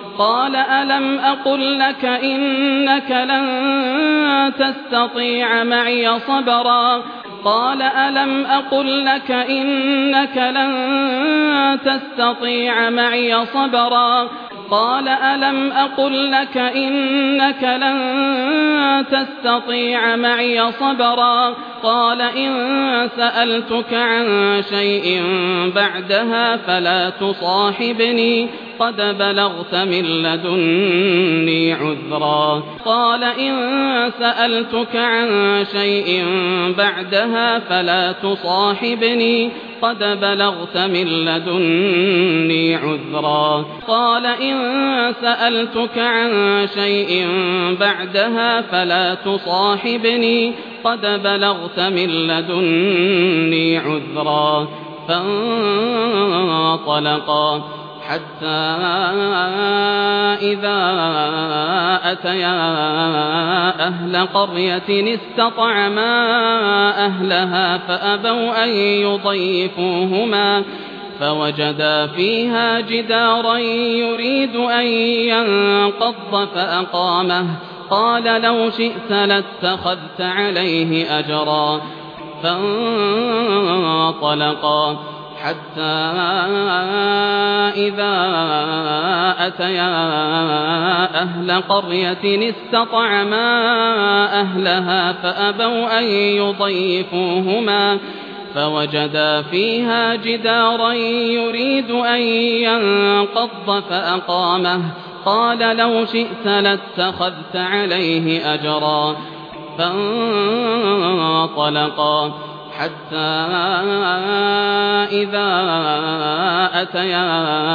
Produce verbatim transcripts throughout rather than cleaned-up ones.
قال ألم أقل لك إنك لن تستطيع معي صبرا قال ألم أقل لك إنك لن تستطيع معي صبرا قال ألم أقل لك إنك لن تستطيع معي صبرا قال إن سألتك عن شيء بعدها فلا تصاحبني قد بلغت من لدني عذرا قال إن سألتك عن شيء بعدها فلا تصاحبني قد بلغت من لدني عذرا قال إن سألتك عن شيء بعدها فلا تصاحبني قد بلغت من لدني عذرا فانطلقا حتى إذا أتيا أهل قرية استطعما أهلها فأبوا أن يضيفوهما فوجدا فيها جدارا يريد أن ينقض فأقامه قال لو شئت لاتخذت عليه أجرا فانطلقا حتى إذا أتيا أهل قرية استطعما أهلها فأبوا أن يضيفوهما فوجدا فيها جدارا يريد أن ينقض فأقامه قال لو شئت لاتخذت عليه أجرا فانطلقا حتى إذا أتيا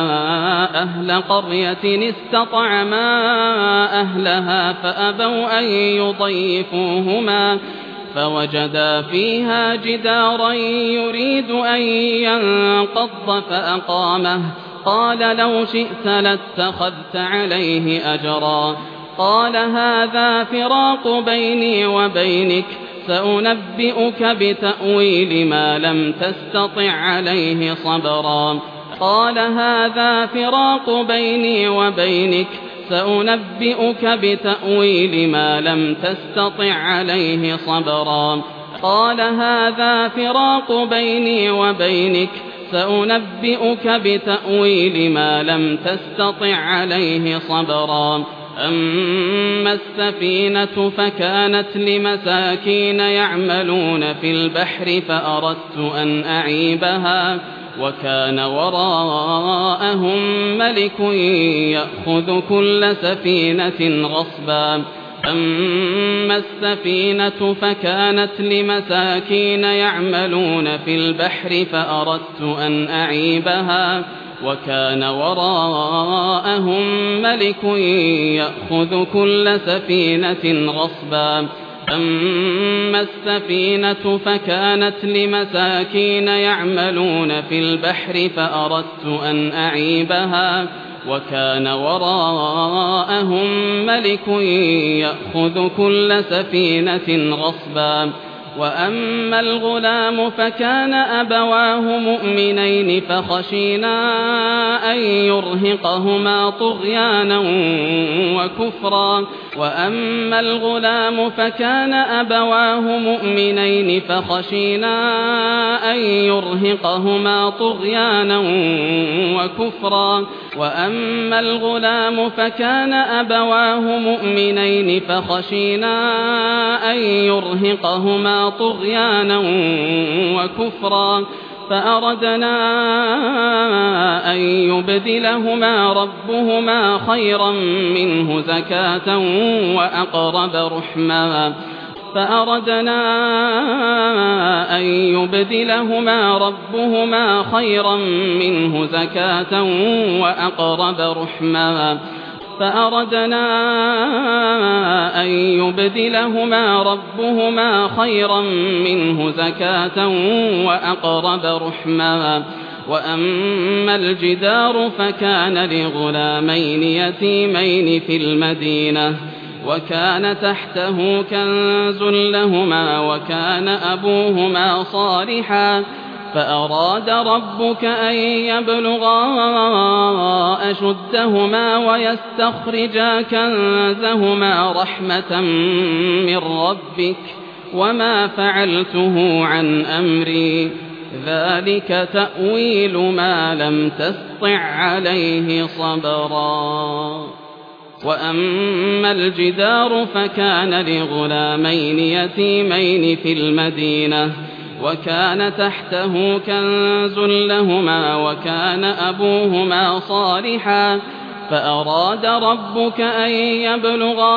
أهل قرية استطعما أهلها فأبوا أن يضيفوهما فوجدا فيها جدارا يريد أن ينقض فأقامه قال لو شئت لاتخذت عليه أجرا قال هذا فراق بيني وبينك سأنبئك بتأويل ما لم تستطع عليه صبرا قال هذا فراق بيني وبينك سأنبئك بتأويل ما لم تستطع عليه صبرا قال هذا فراق بيني وبينك سأنبئك بتأويل ما لم تستطع عليه صبرا أما السفينة فكانت لمساكين يعملون في البحر فأردت أن أعيبها وكان وراءهم ملك يأخذ كل سفينة غصبا أما السفينة فكانت لمساكين يعملون في البحر فأردت أن أعيبها وكان وراءهم ملك يأخذ كل سفينة غصبا أما السفينة فكانت لمساكين يعملون في البحر فأردت أن أعيبها وكان وراءهم ملك يأخذ كل سفينة غصبا وأما الغلام فكان أبواه مؤمنين فخشينا أن يرهقهما طغيانا وكفرا وأما الغلام فكان أبواه مؤمنين فخشينا أن يرهقهما طغيانا وكفرا وأما الغلام فكان أبواه مؤمنين فخشينا أن يرهقهما طغيانا وكفرا فأردنا أن يبدلهما ربهما خيرا منه زكاة وأقرب رحما فأردنا أن يبدلهما ربهما خيرا منه زكاة وأقرب رحما فأردنا أن يبدلهما ربهما خيرا منه زكاة وأقرب رحما وأما الجدار فكان لغلامين يتيمين في المدينة وكان تحته كنز لهما وكان أبوهما صالحا فأراد ربك أن يبلغا أشدهما ويستخرجا كنزهما رحمة من ربك وما فعلته عن أمري ذلك تأويل ما لم تسطع عليه صبرا وأما الجدار فكان لغلامين يتيمين في المدينة وكان تحته كنز لهما وكان أبوهما صالحا فأراد ربك أن يبلغا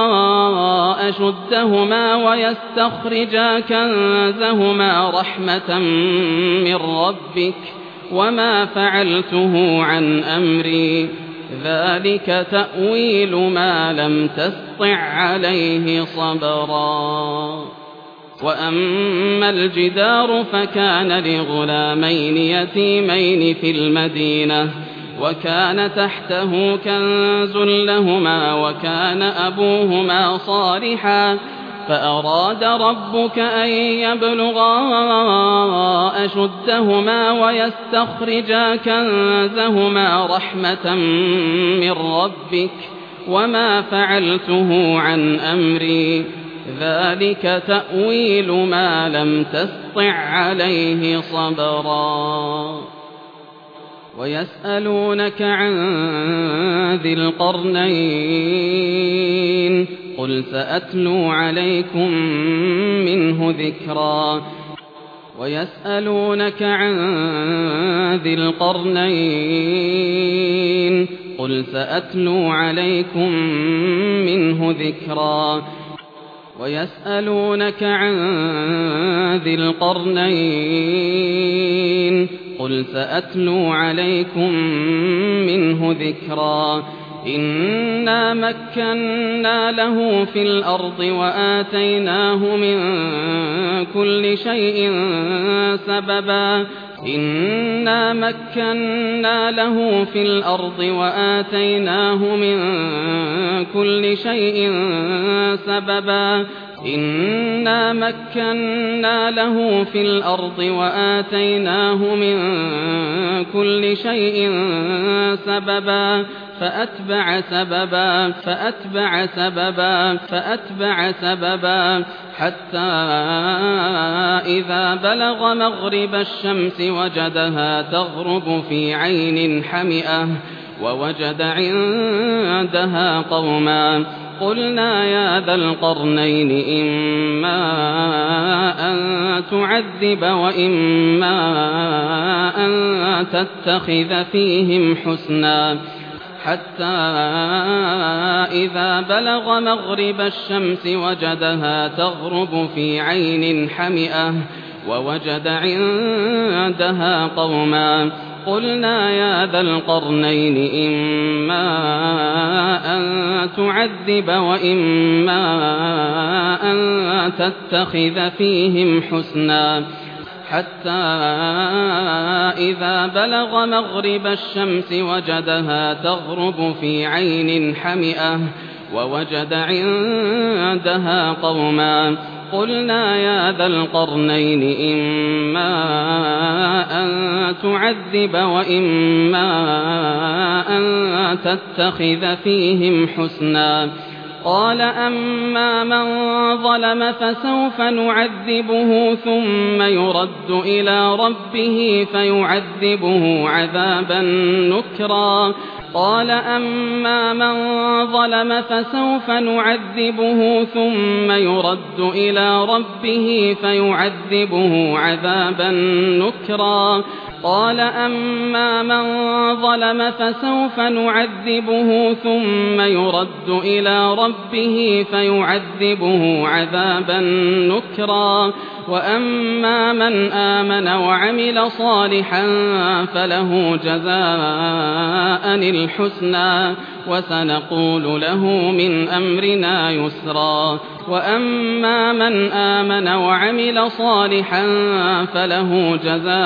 أشدهما ويستخرجا كنزهما رحمة من ربك وما فعلته عن أمري ذلك تأويل ما لم تسطع عليه صبرا وأما الجدار فكان لغلامين يتيمين في المدينة وكان تحته كنز لهما وكان أبوهما صالحا فأراد ربك أن يبلغا أشدهما ويستخرجا كنزهما رحمة من ربك وما فعلته عن أمري ذلك تأويل ما لم تسطع عليه صبرا ويسألونك عن ذي القرنين قل سأتلو عليكم منه ذكرا ويسألونك عن ذي القرنين قل سأتلو عليكم منه ذكرا ويسألونك عن ذي القرنين قل سأتلو عليكم منه ذكرا إنا مكنا له في الأرض وآتيناه من كل شيء سببا إنا مكنا له في الأرض وآتيناه من كل شيء سببا إنا مكنا له في الأرض وآتيناه من كل شيء سببا فأتبع سببا فأتبع سببا فأتبع سببا حتى إذا بلغ مغرب الشمس وجدها تغرب في عين حمئة ووجد عندها قوما قلنا يا ذا القرنين إما أن تعذب وإما أن تتخذ فيهم حسنا حتى إذا بلغ مغرب الشمس وجدها تغرب في عين حمئة ووجد عندها قوما قلنا يا ذا القرنين إما أن تعذب وإما أن تتخذ فيهم حسنا حتى إذا بلغ مغرب الشمس وجدها تغرب في عين حمئة ووجد عندها قوما قلنا يا ذا القرنين إما أن تعذب وإما أن تتخذ فيهم حسنا قال أما من ظلم فسوف نعذبه ثم يرد إلى ربه فيعذبه عذابا نكرا قال أما من ظلم فسوف نعذبه ثم يرد إلى ربه فيعذبه عذابا نكرا قال أما من ظلم فسوف نعذبه ثم يرد إلى ربه فيعذبه عذابا نكرا وأما من آمن وعمل صالحا فله جزاء الحسنى وسنقول له من أمرنا يسرا وأما من آمن وعمل صالحا فله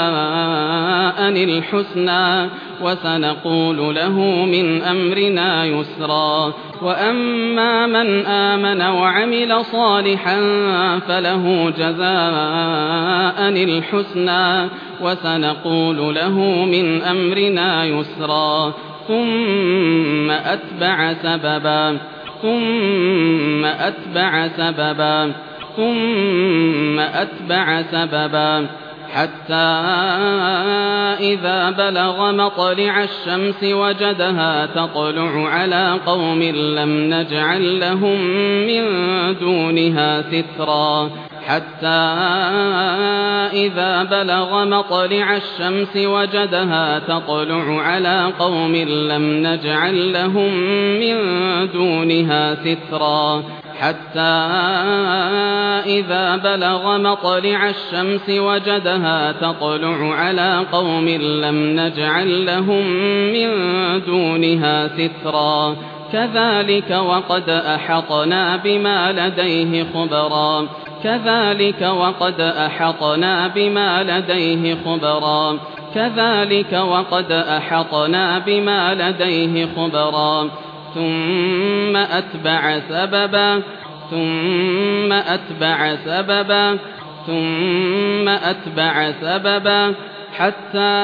جزاء الحسنى وسنقول له من أمرنا يسرا وأما من آمن وعمل صالحا فله جزاء الحسنى وسنقول له من أمرنا يسرا ثم أتبع سببا ثم أتبع سببا ثم أتبع سببا حتى إذا بلغ مطلع الشمس وجدها تطلع على قوم لم نجعل لهم من دونها سترا حتى إذا بلغ مطلع الشمس وجدها تطلع على قوم لم نجعل لهم من دونها سترا حتى إذا بلغ مطلع الشمس وجدها تطلع على قوم لم نجعل لهم من دونها سترا كذلك وقد أحطنا بما لديه خبرا كذلك وقد أحطنا بما لديه خبرا كذلك وقد أحطنا بما لديه خبرا ثم أتبع سببا ثم أتبع سببا ثم أتبع سببا حتى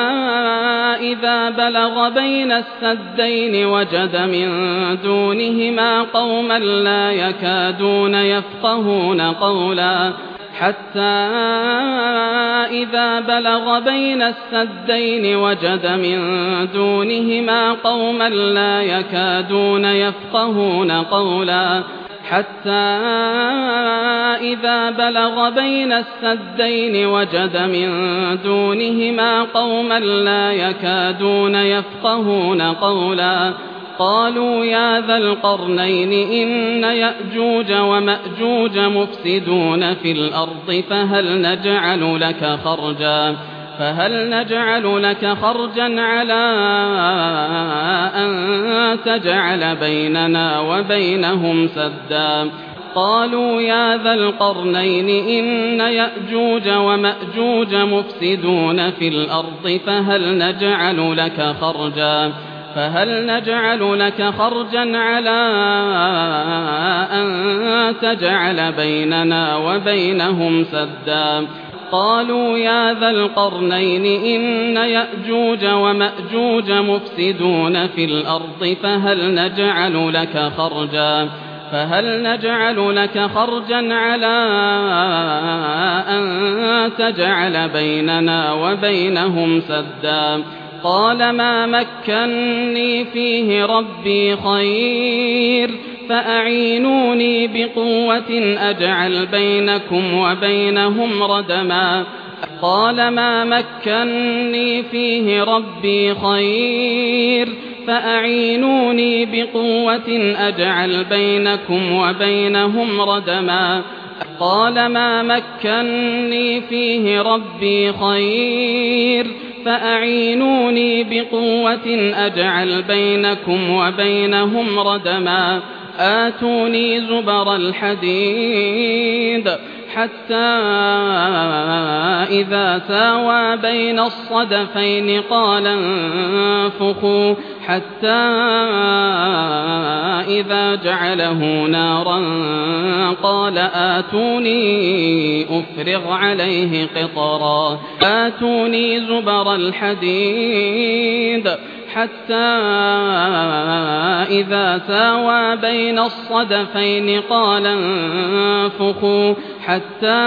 إذا بلغ بين السدين وجد من دونهما قوما لا يكادون يفقهون قولا حتى إذا بلغ بين السدين وجد من دونهما قوما لا يكادون يفقهون قولا حتى إذا بلغ بين السدين وجد من دونهما قوما لا يكادون يفقهون قولا قالوا يا ذا القرنين إن يأجوج ومأجوج مفسدون في الأرض فهل نجعل لك خرجا فهل نجعل لك خرجا على أن تجعل بيننا وبينهم سدا قالوا يا ذا القرنين إن يأجوج ومأجوج مفسدون في الأرض فهل نجعل لك خرجا فهل نجعل لك خرجا على أن تجعل بيننا وبينهم سدا قالوا يا ذا القرنين إن يأجوج ومأجوج مفسدون في الأرض فهل نجعل لك خرجا فهل نجعل لك خرجا على أن تجعل بيننا وبينهم سدا قال ما مكني فيه ربي خير فأعينوني بقوة أجعل بينكم وبينهم ردما قال ما مكني فيه ربي خير فأعينوني بقوة أجعل بينكم وبينهم ردما قال ما مكني فيه ربي خير فأعينوني بقوة أجعل بينكم وبينهم ردما آتوني زبر الحديد حتى إذا ساوى بين الصدفين قال انفخوا حتى إذا جعله نارا قال آتوني أفرغ عليه قطرا آتوني زبر الحديد حتى إذا ساوى بين الصدفين قال انفخوا حتى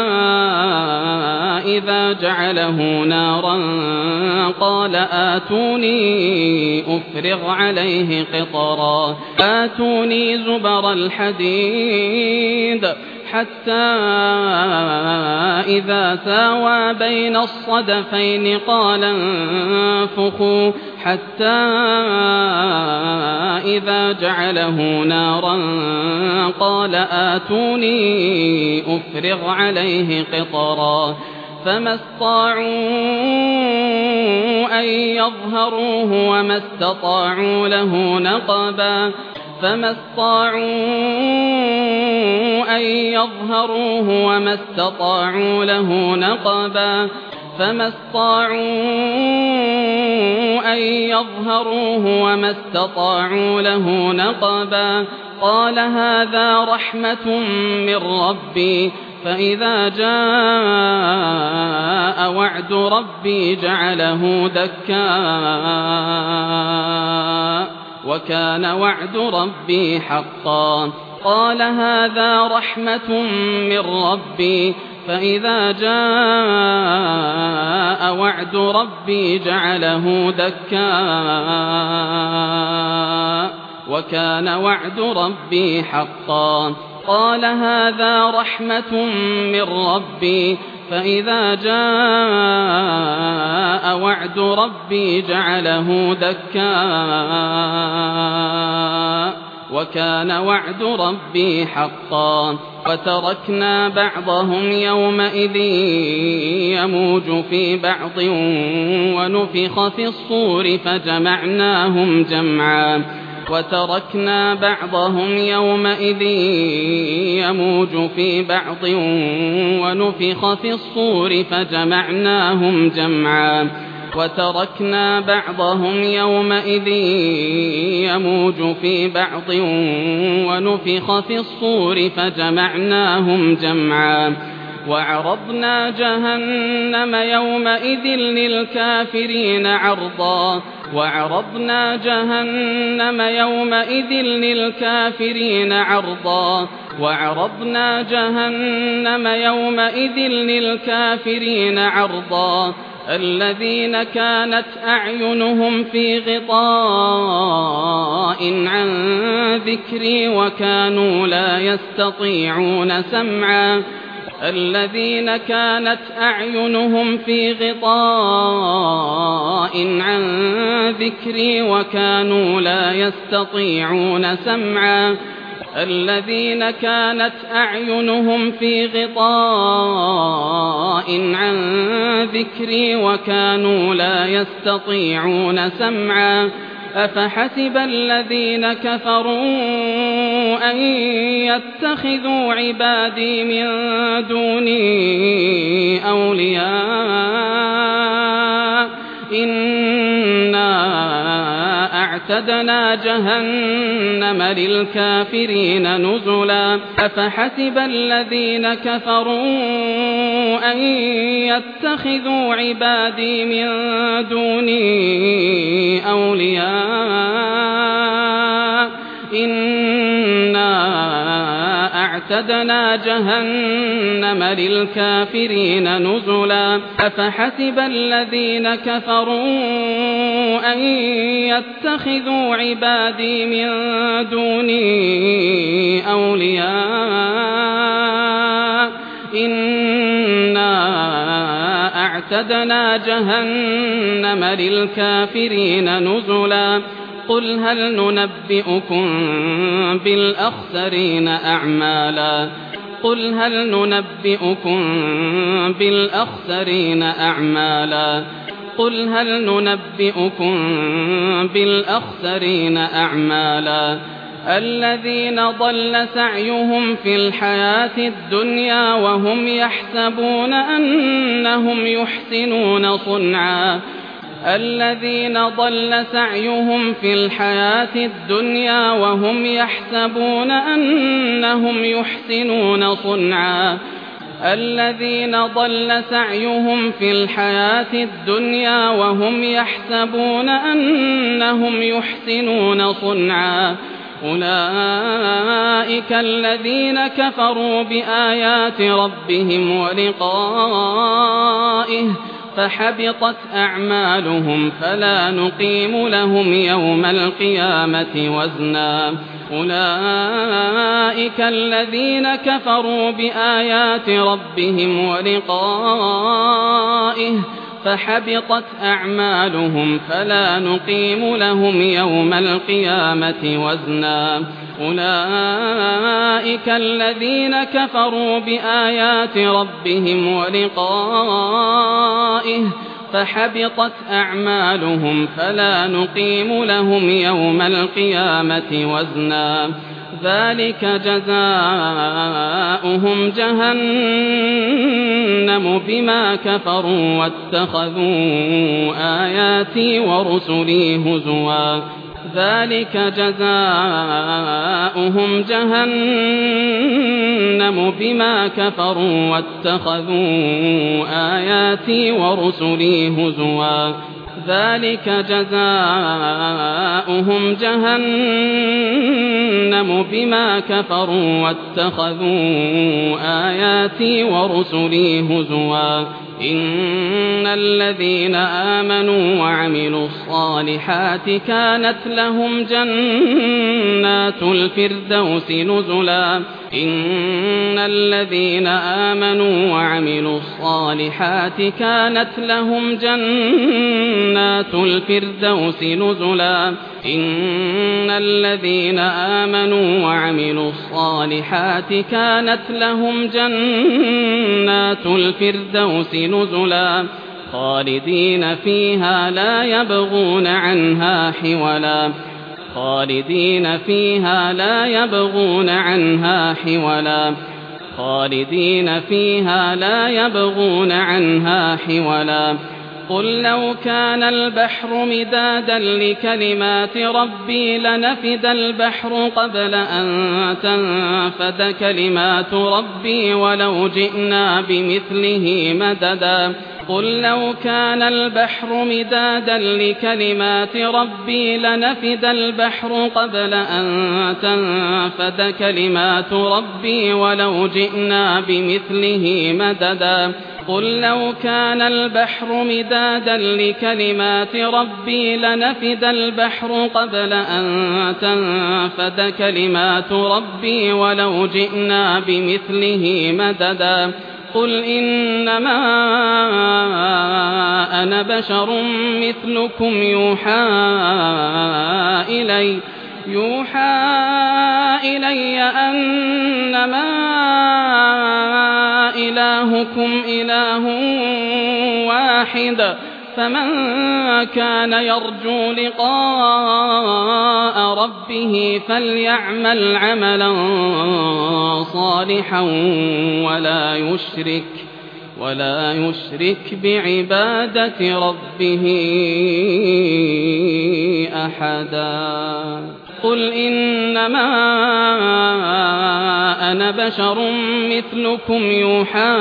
إذا جعله نارا قال آتوني أفرغ عليه قطرا آتوني زبر الحديد حتى إذا ساوى بين الصدفين قال انفخوا حتى إذا جعله نارا قال آتوني أفرغ عليه قطرا فما استطاعوا أن يظهروه وما استطاعوا له نقبا فما استطاعوا أن يظهروه وما استطاعوا له نقبا فما استطاعوا أن يظهروه وما استطاعوا له نقبا قال هذا رحمة من ربي فإذا جاء وعد ربي جعله دكاء وكان وعد ربي حقا قال هذا رحمة من ربي فإذا جاء وعد ربي جعله دكاء وكان وعد ربي حقا قال هذا رحمة من ربي فإذا جاء وعد ربي جعله دكاء وكان وعد ربي حقا وتركنا بعضهم يومئذ يموج في بعض ونفخ في الصور فجمعناهم جمعا وتركنا بعضهم يومئذ يموج في بعض ونفخ في الصور فجمعناهم جمعا وتركنا بعضهم يومئذ يموج في بعض ونفخ في الصور فجمعناهم جمعا وعرضنا جهنم يومئذ للكافرين عرضا وعرضنا جهنم يومئذ للكافرين عرضا وعرضنا جهنم يومئذ للكافرين عرضا الذين كانت أعينهم في غطاء عن ذكري وكانوا لا يستطيعون سمعا الذين كانت أعينهم في غطاء عن ذكري وكانوا لا يستطيعون سمعا الذين كانت أعينهم في غطاء عن ذكري وكانوا لا يستطيعون سمعا أفحسب الذين كفروا أن يتخذوا عبادي من دوني أولياء إنا أعتدنا جهنم للكافرين نزلا أفحسب الذين كفروا أن يتخذوا عبادي من دوني أولياء إنا أعتدنا جهنم للكافرين نزلا أفحسب الذين كفروا أن يتخذوا عبادي من دوني أولياء إنا أعتدنا جهنم للكافرين نزلا قل هل ننبئكم بالأخسرين أعمالا قل هل ننبئكم بالأخسرين أعمالا قل هل ننبئكم بالأخسرين أعمالا الذين ضل سعيهم في الحياة الدنيا وهم يحسبون أنهم يحسنون صنعا الذين ضل سعيهم في الحياة الدنيا وهم يحسبون أنهم يحسنون صنعا الذين ضل سعيهم في الحياة الدنيا وهم يحسبون أنهم يحسنون صنعا أولئك الذين كفروا بآيات ربهم ولقائه فحبطت أعمالهم فلا نقيم لهم يوم القيامة وزنا أولئك الذين كفروا بآيات ربهم ولقائه فحبطت أعمالهم فلا نقيم لهم يوم القيامة وزنا أولئك الذين كفروا بآيات ربهم ولقائه فحبطت أعمالهم فلا نقيم لهم يوم القيامة وزنا ذلك جزاؤهم جهنم بما كفروا واتخذوا آياتي ورسلي هزوا ذلك جزاؤهم جهنم بما كفروا واتخذوا آياتي ورسلي هزوا ذلك جزاؤهم جهنم بما كفروا واتخذوا آياتي ورسلي هزوا إن الذين آمنوا وعملوا الصالحات كانت لهم جنات الفردوس نزلا إن الذين آمنوا وعملوا الصالحات كانت لهم جنات الفردوس نزلا إن الذين آمنوا وعملوا الصالحات كانت لهم جنات الفردوس نزلا خالدين فيها لا يبغون عنها حولا خالدين فيها لا يبغون عنها حولا خالدين فيها لا يبغون عنها حولا قل لو كان البحر مدادا لكلمات ربي لنفد البحر قبل أن تنفد كلمات ربي ولو جئنا بمثله مددا قل لو كان البحر مدادا لكلمات ربي لنفد البحر قبل أن تنفد كلمات ربي ولو جئنا بمثله مددا قل لو كان البحر مدادا لكلمات ربي لنفد البحر قبل أن تنفد كلمات ربي ولو جئنا بمثله مددا قل إنما أنا بشر مثلكم يوحى إلي يوحى إلي أنما إلهكم إله واحد فمن كان يرجو لقاء ربه فليعمل عملا صالحا ولا يشرك ولا يشرك بعبادة ربه أحدا قل إنما أنا بشر مثلكم يوحى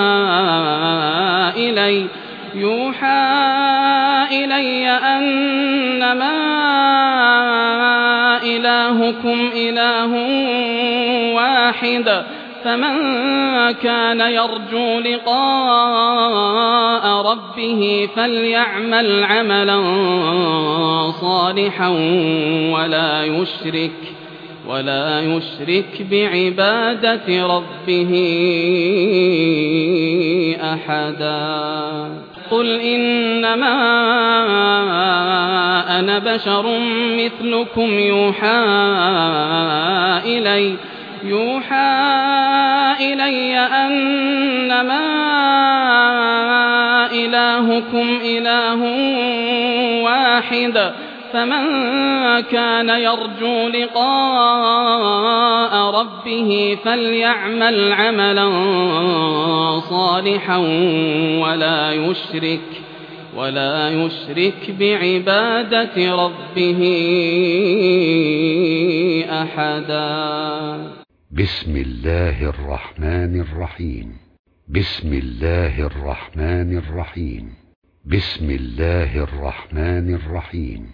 إلي يوحى إلي أنما إلهكم إله واحد فمن كان يرجو لقاء ربه فليعمل عملا صالحا ولا يشرك ولا يشرك بعبادة ربه أحدا قل إنما أنا بشر مثلكم يوحى إلي يوحى إلي أنما إلهكم إله واحد فمن كان يرجو لقاء ربه فليعمل عملا صالحا ولا يشرك ولا يشرك بعبادة ربه أحدا بسم الله الرحمن الرحيم بسم الله الرحمن الرحيم بسم الله الرحمن الرحيم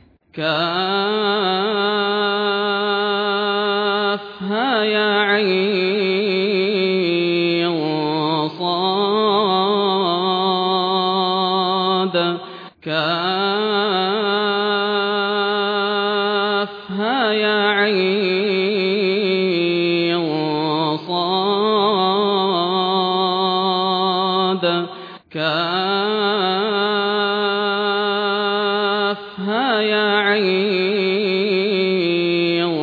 كافها يا عين صاد كافها يا عين صاد كافها يا عين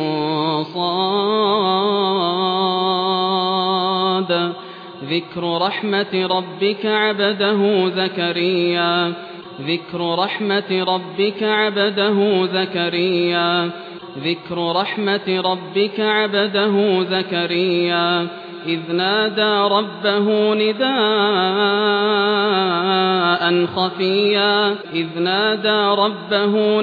صاد ذكر رحمة ربك عبده زكريا ذكر رحمة ربك عبده زكريا ذكر رحمة ربك عبده زكريا إذ نادى ربه نداء خفيا إذ نادى ربه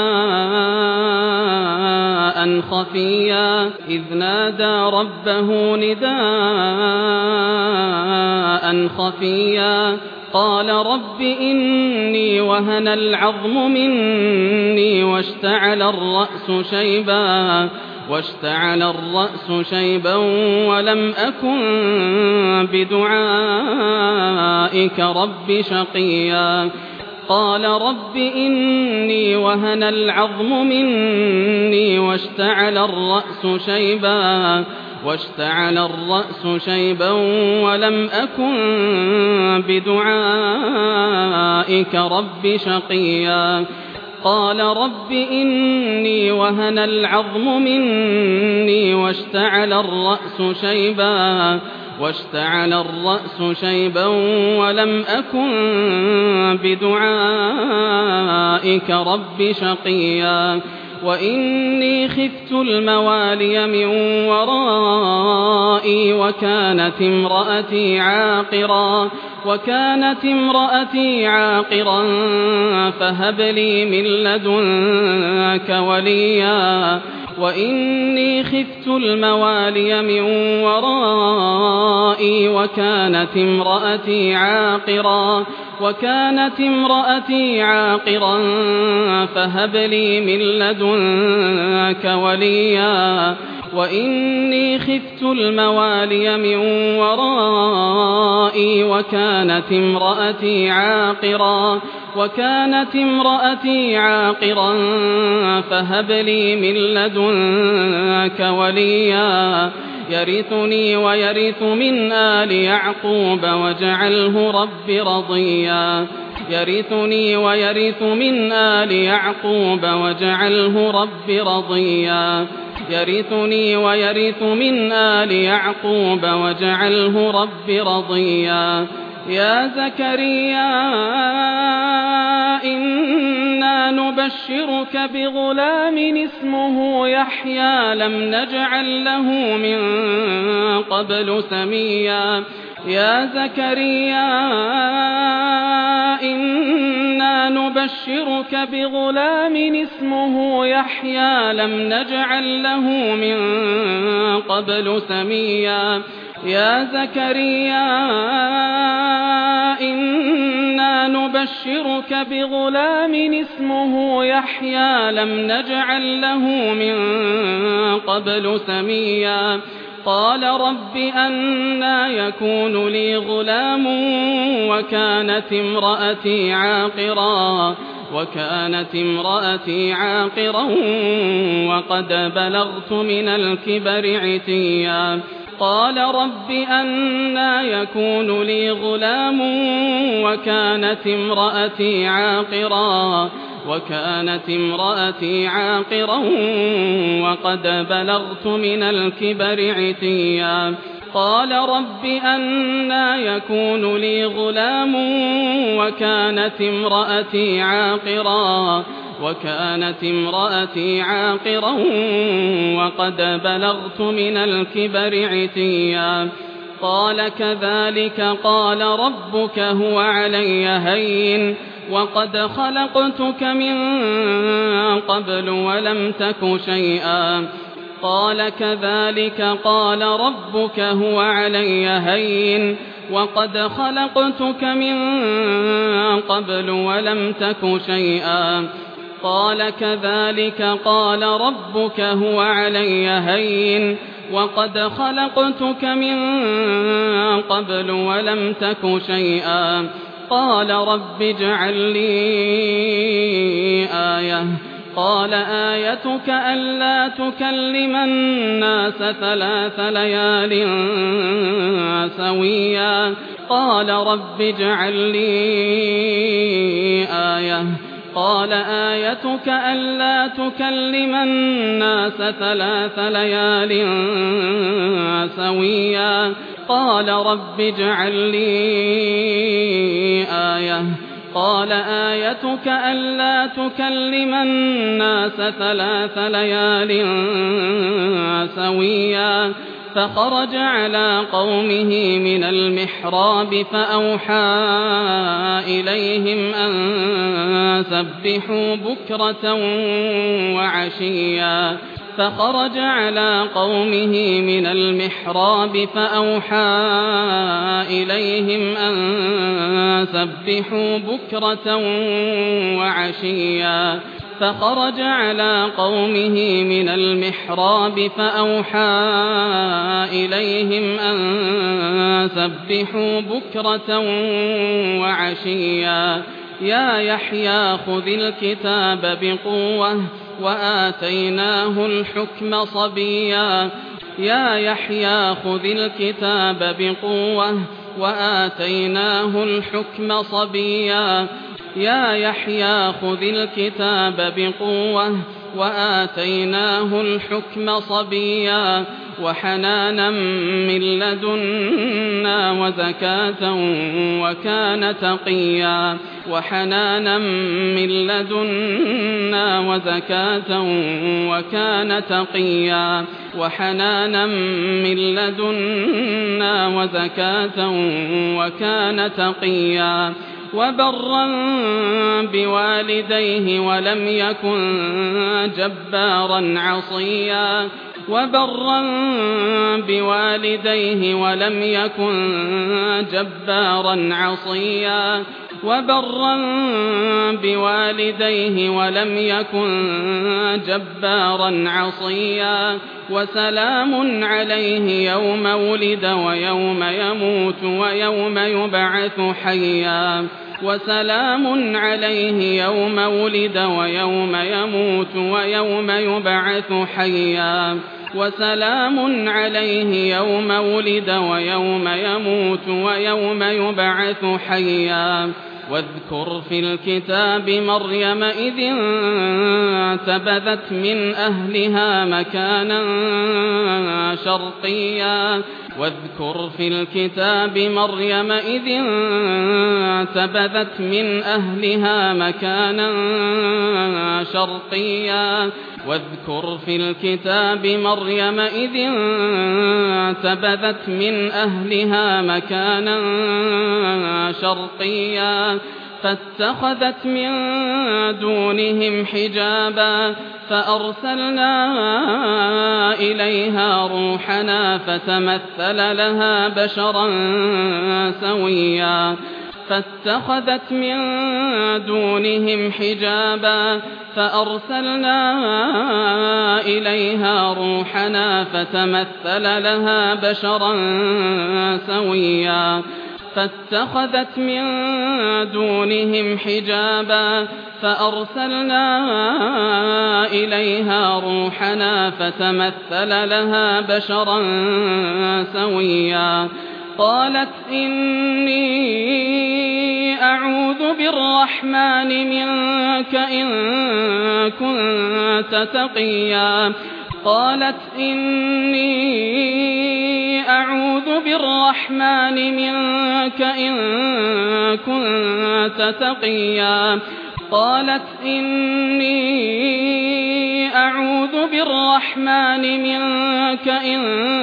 نداء خفيا إذ نادى ربه نداء خفيا قال رب إني وهن العظم مني واشتعل الرأس شيبا واشتعل الرأس شيبا ولم أكن بدعائك رب شقيا قال رب إني وهن العظم مني واشتعل الرأس شيبا واشتعل الرأس شيبا ولم أكن بدعائك رب شقيا قال رب إني وهن العظم مني واشتعل الرأس شيبا واشتعل الرأس شيبا ولم أكن بدعائك رب شقيا وإني خفت الموالي من ورائي وكانت امرأتي عاقرا وكانت امرأتي عاقرا فهب لي من لدنك وليا وإني خفت الموالي من ورائي وكانت امرأتي عاقرا وكانت امرأتي عاقرا فهب لي من لدنك وليا وإني خفت الموالي من ورائي وكانت امرأتي عاقرا وكانت امرأتي عاقرا فهب لي من لدنك وليا يرثني ويرث من آل يعقوب واجعله رب رضيا يرثني ويرث من آل يعقوب واجعله رب رضيا يرثني ويرث من آل يعقوب واجعله رب رضيا يا زكريا إنا نبشرك بغلام اسمه يحيى لم نجعل له من قبل سميا يا زكريا إنا نبشرك بغلام اسمه يحيى لم نجعل له من قبل سميا يا زكريا إنا نبشرك بغلام اسمه يحيى لم نجعل له من قبل سميا قال رب أنى يكون لي غلام وكانت امرأتي عاقرا وكانت امرأتي عاقرا وقد بلغت من الكبر عتيا قال رب أنى يكون لي غلام وكانت امرأتي عاقرا وكانت امرأتي عاقرا وقد بلغت من الكبر عتيا قال رب أنى يكون لي غلام وكانت امرأتي عاقرا وكانت امرأتي عاقرا وقد بلغت من الكبر عتيا قال كذلك قال ربك هو علي هين وقد خلقتك من قبل ولم تك شيئا قال كذلك قال ربك هو علي هين وقد خلقتك من قبل ولم تك شيئا قال كذلك قال ربك هو علي هين وقد خلقتك من قبل ولم تك شيئا قال رب اجعل لي آية قال آيتك ألا تكلم الناس ثلاث ليال سويا قال رب اجعل لي آية قال آيتك ألا تكلم الناس ثلاث ليال سويا قال رب اجعل لي آية قال آيتك ألا تكلم الناس ثلاث ليال سويا فخرج على قومه من المحراب فأوحى إليهم أن سبحوا بكرة وعشيا فخرج على قومه من المحراب فأوحى إليهم أن سبحوا بكرة وعشيا فخرج على قومه من المحراب فأوحى إليهم أن سبحوا بكرة وعشيا يا يحيى خذ الكتاب بقوة وآتيناه الحكم صبيا يا يحيى خذ الكتاب بقوة وآتيناه الحكم صبيا يا يحيى خذ الكتاب بقوة وآتيناه الحكم صبيا وحنانا من لدنا وزكاة وكان تقيا وحنانا من لدنا وزكاة وكان تقيا وحنانا من لدنا وزكاة وكان تقيا وبرا بوالديه ولم يكن جبارا عصيا وبرا بوالديه ولم يكن جبارا عصيا وبرا بوالديه ولم يكن جبارا عصيا وسلام عليه يوم ولد ويوم يموت ويوم يبعث حيا وسلام عليه يوم ولد ويوم يموت ويوم يبعث حيا وسلام عليه يوم ولد ويوم يموت ويوم يبعث حيا واذكر في الكتاب مريم إذ انتبذت من أهلها مكانا شرقيا واذكر في الكتاب مريم إذ انتبذت من أهلها مكانا شرقيا واذكر في الكتاب مريم إذ انتبذت من أهلها مكانا شرقيا فاتخذت من دونهم حجابا فأرسلنا إليها روحنا فتمثل لها بشرا سويا فاتخذت من دونهم حجابا فأرسلنا إليها روحنا فتمثل لها بشرا سويا فاتخذت من دونهم حجابا فأرسلنا إليها روحنا فتمثل لها بشرا سويا قالت إني أعوذ بالرحمن منك إن كنت تقيا قالت إني أعوذ بالرحمن منك إن كنت تقيا قالت إني أعوذ بالرحمن منك إن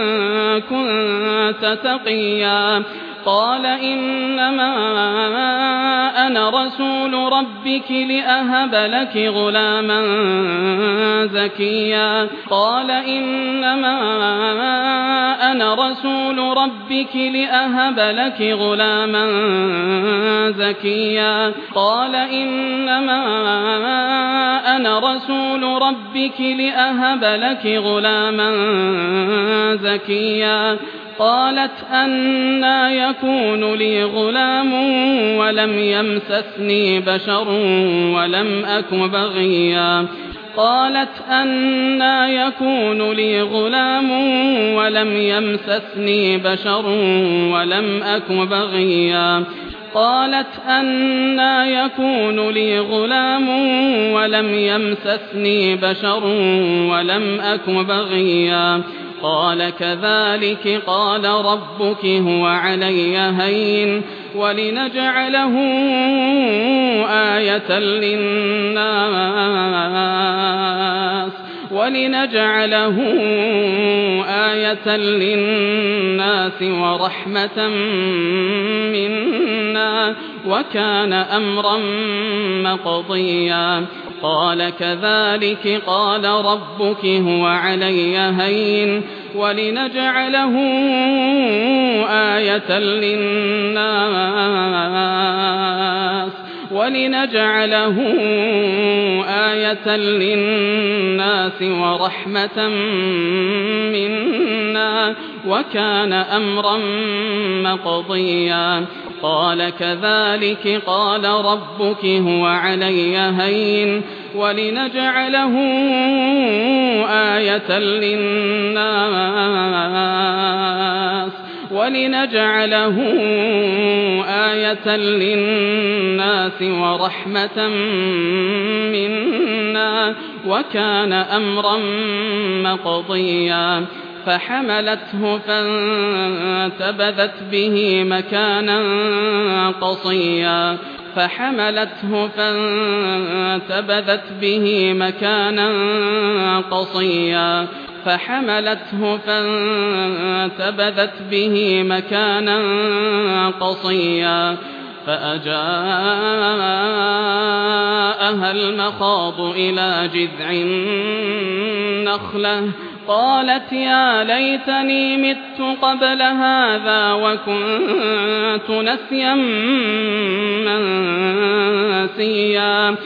كنت تقيا قال إنما أنا رسول ربك لأهب لك غلاما زكيا قال إنما أنا رسول ربك لأهب لك غلاما زكيا قال إنما أنا رسول ربك لأهب لك غلاما زكيا قالت أنى يكون لي غلام ولم يمسسني بشر ولم أك بغيا قالت أنى يكون لي غلام ولم يمسسني بشر ولم أك بغيا قالت أنى يكون لي غلام ولم يمسسني بشر ولم أك بغيا قال كذلك قال ربك هو علي هين ولنجعله آية للناس ولنجعله آية للناس ورحمة منا وكان أمرا مقضيا قال كذلك قال ربك هو علي هين ولنجعله آية للناس ولنجعله آية للناس ورحمة منا وكان أمرا مقضيا قال كذلك قال ربك هو علي هين ولنجعله آية للناس ولنجعله آية للناس ورحمة منا وكان أمرا مقضيا فحملته فانتبذت به مكانا قصيا فحملته فانتبذت به مكانا قصيا فحملته فانتبذت به مكانا قصيا فأجاءها المخاض إلى جذع النخلة قالت يا ليتني مت قبل هذا وكنت نسيا منسيا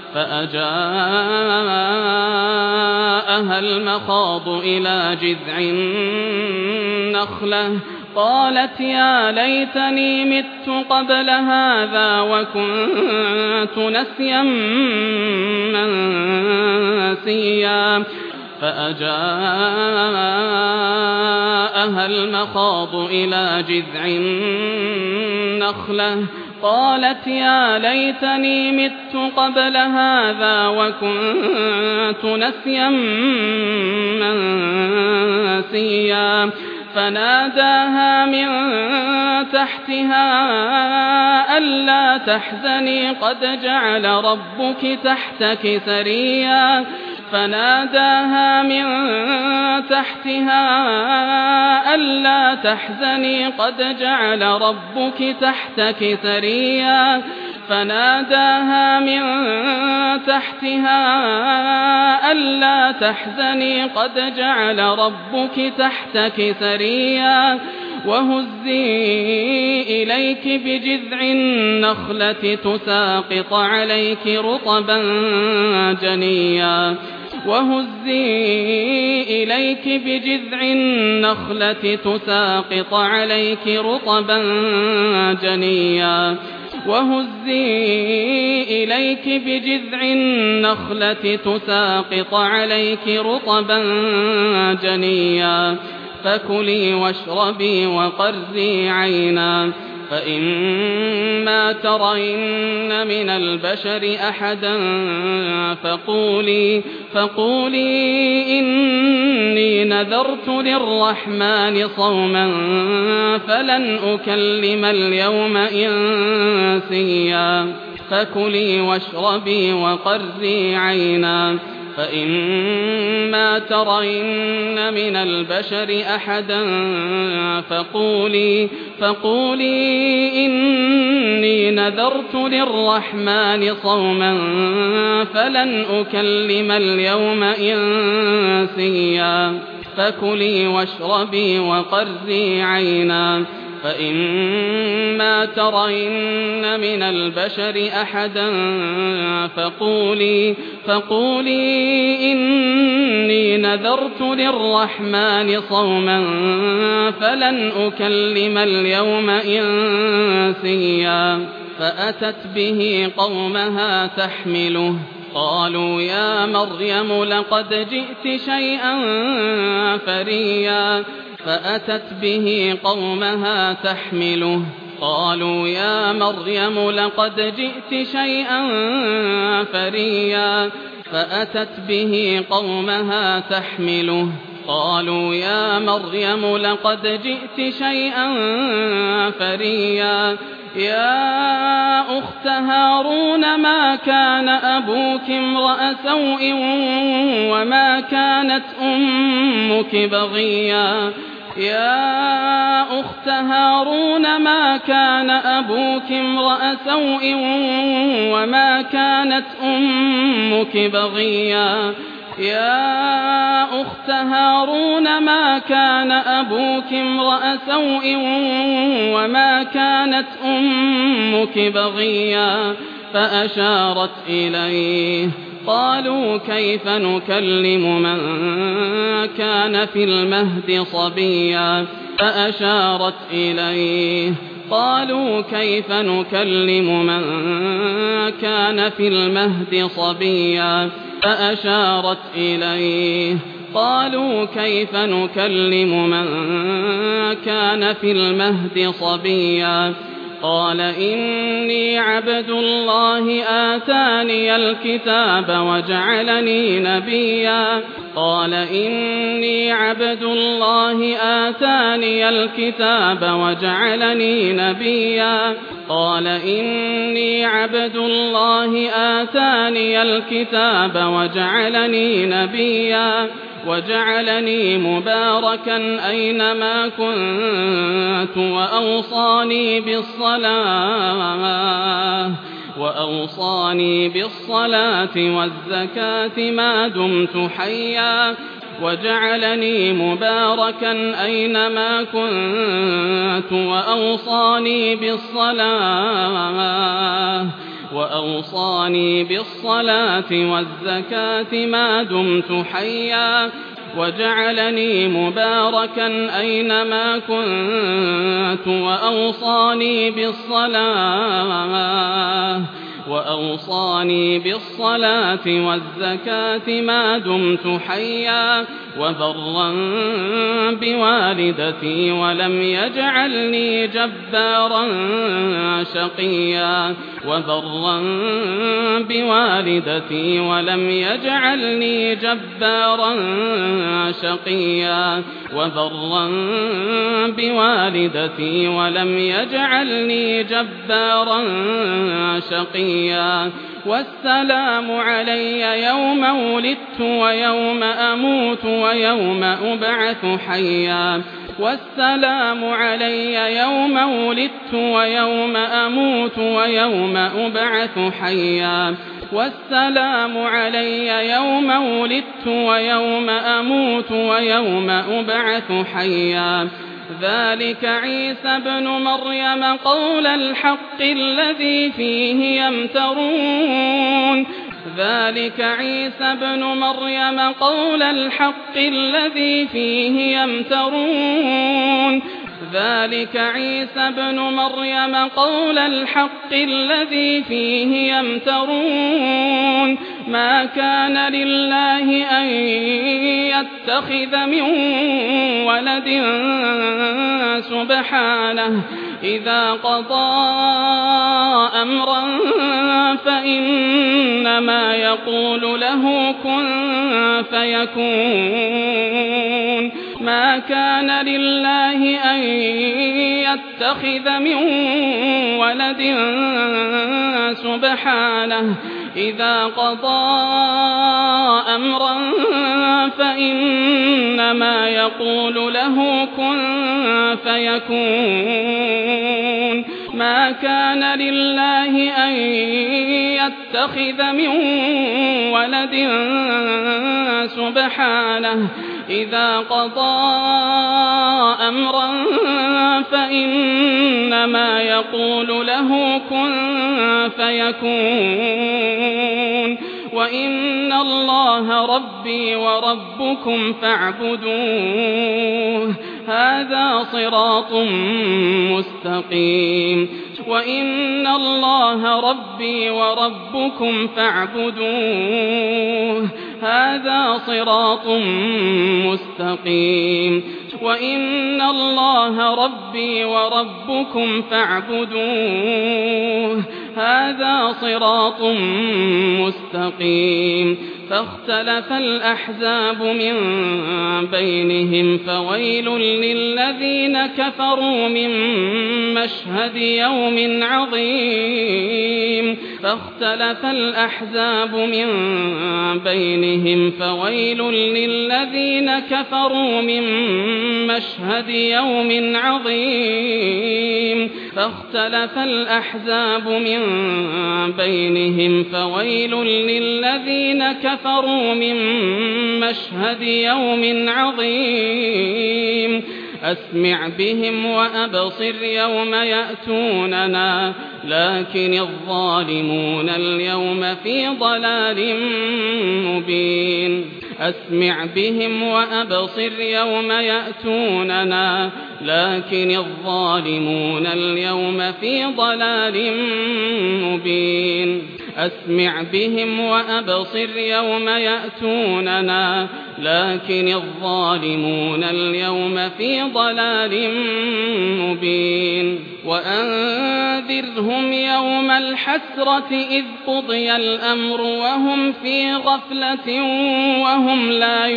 فأجاءها المخاض إلى جذع النخلة قالت يا ليتني مت قبل هذا وكنت نسيا منسيا فأجاءها المخاض إلى جذع النخلة قالت يا ليتني مت قبل هذا وكنت نسيا منسيا فناداها من تحتها ألا تحزني قد جعل ربك تحتك سريا فناداها من تحتها ألا تحزني قد جعل ربك تحتك سريا فناداها من تحتها ألا تحزني قد جعل ربك تحتك سريا وهزي إليك بجذع النخلة تساقط عليك رطبا جنيا وهزي إليك بجذع النخلة تساقط عليك رطبا جنيا وهزي إليك بجذع النخلة تساقط عليك رطبا جنيا فكلي واشربي وقري عينا فإما ترين من البشر أحدا فقولي, فقولي إني نذرت للرحمن صوما فلن أكلم اليوم إنسيا فكلي واشربي وقري عينا فإما ترين من البشر أحدا فقولي, فقولي إني نذرت للرحمن صوما فلن أكلم اليوم إنسيا فكلي واشربي وقري عينا فإما ترين من البشر أحدا فقولي, فقولي إني نذرت للرحمن صوما فلن أكلم اليوم إنسيا فأتت به قومها تحمله قالوا يا مريم لقد جئت شيئا فريا فأتت به قومها تحمله قالوا يا مريم لقد جئت شيئا فريا فأتت به قومها تحمله قالوا يا مريم لقد جئت شيئا فريا يا أخت هارون ما كان أبوك امرأ سوء وما كانت أمك بغيا يا أخت هارون ما كان أبوك امرأ سوء وما كانت أمك بغيا يا أخت هارون ما كان أبوك امرأ سوء وما كانت أمك بغيا فأشارت إليه قالوا كيف نكلم من كان في المهد صبيا فأشارت إليه قالوا كيف نكلم من كان في المهد صبيا فأشارت إليه قالوا كيف نكلم من كان في المهد صبيا قال إني عبد الله آتاني الكتاب وجعلني نبيا قال إني عبد الله آتاني الكتاب وجعلني نبيا قال إني عبد الله آتاني الكتاب وجعلني نبيا وجعلني مباركا أينما كنت وأوصاني بالصلاة وأوصاني بالصلاة والزكاة ما دمت حيا وجعلني مباركا أينما كنت وأوصاني بالصلاة وأوصاني بالصلاة والزكاة ما دمت حيا وجعلني مباركا أينما كنت وأوصاني بالصلاة وأوصاني بالصلاة والزكاة ما دمت حيا وبرا بوالدتي ولم يجعلني جبارا شقيا وبرا بوالدتي ولم يجعلني جبارا شقيا وبرا بوالدتي ولم يجعلني جبارا شقيا والسلام علي يوم ولدت ويوم أموت ويوم أبعث حيا والسلام علي يوم ولدت ويوم أموت ويوم أبعث حيا والسلام علي يوم ولدت ويوم أموت ويوم أبعث حيا ذلك عيسى ابن مريم قول الحق الذي فيه يمترون ذلك عيسى ابن مريم قول الحق الذي فيه يمترون ذلك عيسى ابن مريم قول الحق الذي فيه يمترون ما كان لله أن يتخذ من ولد سبحانه إذا قضى أمرا فإنما يقول له كن فيكون ما كان لله أن يتخذ من ولد سبحانه إذا قضى أمرا فإنما يقول له كن فيكون ما كان لله أن يتخذ من ولد سبحانه إذا قضى أمرا فإنما يقول له كن فيكون وإن الله ربي وربكم فاعبدوه هذا صراط مستقيم وإن الله ربي وربكم فاعبدوه هذا صراط مستقيم وإن الله ربي وربكم فاعبدوه هذا صراط مستقيم فاختلف الأحزاب من بينهم فويل للذين كفروا من مشهد يوم عظيم فاختلف الأحزاب من بينهم فويل للذين كفروا من مشهد يوم عظيم فاختلف الأحزاب من بينهم فويل للذين كفروا من مشهد يوم عظيم أسمع بهم وأبصر يوم يأتوننا لكن الظالمون اليوم في ضلال مبين أسمع بهم وأبصر يوم يأتوننا لكن الظالمون اليوم في ضلال مبين أسمع بهم وأبصر يوم يأتوننا لكن الظالمون اليوم في ضلال مبين وأنذرهم يوم الحسرة إذ قضي الأمر وهم في غفلة وهم لا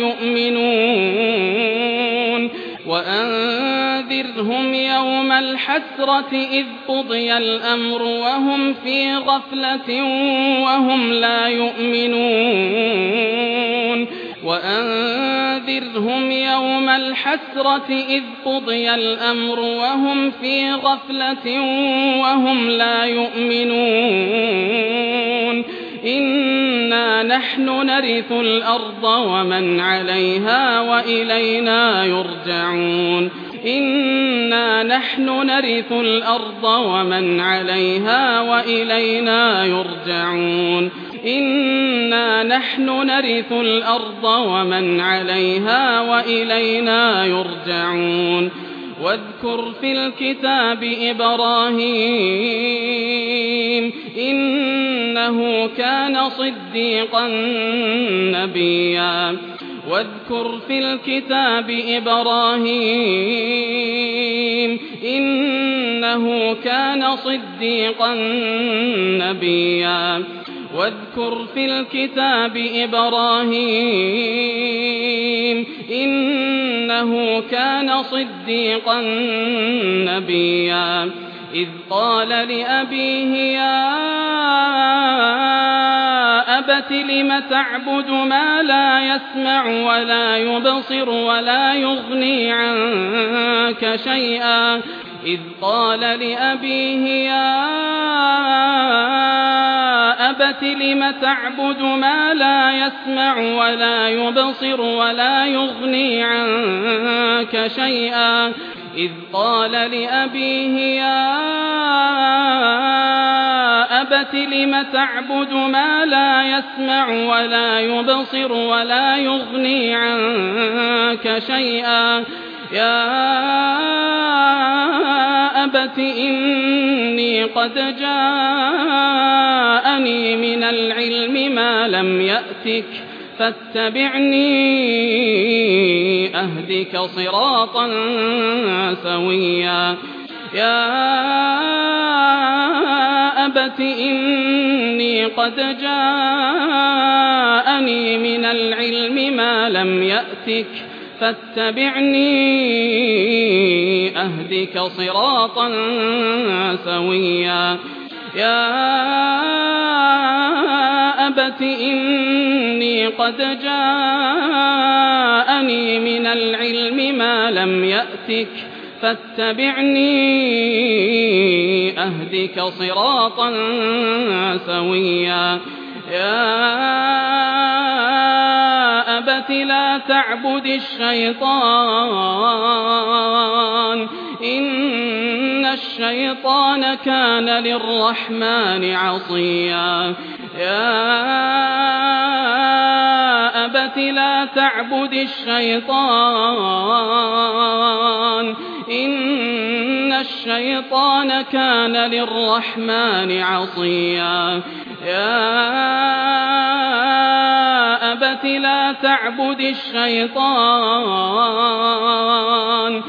يؤمنون وأنذرهم يوم الحسرة إذ قضي الأمر وهم في غفلة وهم لا يؤمنون وأنذرهم يوم الحسرة إذ قضي الأمر وهم في غفلة وهم لا يؤمنون إنا نحن نرث الأرض ومن عليها وإلينا يرجعون إنا نحن نرث الأرض ومن عليها وإلينا يرجعون إنا نحن نرث الأرض ومن عليها وإلينا يرجعون واذكر في الكتاب إبراهيم إنه كان صديقا نبيا واذكر في الكتاب إبراهيم إنه كان صديقا نبيا واذكر في الكتاب إبراهيم إنه كان صديقا نبيا إذ قال لأبيه يا أبت لم تعبد ما لا يسمع ولا يبصر ولا يغني عنك شيئا إذ قال لأبيه يا أبت لم تعبد ما لا يسمع ولا يبصر ولا يغني عنك شيئا إذ قال لأبيه يا أبت لم تعبد ما لا يسمع ولا يبصر ولا يغني عنك شيئا يا أبت إني قد جاءني من العلم ما لم يأتك فاتبعني أهدك صراطا سويا يا أبت إني قد جاءني من العلم ما لم يأتك فاتبعني أهدك صراطا سويا يا أبت إني قد جاءني من العلم ما لم يأتك فاتبعني أهدك صراطا سويا يا أبت لا تعبد الشيطان إن الشيطان كان للرحمن عصيا يا أبت لا تعبد الشيطان إن الشيطان كان للرحمن عصيا يا أبت لا تعبد الشيطان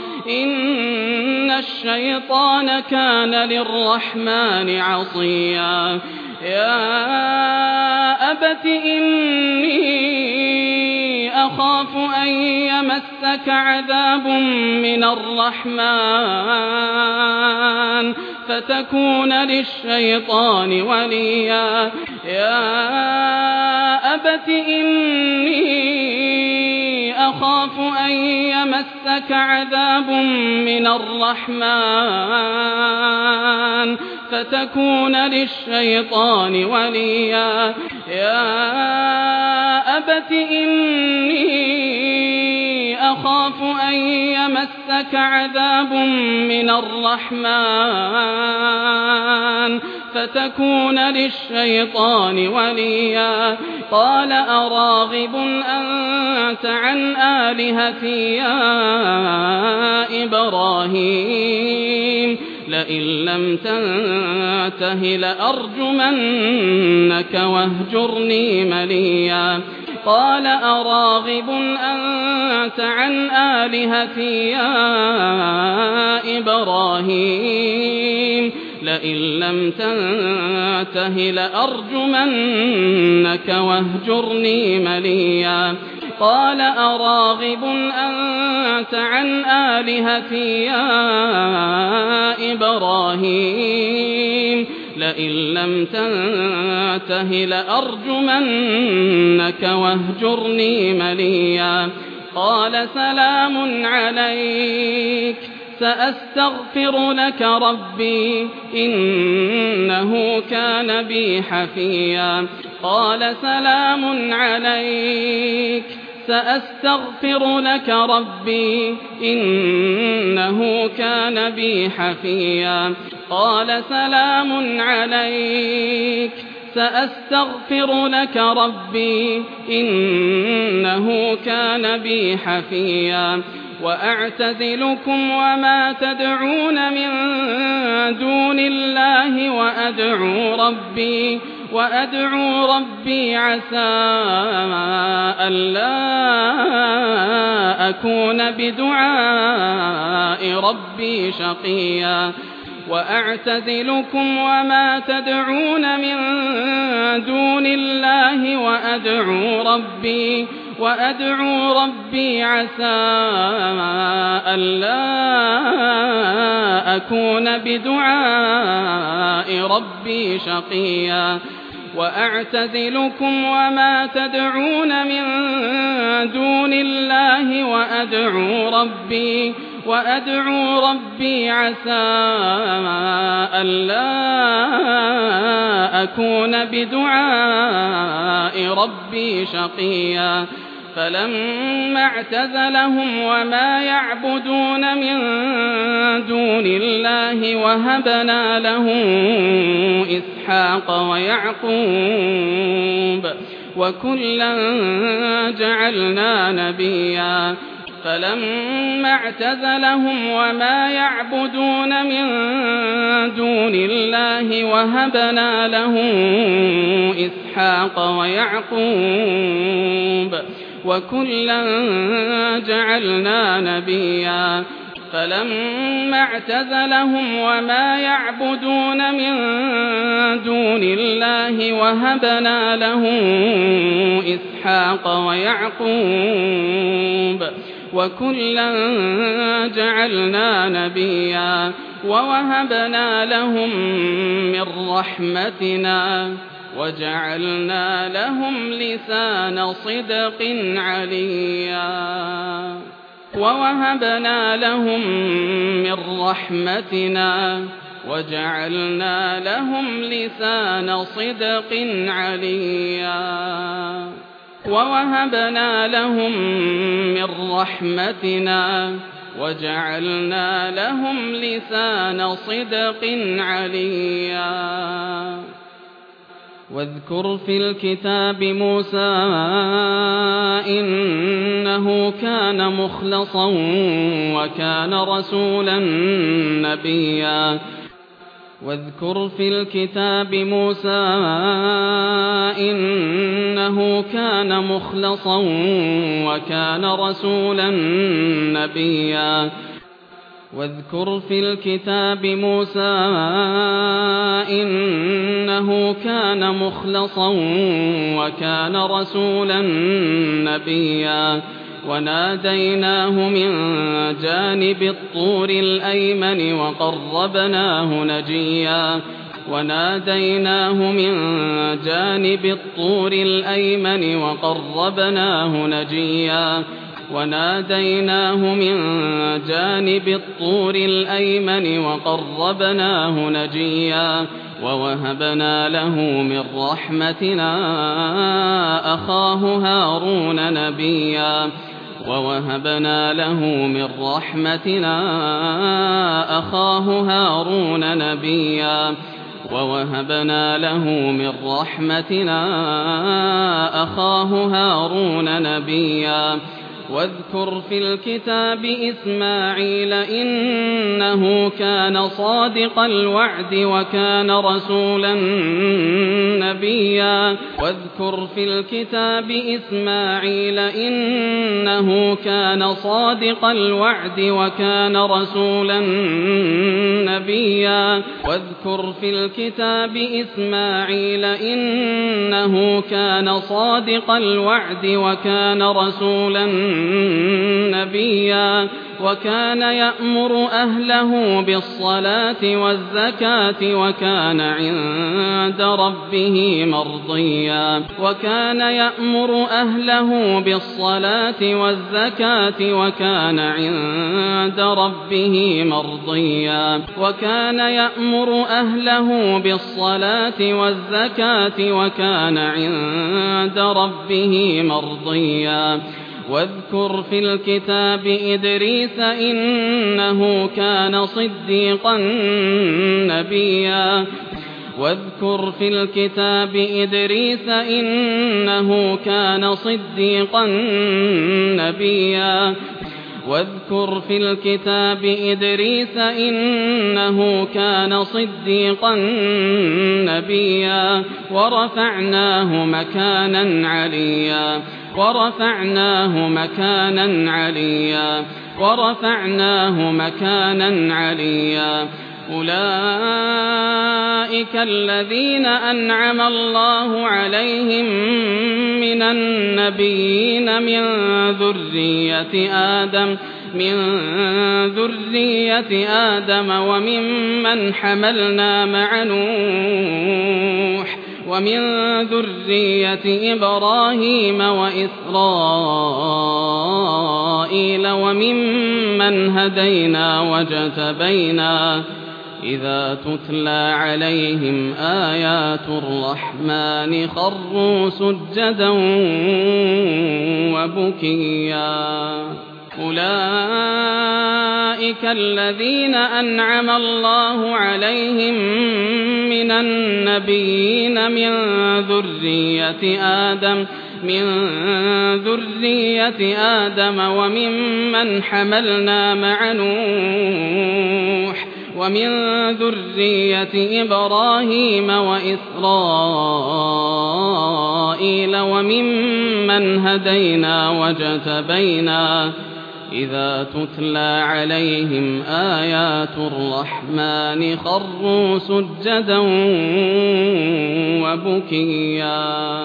إن الشيطان كان للرحمن عصيا يا أبت إني أخاف أن يمسك عذاب من الرحمن فتكون للشيطان وليا يا أبت إني أخاف أن يمسك عذاب من الرحمن فتكون للشيطان وليا يا أبت إني أخاف أن يمسك عذاب من الرحمن فتكون للشيطان وليا قال أراغب أنت عن آلهتي يا إبراهيم لئن لم تنته لأرجمنك واهجرني مليا قال أراغب أنت عن آلهتي يا إبراهيم لئن لم تنته لأرجمنك واهجرني مليا قال أراغب أنت عن آلهتي يا إبراهيم لئن لم تنته لأرجمنك واهجرني مليا قال سلام عليك سأستغفر لك ربي إنه كان بي حفيا قال سلام عليك سأستغفر لك ربي إنه كان بي حفيا قال سلام عليك سأستغفر لك ربي إنه كان بي حفيا وأعتزلكم وما تدعون من دون الله وأدعو ربي وأدعو ربي عسى ألا أكون بدعاء ربي شقيا وأعتزلكم وما تدعون من دون الله وأدعو ربي وأدعو ربي عسى ألا أكون بدعاء ربي شقيا وأعتزلكم وما تدعون من دون الله وأدعو ربي وأدعو ربي عسى ألا أكون بدعاء ربي شقيا فلما اعتزلهم وما يعبدون من دون الله وهبنا له إسحاق ويعقوب وكلا جعلنا نبيا فلما اعتزلهم وما يعبدون من دون الله وهبنا له إسحاق ويعقوب وكلا جعلنا نبيا فلما اعتزلهم وما يعبدون من دون الله وهبنا له إسحاق ويعقوب وكلا جعلنا نبيا ووهبنا لهم من رحمتنا وجعلنا لهم لسان صدق عليا ووهبنا لهم من رحمتنا وجعلنا لهم لسان صدق عليا ووهبنا لهم من رحمتنا وجعلنا لهم لسان صدق عليا واذكر في الكتاب موسى إنه كان مخلصا وكان رسولا نبيا واذكر في الكتاب موسى إنه كان مخلصا وكان رسولا نبيا واذكر في الكتاب موسى إنه كان مخلصا وكان رسولا نبيا وناديناه من جانب الطور الأيمن وقربناه نجيا وناديناه من جانب الطور الأيمن وقربناه نجيا وناديناه من جانب الطور الأيمن وقربناه نجيا ووهبنا له من رحمتنا أخاه هارون نبيا ووهبنا له من رحمتنا أخاه هارون نبيا ووهبنا له من رحمتنا أخاه هارون نبيا واذكر في الكتاب إسماعيل إنه كان صادق الوعد وكان رسولا نبيا واذكر في الكتاب إسماعيل إنه كان صادق الوعد وكان رسولا نبيا واذكر في الكتاب إسماعيل إنه كان صادق الوعد وكان رسولا نبيا وكان يأمر أهله بالصلاة والزكاة وكان عند ربه مرضيا وكان يأمر أهله بالصلاة والزكاة وكان عند ربه مرضيا وكان يأمر أهله بالصلاة والزكاة وكان عند ربه مرضيا واذكر في الكتاب إدريس إنه كان صديقا نبيا واذكر في الكتاب إدريس إنه كان صديقا نبيا واذكر في الكتاب إدريس إنه كان صديقا نبيا ورفعناه مكانا عليا ورفعناه مكانا عليا ورفعناه مكانا عليا أولئك الذين أنعم الله عليهم من النبيين من ذرية آدم من ذرية آدم وممن حملنا مع نوح ومن ذرية إبراهيم وإسرائيل وممن هدينا واجتبينا إذا تتلى عليهم آيات الرحمن خروا سجدا وبكيا أولئك الذين أنعم الله عليهم من النبيين من ذرية آدم من ذرية آدم وممن حملنا مع نوح ومن ذرية إبراهيم وإسرائيل وممن هدينا واجتبينا إذا تتلى عليهم آيات الرحمن خروا سجدا وبكيا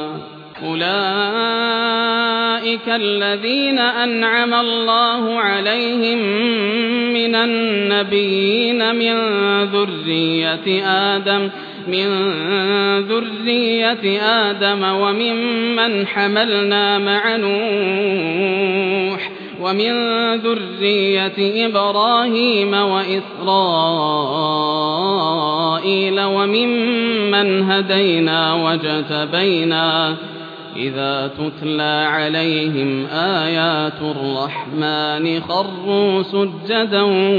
أولئك الذين أنعم الله عليهم من النبيين من ذرية آدم من ذرية آدم وممن حملنا مع نوح ومن ذرية إبراهيم وإسرائيل وممن هدينا واجتبينا إذا تتلى عليهم آيات الرحمن خروا سجدا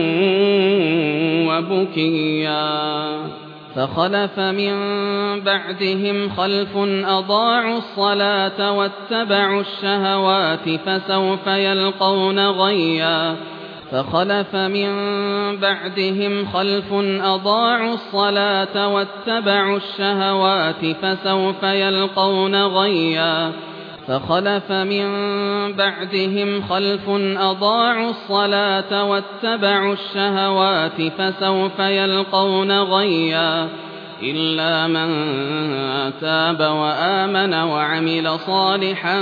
وبكيا فخلف من بعدهم خلف أضاعوا الصلاة واتبعوا الشهوات فسوف يلقون غيا فخلف من بعدهم خلف أضاعوا الصلاة واتبعوا الشهوات فسوف يلقون غيا فخلف من بعدهم خلف أضاعوا الصلاة واتبعوا الشهوات فسوف يلقون غيا إلا من تاب وآمن وعمل صالحا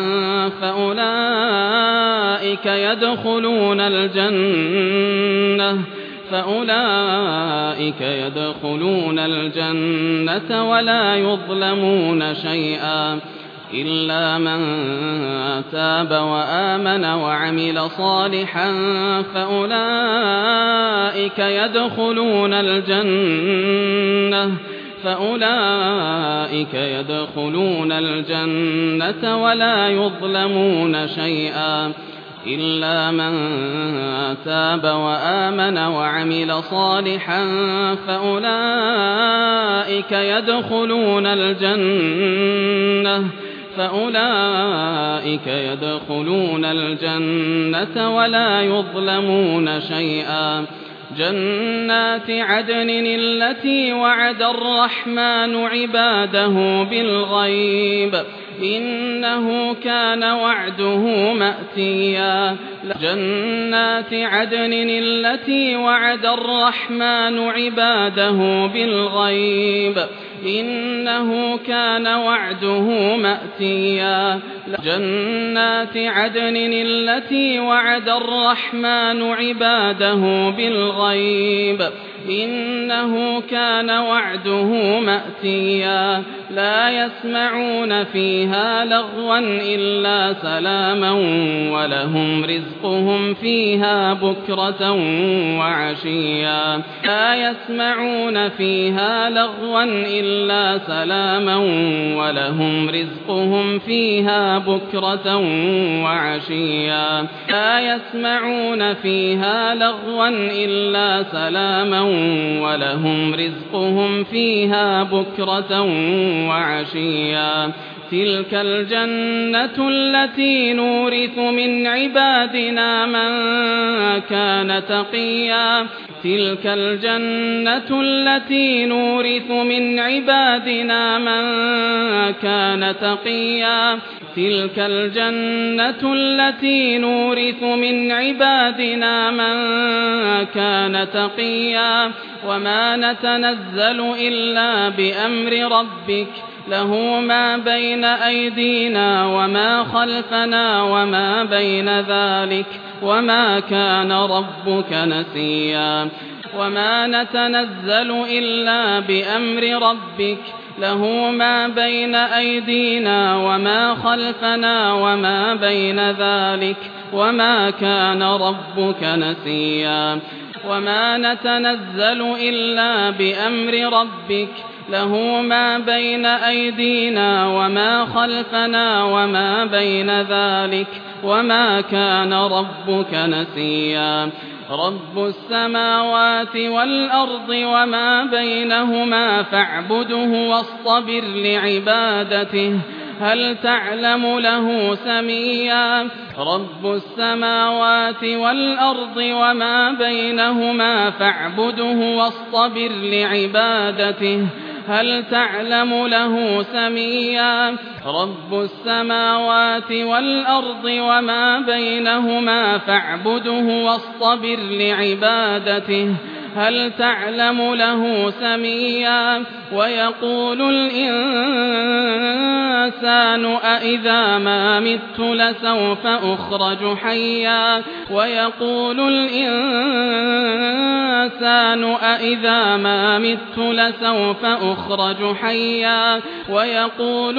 فأولئك يدخلون الجنة فأولئك يدخلون الجنة ولا يظلمون شيئا إلا من تاب وآمن وعمل صالحا فأولئك يدخلون الجنة فأولئك يدخلون الجنة ولا يظلمون شيئا إلا من تاب وآمن وعمل صالحا فأولئك يدخلون الجنة فأولئك يدخلون الجنة ولا يظلمون شيئا جنات عدن التي وعد الرحمن عباده بالغيب إنه كان وعده مأتيا جنات عدن التي وعد الرحمن عباده بالغيب إنه كان وعده مأتيا جنات عدن التي وعد الرحمن عباده بالغيب إنه كان وعده مأتيا لا يسمعون فيها لغوا إلا سلاما ولهم رزقهم فيها بكرة وعشيا لا يسمعون فيها لغوا إلا سلاما ولهم رزقهم فيها بكرة وعشيا لا يسمعون فيها لغوا إلا سلاما ولهم رزقهم فيها بكرة وعشيا تلك الجنة التي نورث من عبادنا من كان تقيا تلك الجنة التي نورث من عبادنا من كان تقيا تلك الجنة التي نورث من عبادنا من كان تقيا وما نتنزل إلا بأمر ربك له ما بين أيدينا وما خلفنا وما بين ذلك وما كان ربك نسيا وما نتنزل إلا بأمر ربك له ما بين أيدينا وما خلفنا وما بين ذلك وما كان ربك نسيا وما نتنزل إلا بأمر ربك له ما بين أيدينا وما خلفنا وما بين ذلك وما كان ربك نسيا رب السماوات والأرض وما بينهما فاعبده واصطبر لعبادته هل تعلم له سميا رب السماوات والأرض وما بينهما فاعبده واصطبر لعبادته هل تعلم له سميا رب السماوات والأرض وما بينهما فاعبده واصطبر لعبادته هل تعلم له سميا ويقول الإنسان أإذا ما مت لسوف أخرج حيا ويقول الإنسان أإذا ما مت لسوف أخرج حيا ويقول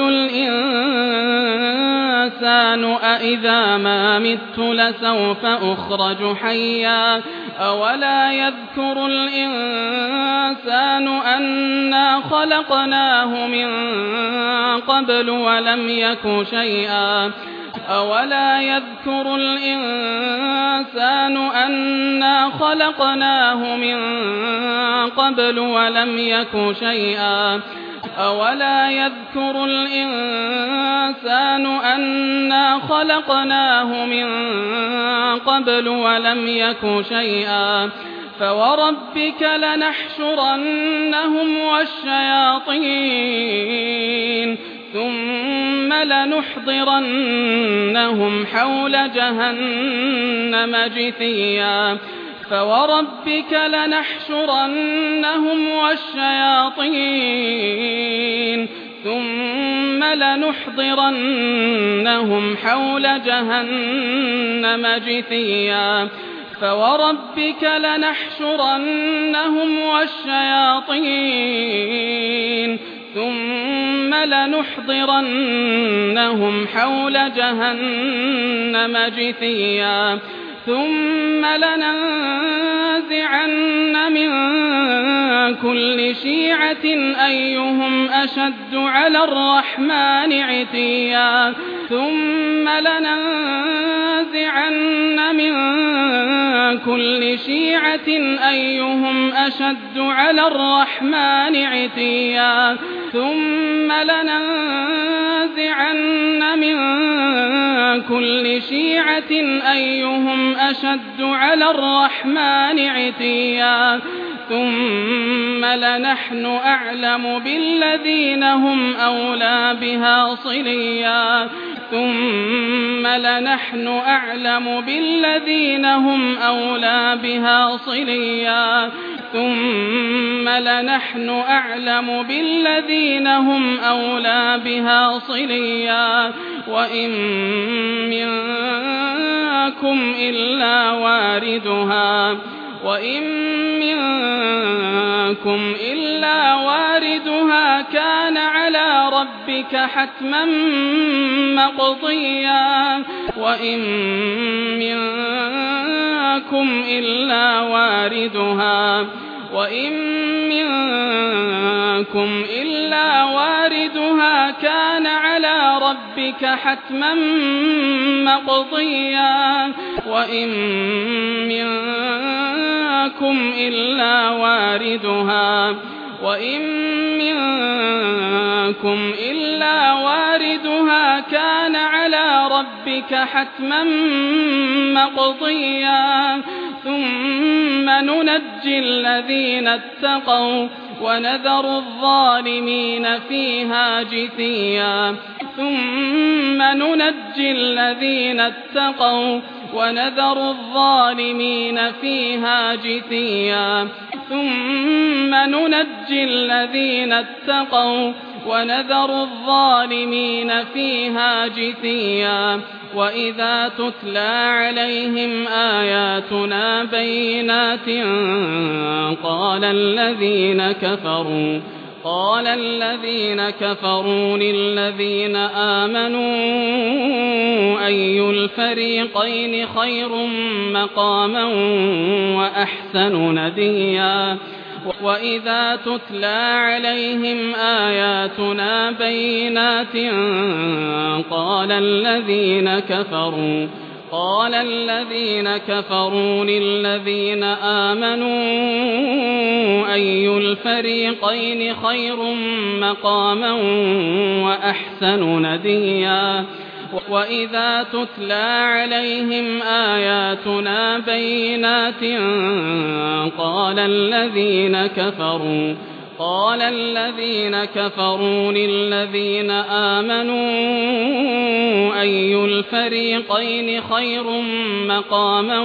الإنسان أإذا ما مت لسوف أخرج حيا أولا يذكر الإنسان أنا خلقناه من قبل ولم يك شيئا أولا يذكر الإنسان أنا خلقناه من قبل ولم يك شيئا أولا يذكر الإنسان أنا خلقناه من قبل ولم يك شيئا فوربك لنحشرنهم والشياطين ثم لنحضرنهم حول جهنم جثيا فوربك لنحشرنهم والشياطين ثم لنحضرنهم حول جهنم جثيا فوربك لنحشرنهم والشياطين ثم لنحضرنهم حول جهنم جثيا ثم لننزعن من كل شيعة أيهم أشد على الرحمن عتيا ثم لننزعن من كل شيعة أيهم أشد على الرحمن عتيا ثم لننزعن من كل شيعة أيهم أشد على الرحمن عتيا ثم لنحن أعلم بالذين هم أولى بها صليا ثم لنحن أعلم بالذين هم أولى بها صليا ثم لنحن أعلم بالذين هم أولى بها صليا وإن منكم إلا واردها وإن منكم إلا واردها كان على ربك حتما مقضيا وإن منكم إلا واردها وإن منكم إلا واردها كان على ربك حتما مقضيا وإن منكم إلا واردها وإن منكم إلا واردها كان على ربك حتما مقضيا ثم ننجي الذين اتقوا ونذر الظالمين فيها جثيا ثم ننجي الذين اتقوا ونذر الظالمين فيها جثيا ثم ننجي الذين اتقوا ونذر الظالمين فيها جثيا وإذا تتلى عليهم آياتنا بينات قال الذين كفروا قال الذين كفروا للذين آمنوا أي الفريقين خير مقاما وأحسن نديا وإذا تتلى عليهم آياتنا بينات قال الذين كفروا قال الذين كفروا للذين آمنوا أي الفريقين خير مقاما وأحسن نديا وإذا تتلى عليهم آياتنا بينات قال الذين كفروا قال الذين كفروا للذين آمنوا أي الفريقين خير مقاما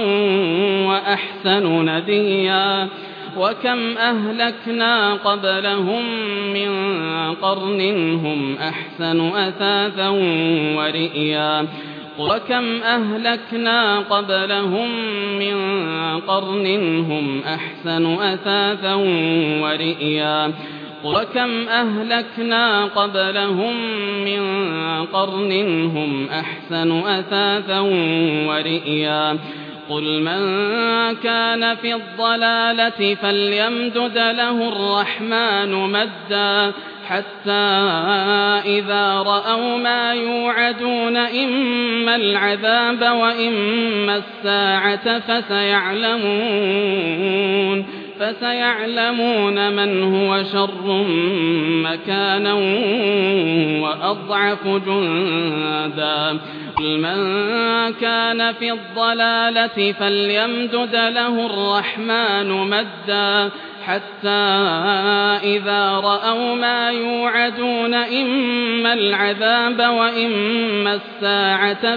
وأحسن نديا وكم أهلكنا قبلهم من قرن هم أحسن أثاثا ورئيا وكم أهلكنا قبلهم من قرن هم أحسن أثاثا ورئيا وكم أهلكنا قبلهم من قرن هم أحسن أثاثا ورئيا قل من كان في الضلالة فليمدد له الرحمن مدا حتى إذا رأوا ما يوعدون إما العذاب وإما الساعة فسيعلمون فسيعلمون من هو شر مكانا وأضعف جندا قل من كان في الضلالة فليمدد له الرحمن مدا حتى إذا رأوا ما يوعدون إما العذاب وإما الساعة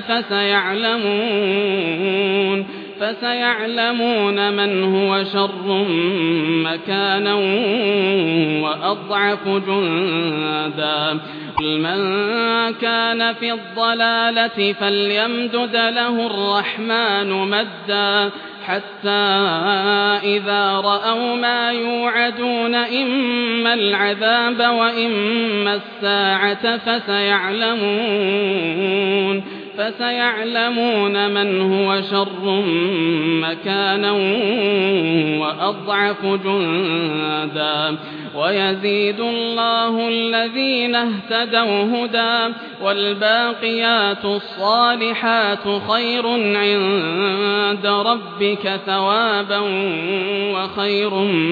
فسيعلمون فسيعلمون من هو شر مكانا وأضعف جندا قل من كان في الضلالة فليمدد له الرحمن مدا حتى إذا رأوا ما يوعدون إما العذاب وإما الساعة فسيعلمون فسيعلمون من هو شر مكانا وأضعف جندا ويزيد الله الذين اهتدوا هدى والباقيات الصالحات خير عند ربك ثوابا وخير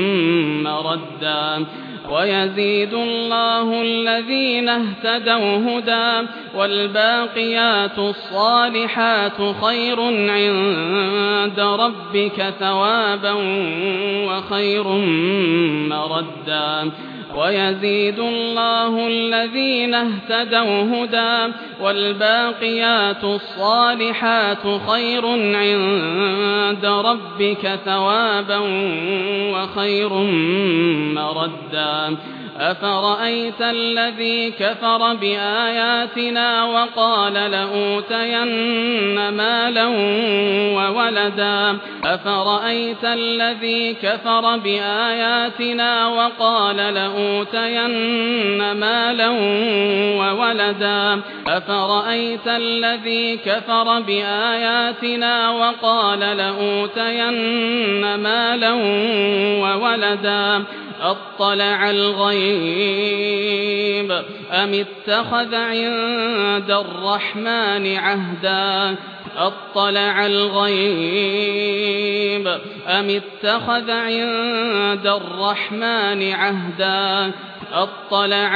مردا ويزيد الله الذين اهتدوا هدى والباقيات الصالحات خير عند ربك ثوابا وخير مردا ويزيد الله الذين اهتدوا هدى والباقيات الصالحات خير عند ربك ثوابا وخير مردا أفرأيت الذي كفر بآياتنا وقال لأوتين مالا وولدا أفرأيت الذي كفر بآياتنا وقال لأوتين مالا وولدا أفرأيت الذي كفر بآياتنا وقال لأوتين مالا وولدا أطلع الغيب أم اتخذ عند الرحمن عهدا أطلع الغيب أم اتخذ عند الرحمن عهدا أطلع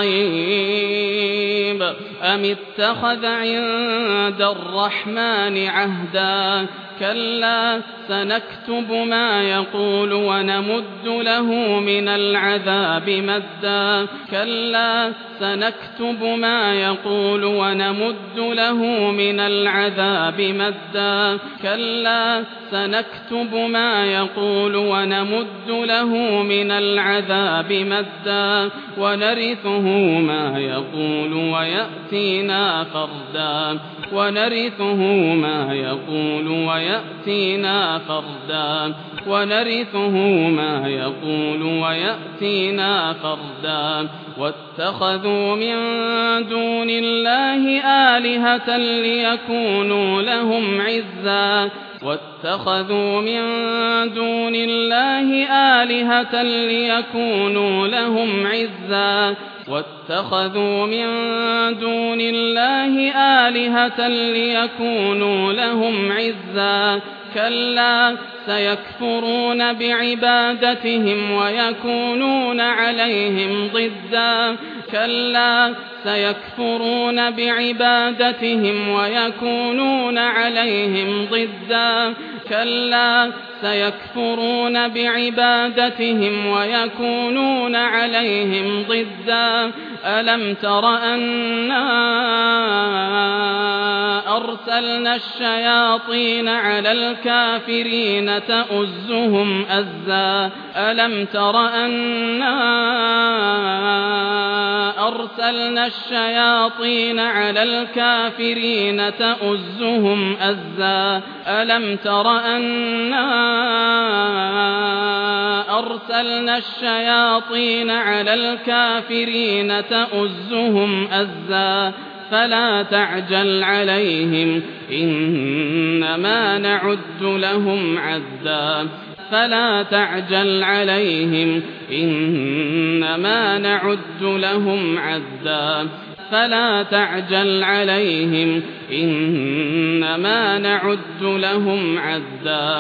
الغيب أم اتخذ عند الرحمن عهدا كلا سنكتب ما يقول ونمد له من العذاب مدا كلا سنكتب ما يقول ونمد له من العذاب مدا كلا سنكتب ما يقول ونمد له من العذاب مدا ونرثه ما يقول ويأتينا فردا ونرثه ما يقول ويأتينا فردا ونرثه ما يقول ويأتينا فردا واتخذوا من دون الله آلهة ليكونوا لهم عزا واتخذوا من دون الله آلهة ليكونوا لهم عزا واتخذوا من دون الله آلهة ليكونوا لهم عزا كلا سيكفرون بعبادتهم ويكونون عليهم ضدا كلا سيكفرون بعبادتهم ويكونون عليهم ضدا كلا سيكفرون بعبادتهم ويكونون عليهم ضدا ألم تر أنا أرسلنا الشياطين على الكافرين تؤزهم أزا ألم تر أنا أرسلنا الشياطين على الكافرين تؤزهم أزا ألم تر أنا أرسلنا الشياطين على الكافرين تؤزهم أزا فلا تعجل عليهم إنما نعد لهم عدا فلا تعجل عليهم إنما نعد لهم عدا فلا تعجل عليهم إنما نعد لهم عدا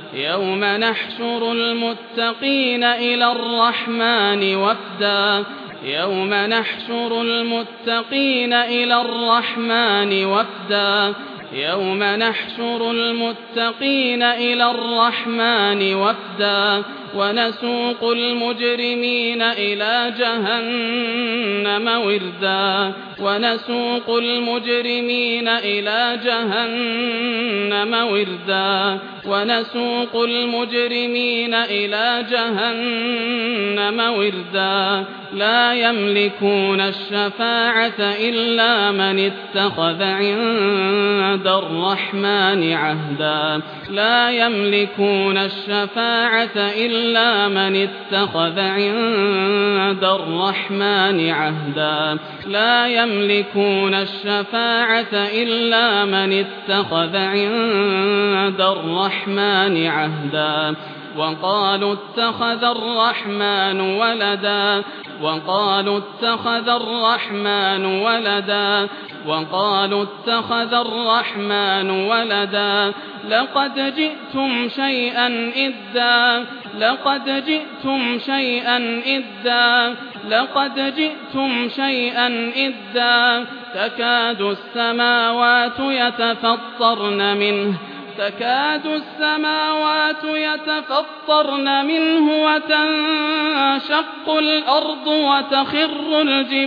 يوم نحشر المتقين إلى الرحمن وفدا يوم نحشر المتقين إلى الرحمن وفدا يوم نحشر المتقين إلى الرحمن وفدا ونسوق المجرمين إلى جهنم وردا ونسوق المجرمين إلى جهنم وردا ونسوق المجرمين إلى جهنم وردا لا يملكون الشفاعة إلا من اتخذ عند الرحمن عهدا لا يملكون الشفاعة إلا من اتخذ عند الرحمن عهدا لا يملكون الشفاعة إلا من اتخذ عند الرحمن عهدا وقالوا اتخذ الرحمن ولدا وقالوا اتخذ الرحمن ولدا وقالوا اتخذ الرحمن ولدا لقد جئتم شيئا إدا لقد جئتم شيئا إدا لقد جئتم شيئا إدا تكاد السماوات يتفطرن منه تكاد السماوات يتفطرن منه وتنشق الأرض وتخر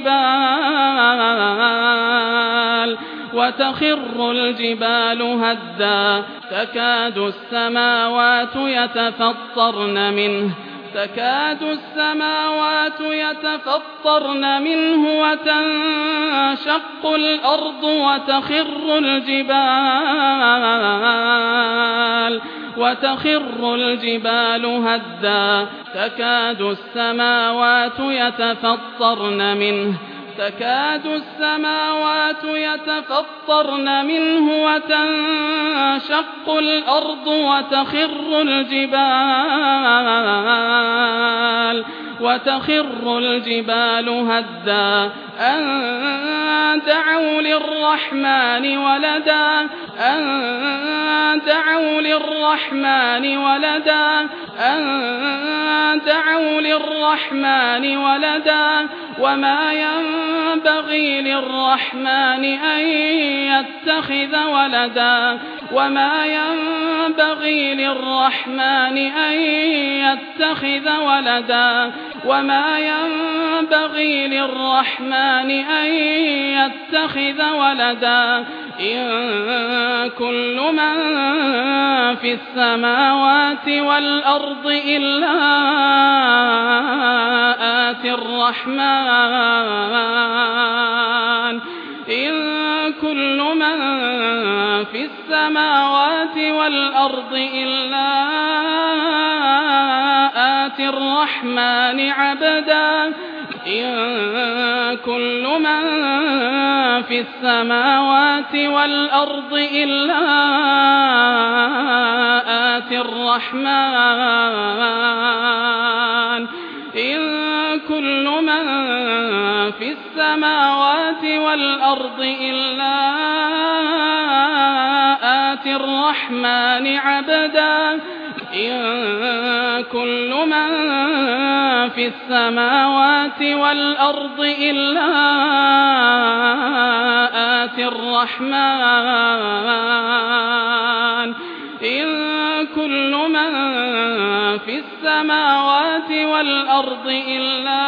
الجبال وتخر الجبال هدا تكاد السماوات يتفطرن منه تكاد السماوات يتفطرن منه وتنشق الأرض وتخر الجبال وتخر الجبال هدا تكاد السماوات يتفطرن منه تكاد السماوات يتفطرن منه وتنشق الأرض وتخر الجبال وتخر الجبال هدا أن دعوا للرحمن ولدا أن دعوا للرحمن ولدا أن دعوا للرحمن ولدا وما ينبغي للرحمن أن يتخذ ولدا وما ينبغي للرحمن أن يتخذ ولدا وما ينبغي للرحمن أن يتخذ ولدا إن كل من في السماوات والأرض إلا آتي الرحمن إن كل من في السماوات والأرض إلا آتي الرحمن عبدا إن كل من في السماوات والأرض إلا آتي الرحمن إن كل من في السماوات والأرض إلا آتي الرحمن عبدا إن كل من في السماوات والأرض إلا آتي الرحمن إن كل من في السماوات والأرض إلا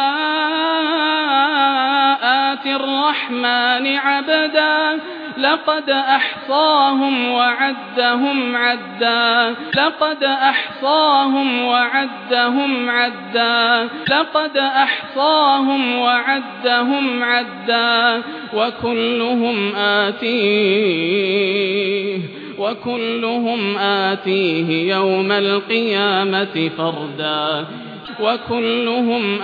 آتي الرحمن عبدا لقد أحصاهم وعدهم عدا لقد أحصاهم وعدهم عدا لقد أحصاهم وعدهم عدا وكلهم آتيه وكلهم آتيه يوم القيامة فردا وكلهم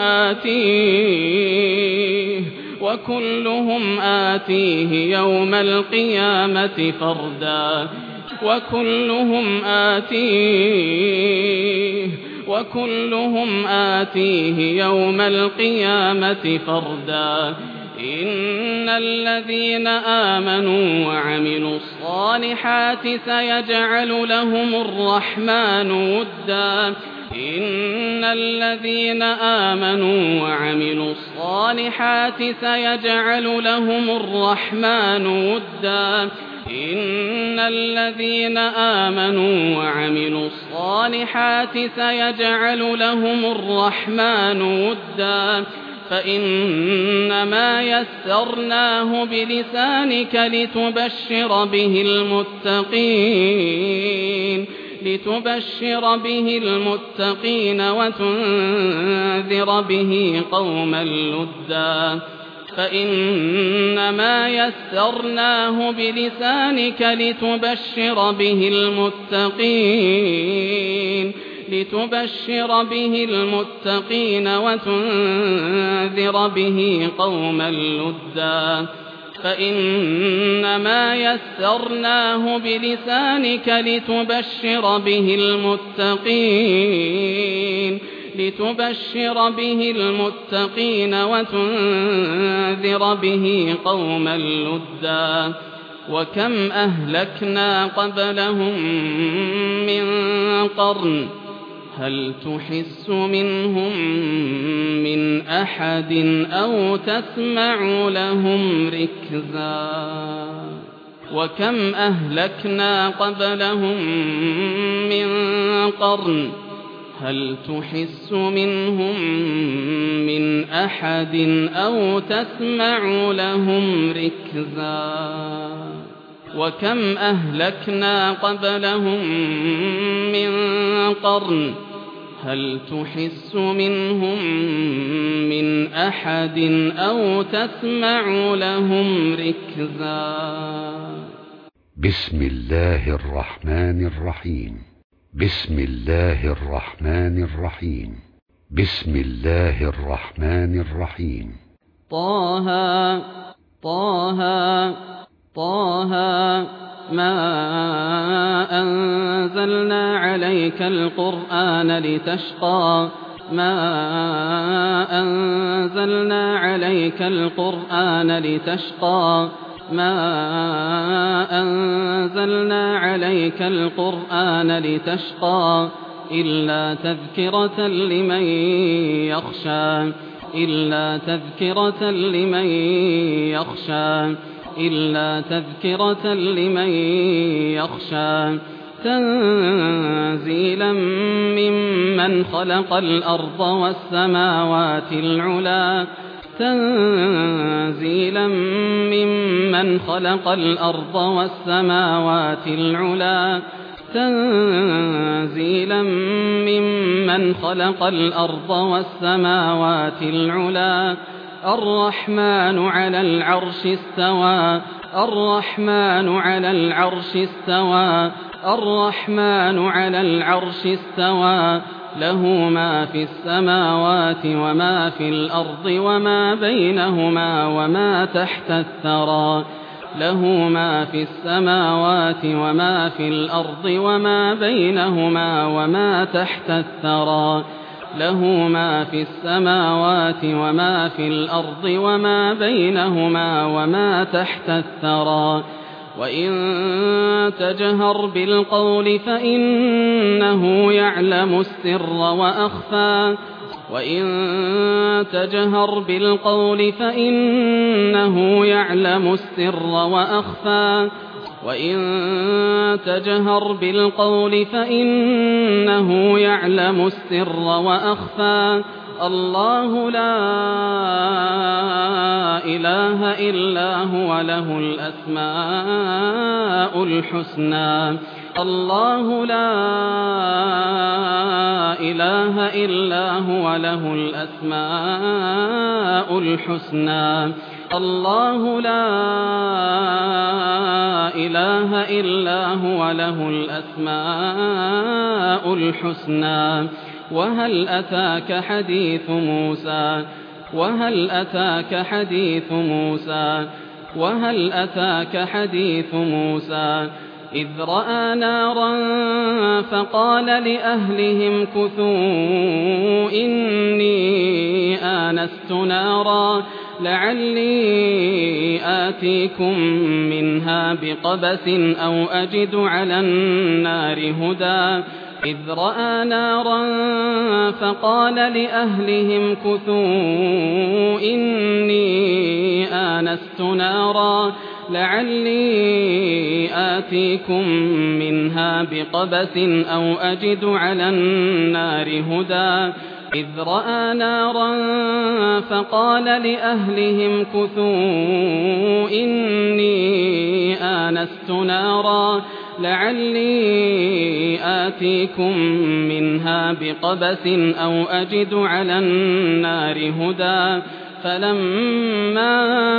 آتيه وكلهم آتيه يوم القيامة فردا وكلهم آتيه وكلهم آتيه يوم القيامة فردا إن الذين آمنوا وعملوا الصالحات سيجعل لهم الرحمن ودا إن الذين آمنوا وعملوا الصالحات سيجعل لهم الرحمن ودا إن الذين آمنوا وعملوا الصالحات سيجعل لهم الرحمن ودا فإنما يسرناه بلسانك لتبشر به المتقين لتبشر به المتقين وتنذر به قوما لدا فإنما يسرناه بلسانك لتبشر به المتقين لتبشر به المتقين وتنذر به قوما لدا فإنما يسرناه بلسانك لتبشر به المتقين لتبشر به المتقين وتنذر به قوما لدا وكم أهلكنا قبلهم من قرن هل تحس منهم من أحد أو تسمع لهم ركزا وكم أهلكنا قبلهم من قرن هل تحس منهم من أحد أو تسمع لهم ركزا وكم أهلكنا قبلهم من قرن هل تحس منهم من أحد أو تسمع لهم ركزا بسم الله الرحمن الرحيم بسم الله الرحمن الرحيم بسم الله الرحمن الرحيم طه طه طه ما أنزلنا عليك القرآن لتشقى ما أنزلنا عليك القرآن لتشقى ما أنزلنا عليك القرآن لتشقى إلا تذكرة لمن يخشى إلا تذكرة لمن يخشى إلا تذكرة لمن يخشى تنزيلا ممن خلق الأرض والسماوات العلى تنزيلا ممن خلق الأرض والسماوات العلى تنزيلا ممن خلق الأرض والسماوات العلى الرحمن على العرش استوى الرحمن على العرش استوى الرحمن على العرش استوى له ما في السماوات وما في الأرض وما بينهما وما تحت الثرى له ما في السماوات وما في الأرض وما بينهما وما تحت الثرى له ما في السماوات وما في الأرض وما بينهما وما تحت الثرى وإن تجهر بالقول فإنه يعلم السر وأخفى وإن تجهر بالقول فإنه يعلم السر وأخفى وإن تجهر بالقول فإنه يعلم السر وأخفى الله لا إله إلا هو له الأسماء الحسنى الله لا إله إلا هو له الأسماء الحسنى الله لا إله إلا هو له الأسماء الحسنى وهل أتاك حديث موسى وهل أتاك حديث موسى وهل أتاك حديث موسى إذ رأى نارا فقال لأهلهم كثوا إني آنست نارا لعلي آتيكم منها بقبس أو أجد على النار هدى إذ رأى نارا فقال لأهلهم كثوا إني آنست نارا لعلي آتيكم منها بقبس أو أجد على النار هدى إذ رأى نارا فقال لأهلهم كثوا إني آنست نارا لعلي آتيكم منها بقبس أو أجد على النار هدى فلما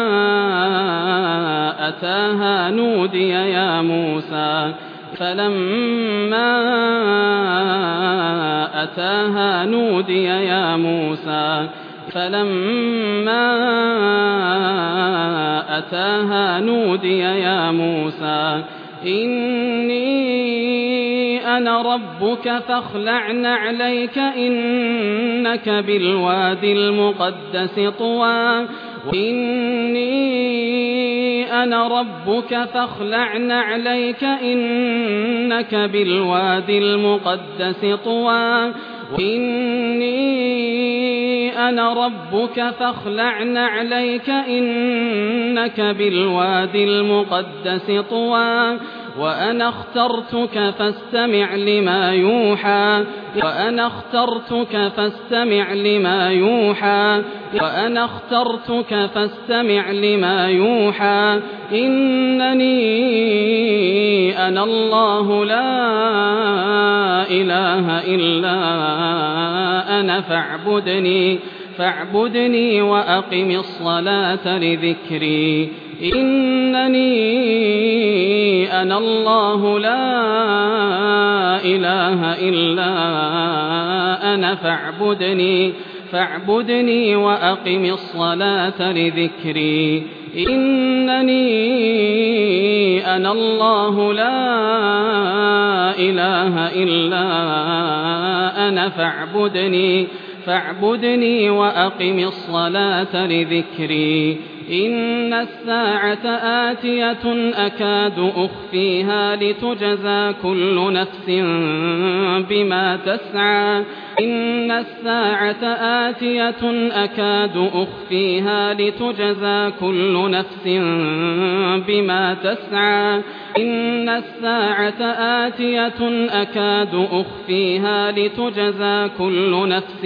أتاها نودي يا موسى فلما أتاها نودي يا موسى فلما أتاها نودي يا موسى إني أنا ربك فاخلع نعليك إنك بالوادي المقدس طوى إني أنا ربك فاخلع نعليك إنك بالوادي المقدس طوى إني أنا ربك فاخلع نعليك إنك بالوادي المقدس طوى وأنا اخترتك فاستمع لما يوحى وأنا اخترتك فاستمع لما يوحى وأنا اخترتك فاستمع لما يوحى إنني أنا الله لا إله إلا أنا فاعبدني فاعبدني وأقم الصلاة لذكري إنني أنا الله لا إله إلا أنا فاعبدني فاعبدني وأقم الصلاة لذكري إنني أنا الله لا إله إلا أنا فاعبدني فاعبدني وأقم الصلاة لذكري إن الساعة آتية أكاد أخفيها لتجزى كل نفس بما تسعى إن الساعة آتية أكاد أخفيها لتجزى كل نفس بما تسعى إن الساعة آتية أكاد أخفيها لتجزى كل نفس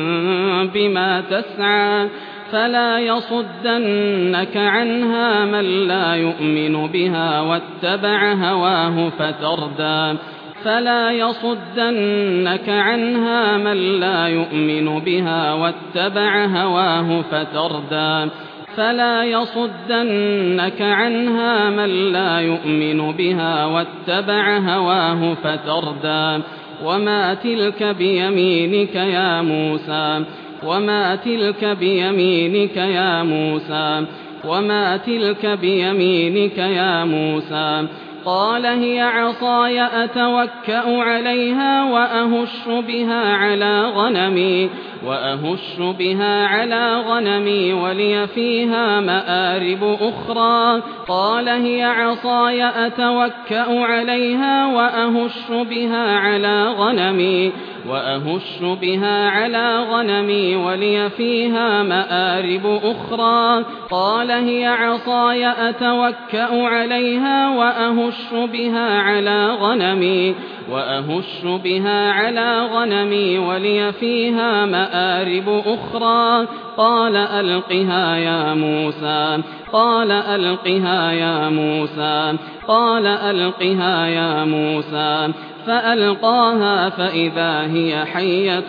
بما تسعى فلا يصدنك عنها من لا يؤمن بها واتبع هواه فتردى فلا يصدنك عنها من لا يؤمن بها واتبع هواه فتردى فلا يصدنك عنها من لا يؤمن بها واتبع هواه فتردى وما تلك بيمينك يا موسى وما تلك بيمينك يا موسى وما تلك بيمينك يا موسى قال هي عصاي أتوكأ عليها وأهش بها على غنمي وأهش بها على غنمي ولي فيها مآرب أخرى قال هي عصاي أتوكأ عليها وأهش بها على غنمي وأهش بها على غنمي ولي فيها مآرب أخرى قال هي عصاي أتوكأ عليها وأهش بها على غنمي وأهش بها على غنمي ولي فيها مآرب أخرى قال ألقها يا موسى قال ألقها يا موسى قال ألقها يا موسى فألقاها فإذا هي حية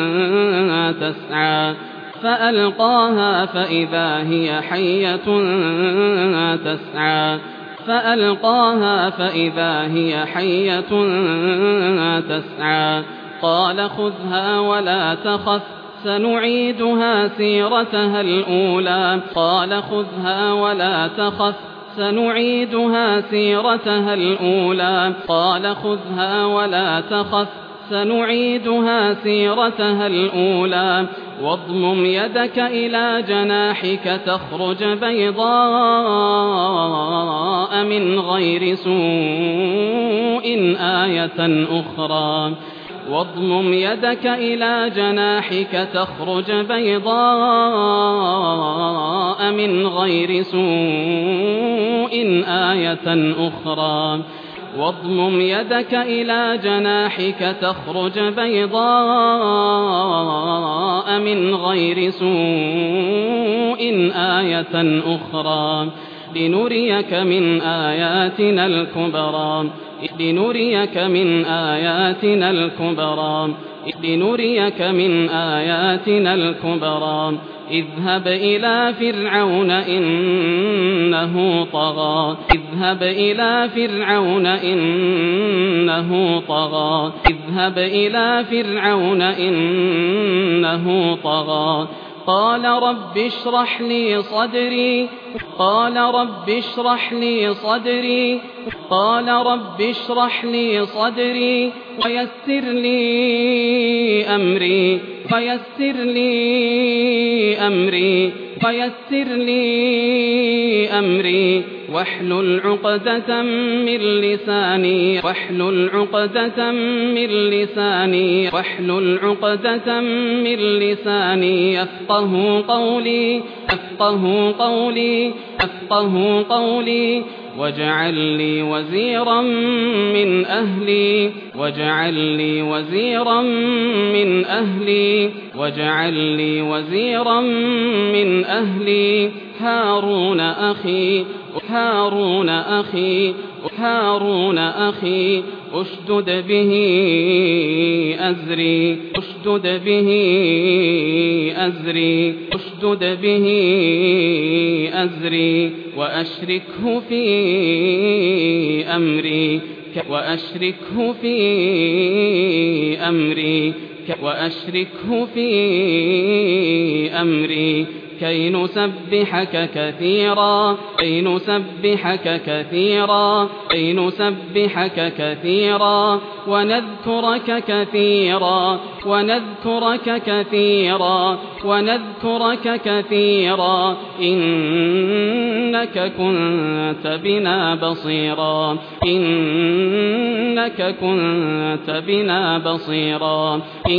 تسعى فألقاها فإذا هي حية تسعى فألقاها فإذا هي حية تسعى قال خذها ولا تخف سنعيدها سيرتها الأولى قال خذها ولا تخف سنعيدها سيرتها الأولى قال خذها ولا تخف سنعيدها سيرتها الأولى واضمم يدك إلى جناحك تخرج بيضاء من غير سوء آية أخرى واضمم يدك إلى جناحك تخرج بيضاء من غير سوء آية أخرى واضمم يدك إلى جناحك تخرج بيضاء من غير سوء آية أخرى لنريك من آياتنا الكبرى لنريك من آياتنا الكبرى لنريك من آياتنا الكبرى اذهب إلى فرعون إنه طغى اذهب إلى فرعون إنه طغى اذهب إلى فرعون إنه طغى قال رب اشرح لي صدري قال رب اشرح لي صدري قال رب اشرح لي صدري ويسر لي أمري ويسر لي أمري ويسر لي أمري واحلل عقدة من لساني واحلل عقدة من لساني واحلل عقدة من لساني يفقه قولي يفقه قولي يفقه قولي واجعل لي وزيرا من أهلي واجعل لي وزيرا من أهلي واجعل لي وزيرا من أهلي هارون أخي هارون أخي هارون أخي أشدد به أزري أشدد به أزري أشدد به أزري وأشركه في أمري وأشركه في أمري وأشركه في أمري كي نسبحك كثيرا كي نسبحك كثيرا كي نسبحك كثيرا ونذكرك كثيرا ونذكرك كثيرا ونذكرك كثيرا إنك كنت بنا بصيرا إنك كنت بنا بصيرا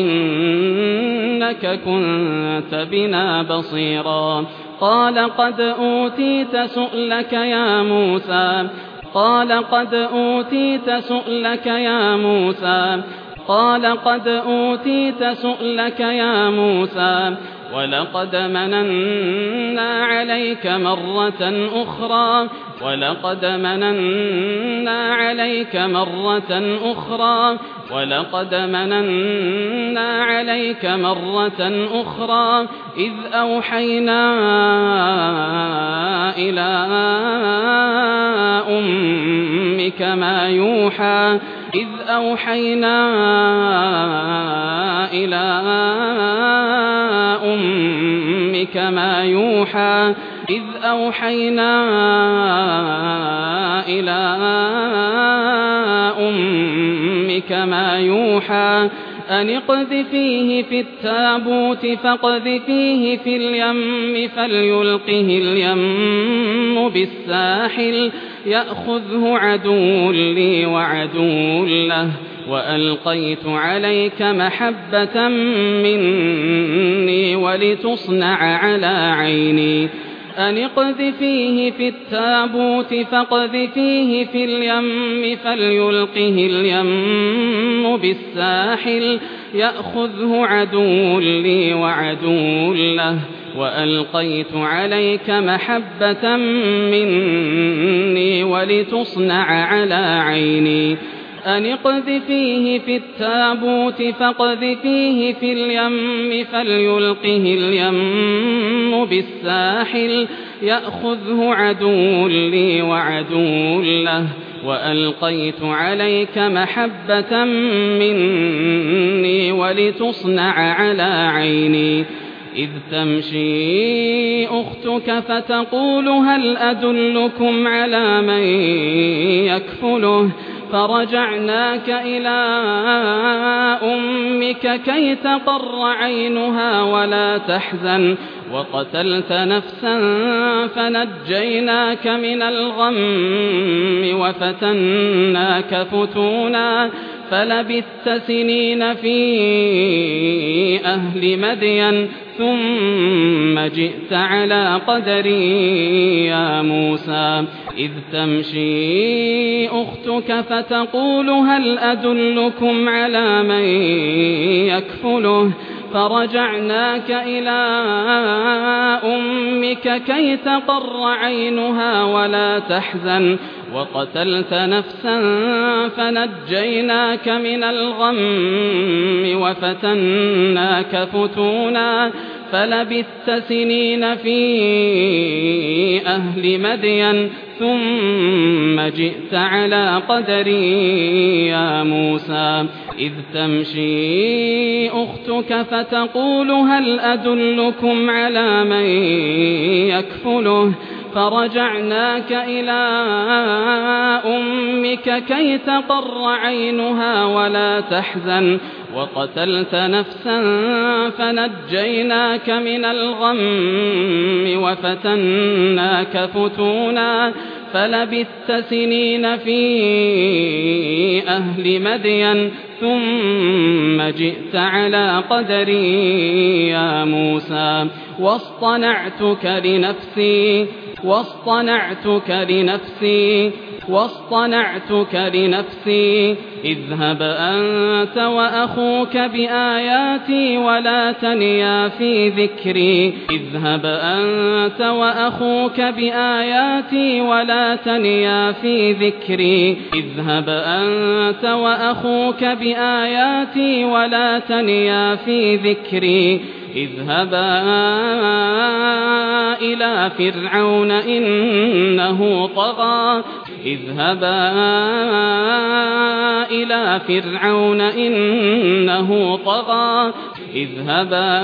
إنك كنت بنا بصيرا قال قد أوتيت سؤلك يا موسى قال قد أوتيت سؤلك يا موسى قال قد أوتيت سؤلك يا موسى ولقد مننا عليك مرة أخرى ولقد مننا عليك مرة أخرى ولقد مننا عليك مرة أخرى إذ أوحينا إلى أمك ما يوحى إذ أوحينا إلى أمك ما يوحى إذ أوحينا إلى أمك ما يوحى أن اقذفيه في التابوت فاقذفيه في اليم فليلقه اليم بالساحل يأخذه عدو لي عدو له وألقيت عليك محبة مني ولتصنع على عيني أن اقذفيه في التابوت فاقذفيه في اليم فليلقه اليم بالساحل يأخذه عدو لي وعدو له وألقيت عليك محبة مني ولتصنع على عيني أن اقذفيه في التابوت فاقذفيه في اليم فليلقه اليم بالساحل يأخذه عدو لي وعدو له وألقيت عليك محبة مني ولتصنع على عيني إذ تمشي أختك فتقول هل أدلكم على من يكفله فرجعناك إلى أمك كي تقر عينها ولا تحزن وقتلت نفسا فنجيناك من الغم وفتناك فتونا فلبثت سنين في أهل مدين ثم جئت على قدري يا موسى إذ تمشي أختك فتقول هل أدلكم على من يكفله فرجعناك إلى أمك كي تقر عينها ولا تحزن وقتلت نفسا فنجيناك من الغم وفتناك فتونا فلبثت سنين في أهل مدين ثم جئت على قدري يا موسى إذ تمشي أختك فتقول هل أدلكم على من يكفله فرجعناك إلى أمك كي تقر عينها ولا تحزن وقتلت نفسا فنجيناك من الغم وفتناك فتونا فلبثت سنين في أهل مدين ثم جئت على قدري يا موسى واصطنعتك لنفسي واصطنعتك لنفسي واصطنعتك لنفسي اذهب أنت وأخوك بآياتي ولا تنيا في ذكري اذهب أنت وأخوك بآياتي ولا تنيا في ذكري اذهب أنت وأخوك بآياتي ولا تنيا في ذكري اذهبا إلى فرعون إنه طغى اذهبا إلى فرعون إنه طغى اذهبا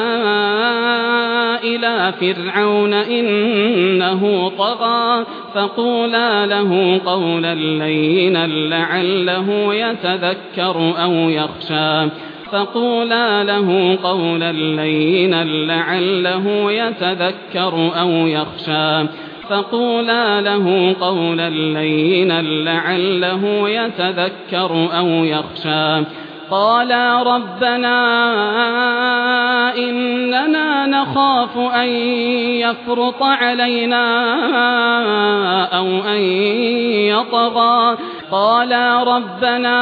إلى فرعون إنه طغى فقولا له قولا لينا لعله يتذكر أو يخشى فقولا له قولا لينا لعله يتذكر أو يخشى فقولا له قولا لينا لعله يتذكر أو يخشى قالا ربنا إننا نخاف أن يفرط علينا أو أن يطغى قالا ربنا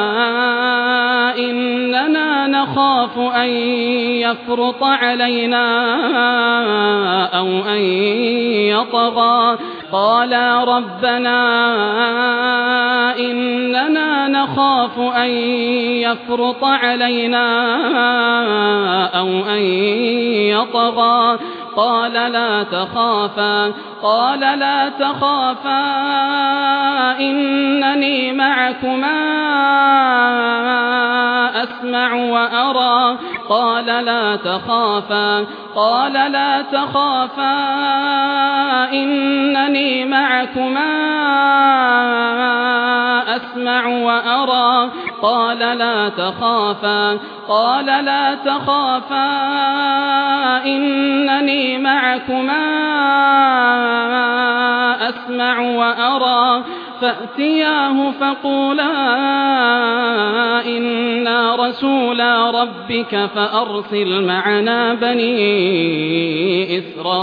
إننا نخاف أن يفرط علينا أو أن يطغى قالا ربنا إننا نخاف أن يفرط علينا أو أن يطغى قال لا تخافا قال لا تخافا إنني معكما أسمع وأرى قال لا تخافا قال لا تخافا إنني معكما أسمع وأرى قال لا تخافا قال لا تخافا إنني معكما أسمع وأرى فأتياه فقولا إنا رسولا ربك فأرسل معنا بني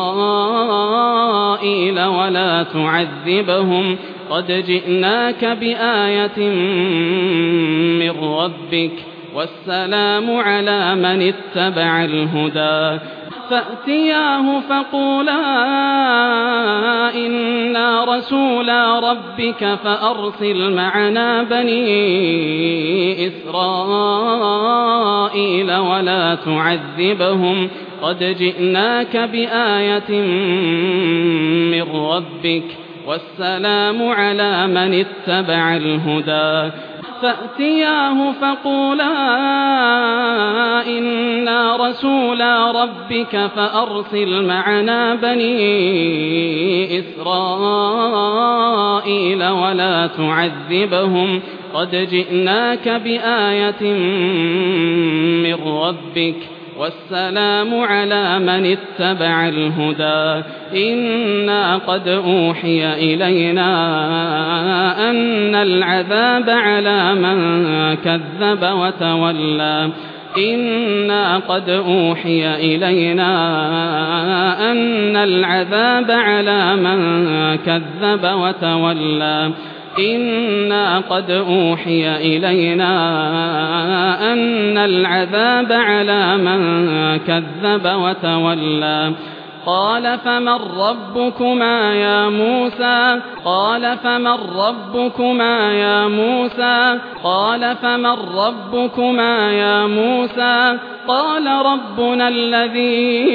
إسرائيل ولا تعذبهم قد جئناك بآية من ربك والسلام على من اتبع الهدى فأتياه فقولا إنا رسولا ربك فأرسل معنا بني إسرائيل ولا تعذبهم قد جئناك بآية من ربك والسلام على من اتبع الهدى فأتياه فقولا إنا رسولا ربك فأرسل معنا بني إسرائيل ولا تعذبهم قد جئناك بآية من ربك والسلام على من اتبع الهدى إنا قد أوحي إلينا أن العذاب على من كذب وتولى إنا قد أوحي إلينا أن العذاب على من كذب وتولى إنا قد أوحي إلينا أن العذاب على من كذب وتولى قال فمن ربكما يا موسى قال فمن ربكما يا موسى قال فمن ربكما يا موسى قال ربنا الذي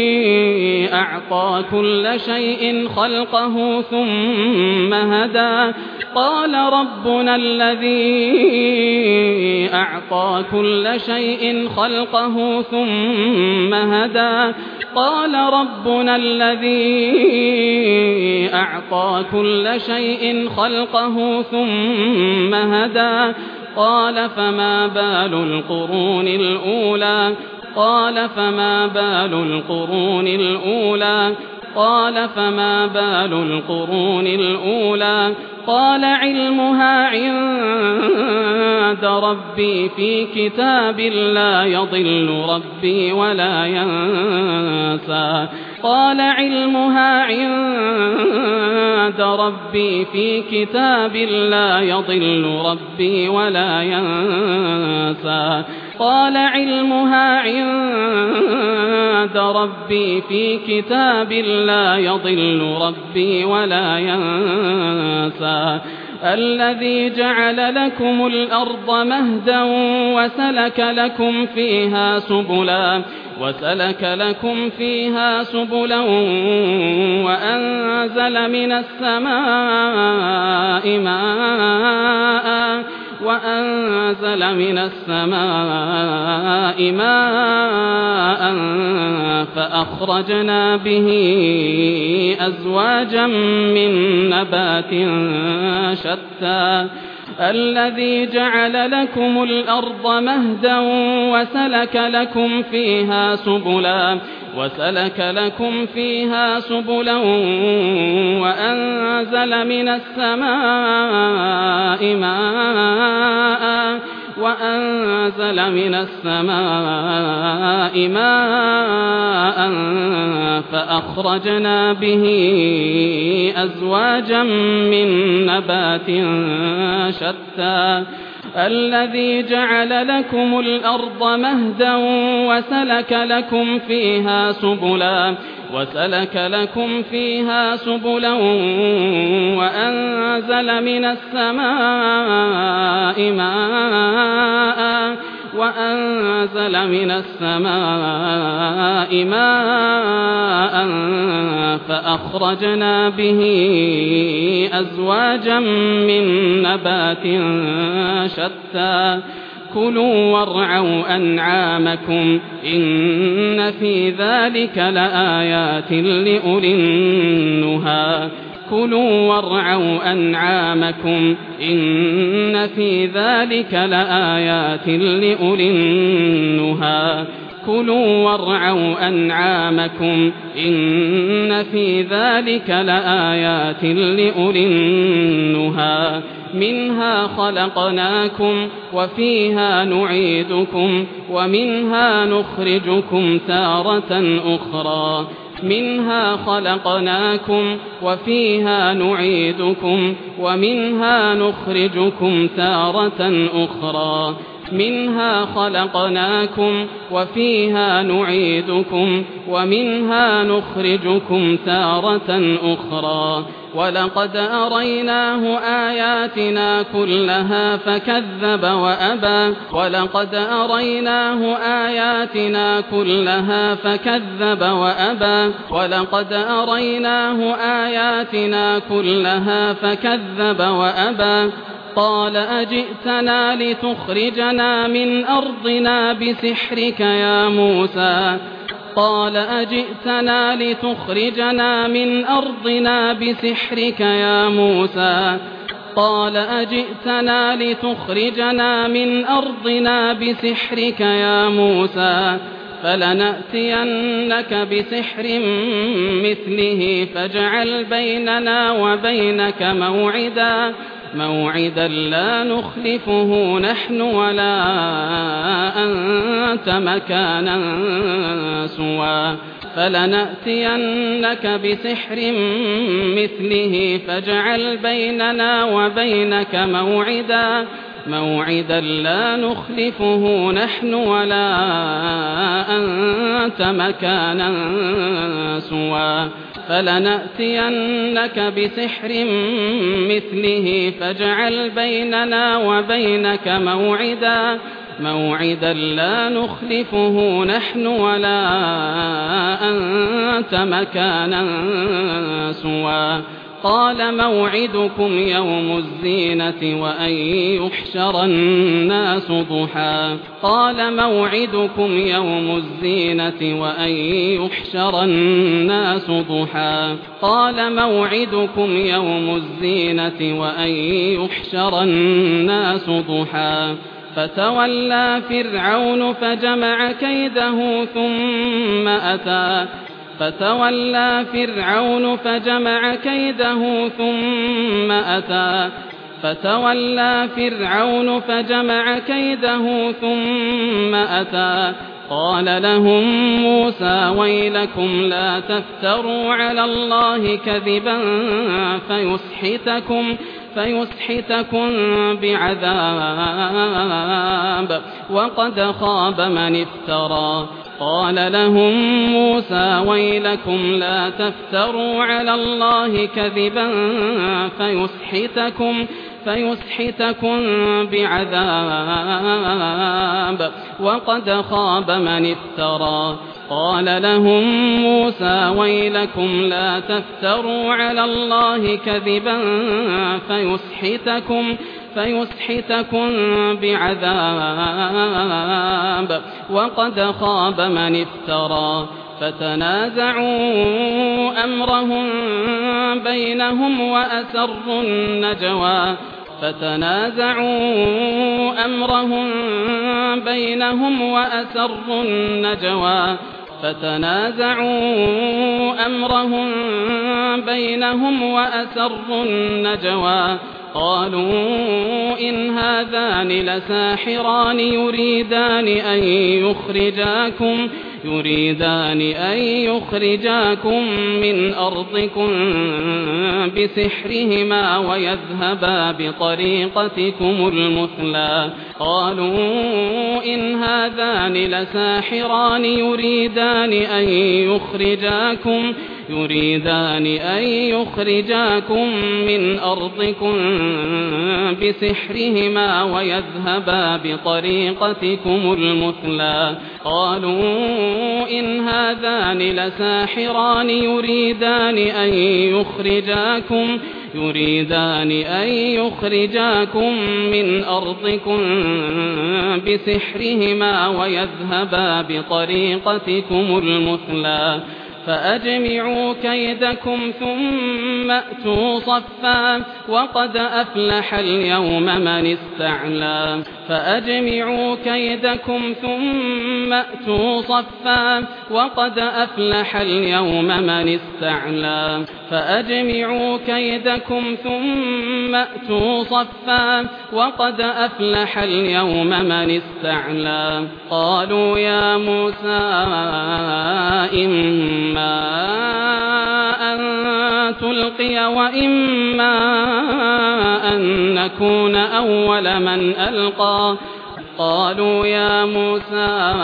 أعطى كل شيء خلقه ثم هدى قال ربنا الذي أعطى كل شيء خلقه ثم هدى قال ربنا الذي أعطى كل شيء خلقه ثم هدى قال فما بال القرون الأولى قال فما بال القرون الأولى قال فما بال القرون الأولى قال علمها عند ربي في كتاب لا يضل ربي ولا ينسى قال علمها عند ربي في كتاب لا يضل ربي ولا ينسى قال علمها عند ربي في كتاب لا يضل ربي ولا ينسى الذي جعل لكم الأرض مهدا وسلك لكم فيها سبلا وسلك لكم فيها سبلا وأنزل من السماء ماء وأنزل من السماء ماء فأخرجنا به أزواجا من نبات شتى الذي جعل لكم الأرض مهدا وسلك لكم فيها سبلا وسلك لكم فيها سبلا وأنزل من السماء ماء وأنزل من السماء ماء فأخرجنا به أزواجا من نبات شتى الذي جعل لكم الأرض مهدا وسلك لكم فيها سبلا وسلك لكم فيها سبلا وأنزل من السماء ماء وأنزل من السماء ماء فأخرجنا به أزواجا من نبات شتى كلوا وارعوا أنعامكم إن في ذلك لآيات لأولي النهى كلوا وارعوا أنعامكم إن في ذلك لآيات لأولي النهى كلوا وارعوا أنعامكم إن في ذلك لآيات لأولي النهى منها خلقناكم وفيها نعيدكم ومنها نخرجكم تارة أخرى منها خلقناكم وفيها نعيدكم ومنها نخرجكم تارة أخرى منها خلقناكم وفيها نعيدكم ومنها نخرجكم تارة أخرى ولقد أريناه آياتنا كلها فكذب وأبى ولقد أريناه آياتنا كلها فكذب وأبى ولقد أريناه آياتنا كلها فكذب وأبى قال أجئتنا لتخرجنا من أرضنا بسحرك يا موسى قال أجئتنا لتخرجنا من أرضنا بسحرك يا موسى قال أجئتنا لتخرجنا من أرضنا بسحرك يا موسى فلنأتينك بسحر مثله فاجعل بيننا وبينك موعدا موعدا لا نخلفه نحن ولا أنت مكانا سوى فلنأتينك بسحر مثله فاجعل بيننا وبينك موعدا موعدا لا نخلفه نحن ولا أنت مكانا سوى فلنأتينك بسحر مثله فاجعل بيننا وبينك موعدا موعدا لا نخلفه نحن ولا أنت مكانا سوى قال موعدكم يوم الزينة وأن يحشر الناس ضحى قال موعدكم يوم الزينة وأن يحشر الناس ضحى قال موعدكم يوم الزينة وأن يحشر الناس ضحى فتولى فرعون فجمع كيده ثم أتى فتولى فرعون فجمع كيده ثم أتى فتولى فرعون فجمع كيده ثم أتى قال لهم موسى ويلكم لا تفتروا على الله كذبا فيسحتكم فيسحتكم بعذاب وقد خاب من افترى قال لهم موسى ويلكم لا تفتروا على الله كذبا فيسحتكم فيسحتكم بعذاب وقد خاب من افترى قال لهم موسى ويلكم لا تفتروا على الله كذبا فيسحتكم فيسحتكم بعذاب وقد خاب من افترى فتنازعوا أمرهم بينهم وأسروا النجوى فتنازعوا أمرهم بينهم وأسروا النجوى فتنازعوا أمرهم بينهم وأسروا النجوى قالوا إن هذان لساحران يريدان أن يخرجاكم يريدان أن يخرجاكم من أرضكم بسحرهما ويذهبا بطريقتكم المثلى قالوا إن هذان لساحران يريدان أن يخرجاكم يريدان أن يخرجاكم من أرضكم بسحرهما ويذهبا بطريقتكم المثلى قالوا إن هذان لساحران يريدان أن يخرجاكم يريدان أن يخرجاكم من أرضكم بسحرهما ويذهبا بطريقتكم المثلى فأجمعوا كيدكم ثم أتوا صفا وقد أفلح اليوم من استعلى فأجمعوا كيدكم ثم أتوا صفا وقد أفلح اليوم من استعلى فأجمعوا كيدكم ثم أتوا صفا وقد أفلح اليوم من استعلى قالوا يا موسى إما أن تلقي وإما أن نكون أول من ألقى قالوا يا موسى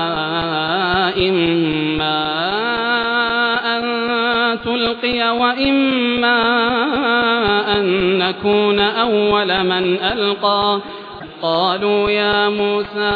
إما أن تلقي وإما أن نكون أول من ألقى قالوا يا موسى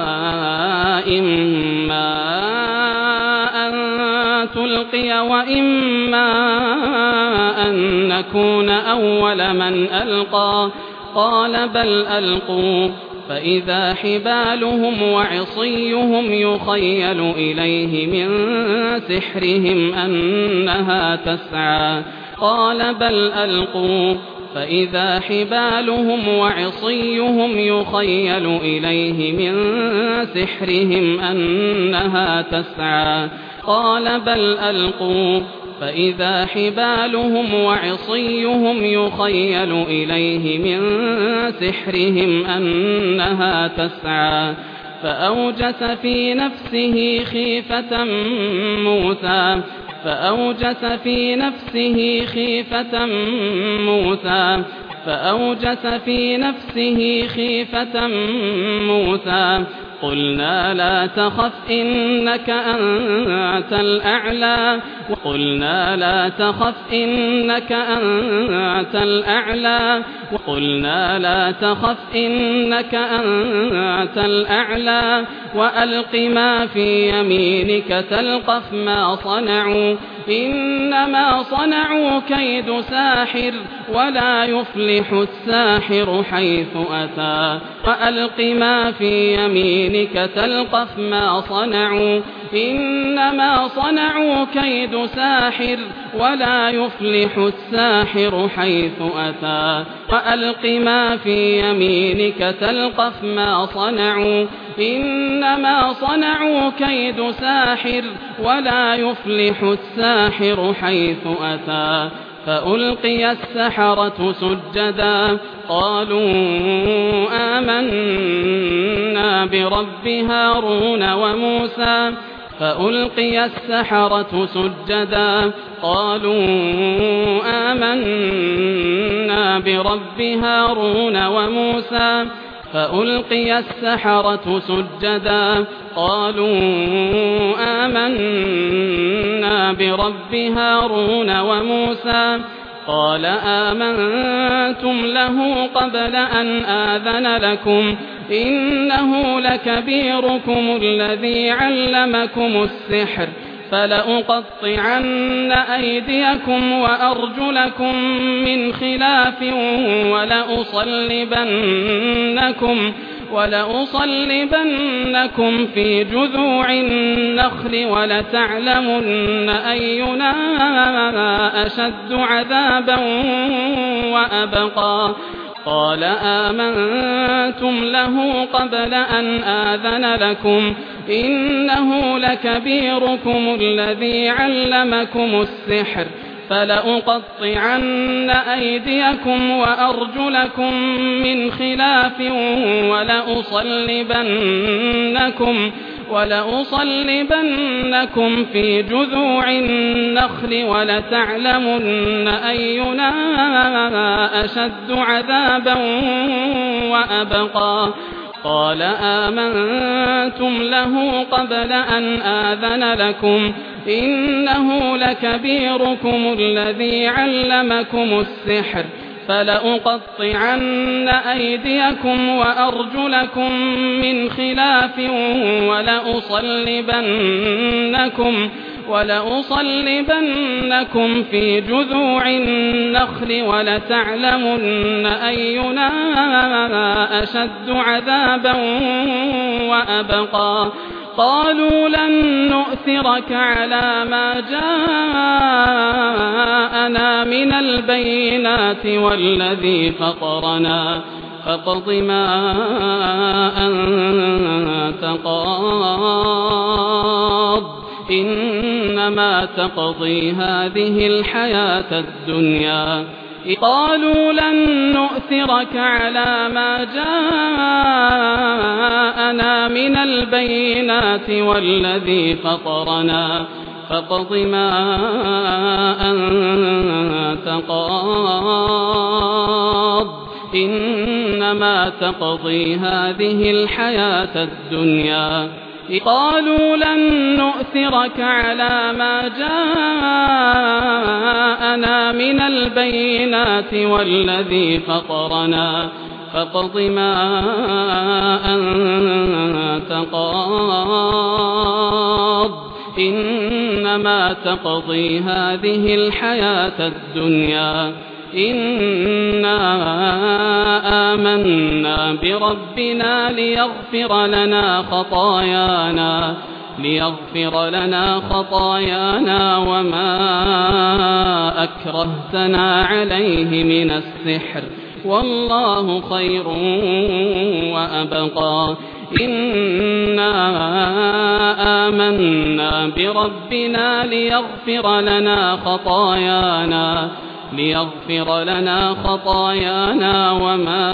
إما أن تلقي وإما أن نكون أول من ألقى قال بل ألقوا فإذا حبالهم وعصيهم يخيل إليه من سحرهم أنها تسعى قال بل ألقوا فإذا حبالهم وعصيهم يخيل إليه من سحرهم أنها تسعى قال بل ألقوا فإذا حبالهم وعصيهم يخيل إليه من سحرهم أنها تسعى فأوجس في نفسه خيفة موسى فأوجس في نفسه خيفة موسى فأوجس في نفسه خيفة موسى قلنا لا تخف إنك أنت الأعلى وقلنا لا تخف إنك أنت الأعلى وقلنا لا تخف إنك أنت الأعلى وألق ما في يمينك تلقف ما صنعوا إنما صنعوا كيد ساحر ولا يفلح الساحر حيث أتى وألق ما في يمينك تلقف ما صنعوا إنما صنعوا كيد ساحر ولا يفلح الساحر حيث أتى وألق ما في يمينك تلقف ما صنعوا إنما صنعوا كيد ساحر ولا يفلح الساحر حيث أتى فألقي السحرة سجدا قالوا آمنا برب هارون وموسى فألقي السحرة سجدا قالوا آمنا برب هارون وموسى فألقي السحرة سجدا قالوا آمنا برب هارون وموسى قال آمنتم له قبل أن آذن لكم إنه لكبيركم الذي علمكم السحر فلأقطعن أيديكم وأرجلكم من خلاف ولأصلبنكم ولأصلبنكم في جذوع النخل ولتعلمن أينا أشد عذابا وأبقى قال آمنتم له قبل أن آذن لكم إنه لكبيركم الذي علمكم السحر فلأقطعن أيديكم وأرجلكم من خلاف ولأصلبنكم ولأصلبنكم في جذوع النخل ولتعلمن أينا أشد عذابا وأبقى قال آمنتم له قبل أن آذن لكم إنه لكبيركم الذي علمكم السحر فلأقطعن أيديكم وأرجلكم من خلاف ولأصلبنكم ولأصلبنكم في جذوع النخل ولتعلمن أينا أشد عذابا وأبقى قالوا لن نؤثرك على ما جاءنا من البينات والذي فطرنا فاقض ما أنت قاض إنما تقضي هذه الحياة الدنيا قالوا لن نؤثرك على ما جاءنا من البينات والذي فطرنا فاقض ما أنت قاض إنما تقضي هذه الحياة الدنيا قالوا لن نؤثرك على ما جاءنا من البينات والذي فطرنا فاقض ما أنت قاض إنما تقضي هذه الحياة الدنيا إنا آمنا بربنا ليغفر لنا خطايانا ليغفر لنا خطايانا وما أكرهتنا عليه من السحر والله خير وأبقى إنا آمنا بربنا ليغفر لنا خطايانا ليغفر لنا خطايانا وما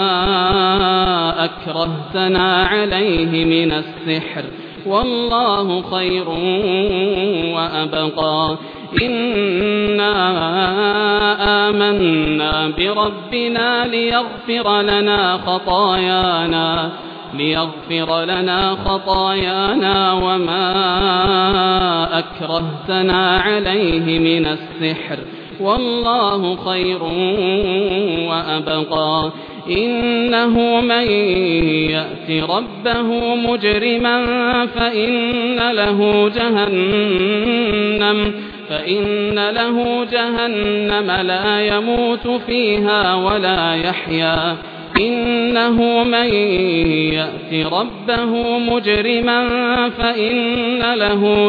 أكرهتنا عليه من السحر والله خير وأبقى إنا آمنا بربنا ليغفر لنا خطايانا ليغفر لنا خطايانا وما أكرهتنا عليه من السحر والله خير وأبقى إنه من يأت ربه مجرما فإن له جهنم فإن له جهنم لا يموت فيها ولا يحيا إنه من يأت ربه مجرما فإن له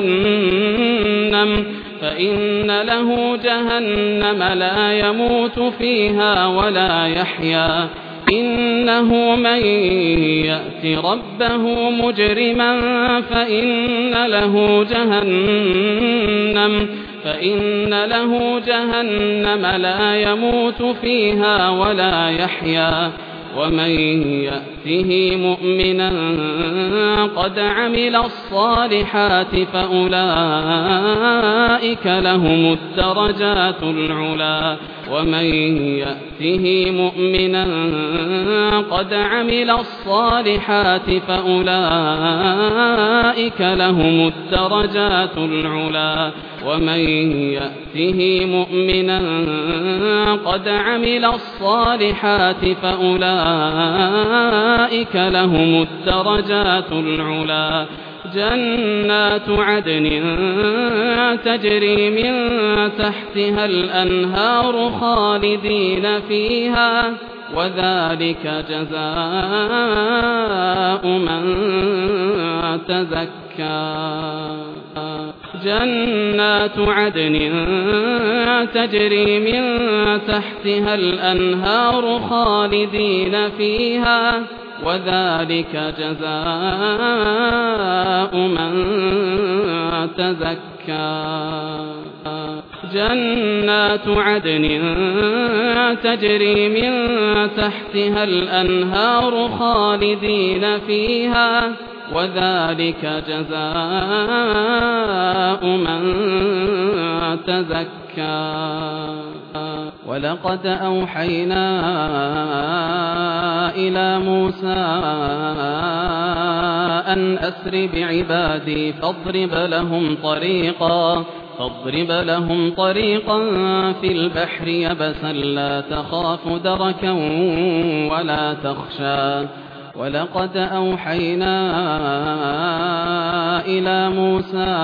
جهنم فإن له جهنم لا يموت فيها ولا يحيا إنه من يأت ربه مجرما فإن له جهنم فإن له جهنم لا يموت فيها ولا يحيا ومن يأته مؤمنا قد عمل الصالحات فأولئك لهم الدرجات العلى ومن يأته مؤمنا قد عمل الصالحات فأولئك لهم الدرجات العلى ومن يأته مؤمنا قد عمل الصالحات فأولئك لهم الدرجات العلى جنات عدن تجري من تحتها الأنهار خالدين فيها وذلك جزاء من تزكى جنات عدن تجري من تحتها الأنهار خالدين فيها وذلك جزاء من تزكى جنات عدن تجري من تحتها الأنهار خالدين فيها وذلك جزاء من تزكى ولقد أوحينا إلى موسى أن أسر بعبادي فاضرب لهم طريقا فاضرب لهم طريقا في البحر يبسا لا تخاف دركا ولا تخشى ولقد أوحينا إلى موسى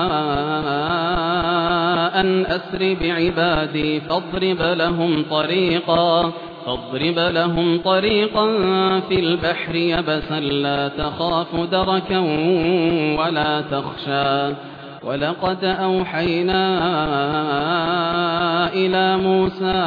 أن أسر بعبادي فاضرب لهم طريقا فاضرب لهم طريقا في البحر يبسا لا تخاف دركا ولا تخشى ولقد أوحينا إلى موسى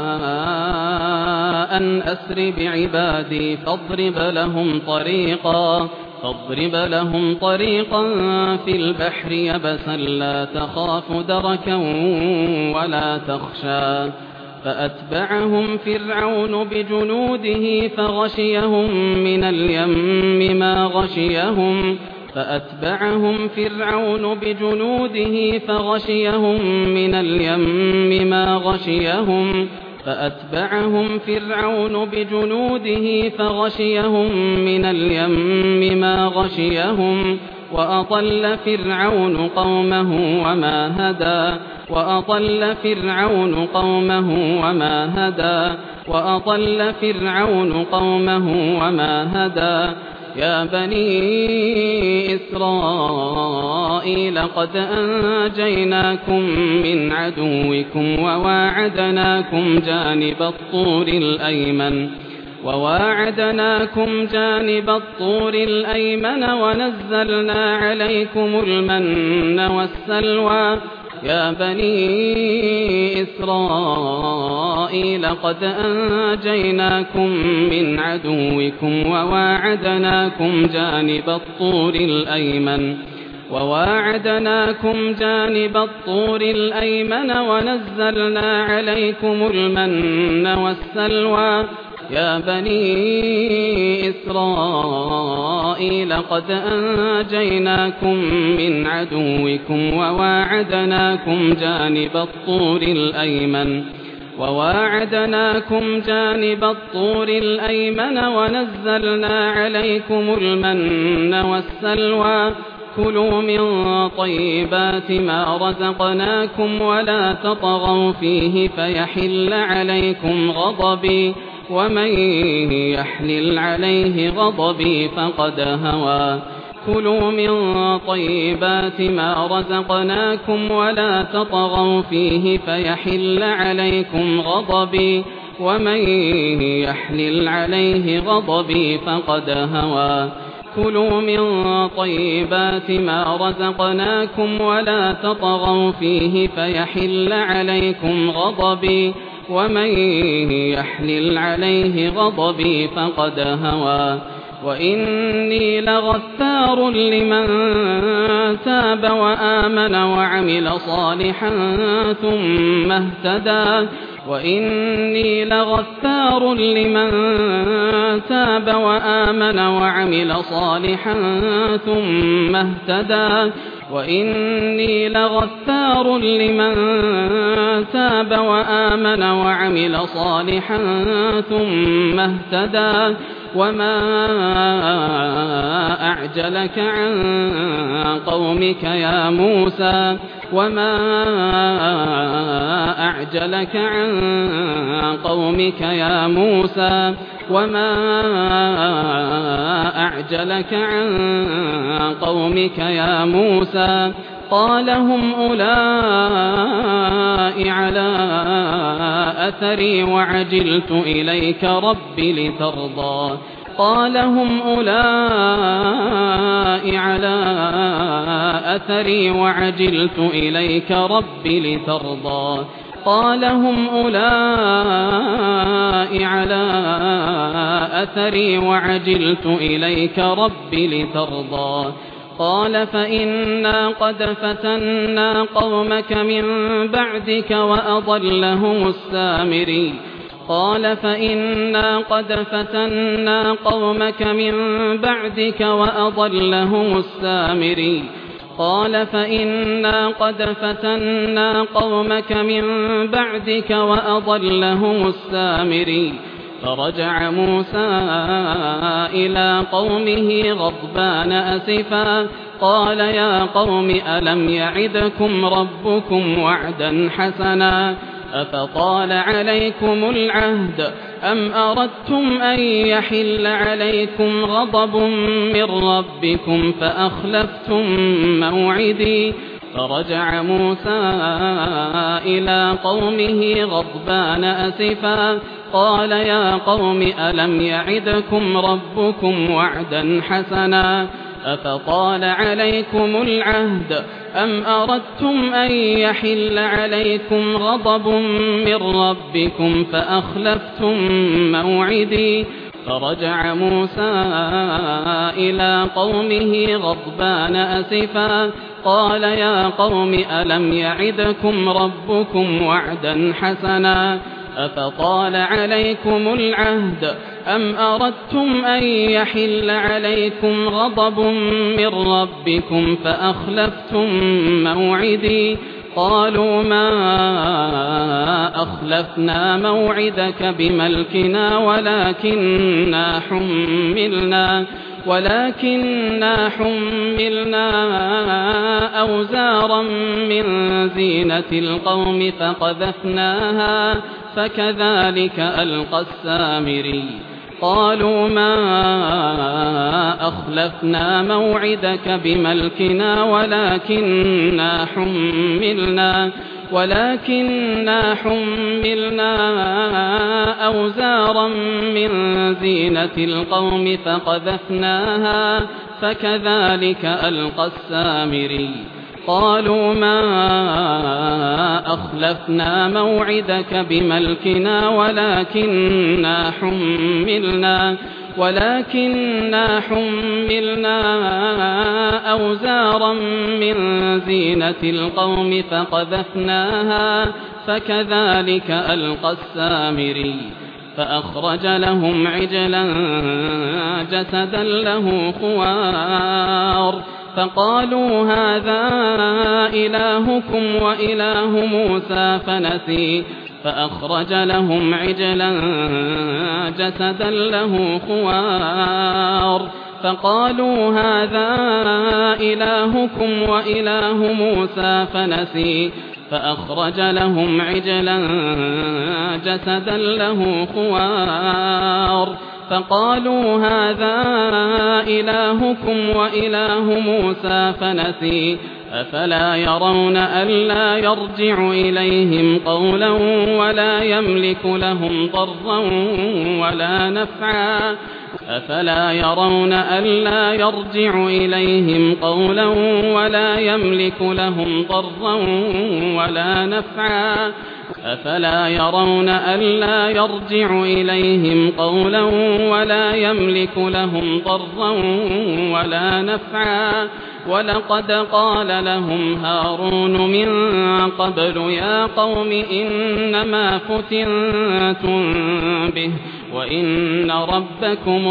أن أسر بعبادي فاضرب لهم طريقا فاضرب لهم طريقا في البحر يبسا لا تخاف دركا ولا تخشى فأتبعهم فرعون بجنوده فغشيهم من اليم ما غشيهم فأتبعهم فرعون بجنوده فغشيهم من اليم ما غشيهم فأتبعهم فرعون بجنوده فغشيهم من اليم ما غشيهم وأضل فرعون قومه وما هدى وأضل فرعون قومه وما هدى وأضل فرعون قومه وما هدى يا بني إسرائيل قد أنجيناكم من عدوكم وواعدناكم جانب الطور الأيمن وواعدناكم جانب الطور الأيمن ونزلنا عليكم المن والسلوى يا بني إسرائيل قد أنجيناكم من عدوكم وواعدناكم جانب الطور الأيمن وواعدناكم جانب الطور الأيمن ونزلنا عليكم المن والسلوى يا بني إسرائيل قد أنجيناكم من عدوكم وواعدناكم جانب الطور الأيمن وواعدناكم جانب الطور الأيمن ونزلنا عليكم المن والسلوى كلوا من طيبات ما رزقناكم ولا تطغوا فيه فيحل عليكم غضبي ومن يحلل عليه غضبي فقد هوى كلوا من طيبات ما رزقناكم ولا تطغوا فيه فيحل عليكم غضبي ومن يحلل عليه غضبي فقد هوى كلوا من طيبات ما رزقناكم ولا تطغوا فيه فيحل عليكم غضبي ومن يحلل عليه غضبي فقد هوى وإني لغفار لمن تاب وآمن وعمل صالحا ثم اهتدى وإني لغفار لمن تاب وآمن وعمل صالحا ثم اهتدى وإني لغفار لمن تاب وآمن وعمل صالحا ثم اهتدى وما أعجلك عن قومك يا موسى وما أعجلك عن قومك يا موسى وما أعجلك عن قومك يا موسى قال هم أولئك على أثري وعجلت إليك رب لترضى قال هم أولئك على أثري وعجلت إليك رب لترضى قال هم أولئك على أثري وعجلت إليك رب لترضى قال فإنا قد فتنا قومك من بعدك وأضلهم السامري قال فإنا قد فتنا قومك من بعدك وأضلهم السامري قال فإنا قد فتنا قومك من بعدك وأضلهم السامري فرجع موسى إلى قومه غضبان أسفا قال يا قوم ألم يعدكم ربكم وعدا حسنا أفطال عليكم العهد أم أردتم أن يحل عليكم غضب من ربكم فأخلفتم موعدي فرجع موسى إلى قومه غضبان أسفا قال يا قوم ألم يعدكم ربكم وعدا حسنا أفطال عليكم العهد أم أردتم أن يحل عليكم غضب من ربكم فأخلفتم موعدي فرجع موسى إلى قومه غضبان أسفا قال يا قوم ألم يعدكم ربكم وعدا حسنا أفطال عليكم العهد أم أردتم أن يحل عليكم غضب من ربكم فأخلفتم موعدي قالوا ما أخلفنا موعدك بملكنا ولكننا حملنا ولكننا حملنا أوزارا من زينة القوم فقذفناها فكذلك ألقى السامري قالوا ما أخلفنا موعدك بملكنا ولكننا حملنا ولكننا حملنا أوزارا من زينة القوم فقذفناها فكذلك ألقى السامري قالوا ما أخلفنا موعدك بملكنا ولكننا حملنا ولكننا حملنا أوزارا من زينة القوم فقذفناها فكذلك ألقى السامري فأخرج لهم عجلا جسدا له خوار فقالوا هذا إلهكم وإله موسى فنسي فأخرج لهم عجلا جسدا له خوار فقالوا هذا إلهكم وإله موسى فنسي فأخرج لهم عجلا جسدا له خوار فقالوا هذا إلهكم وإله موسى فنسي أفلا يرون ألا يرجع إليهم قولا ولا يملك لهم ضرا ولا نفعا أفلا يرون ألا يرجع إليهم قولا ولا يملك لهم ضرا ولا نفعا أفلا يرون ألا يرجع إليهم قولا ولا يملك لهم ضرا ولا نفعا ولقد قال لهم هارون من قبل يا قوم إنما فتنتم به وإن ربكم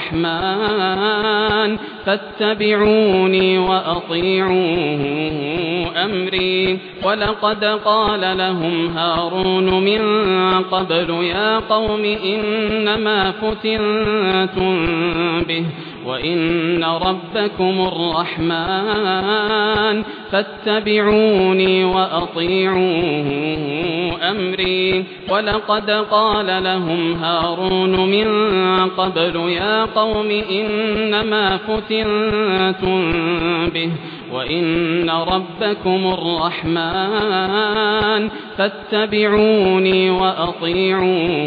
الرحمن فاتبعوني وأطيعوا أمري ولقد قال لهم هارون من قبل يا قوم إنما فتنتم به وإن ربكم الرحمن فاتبعوني وأطيعوا أمري ولقد قال لهم هارون من قبل يا قوم إنما فتنتم به وإن ربكم الرحمن فاتبعوني وأطيعوا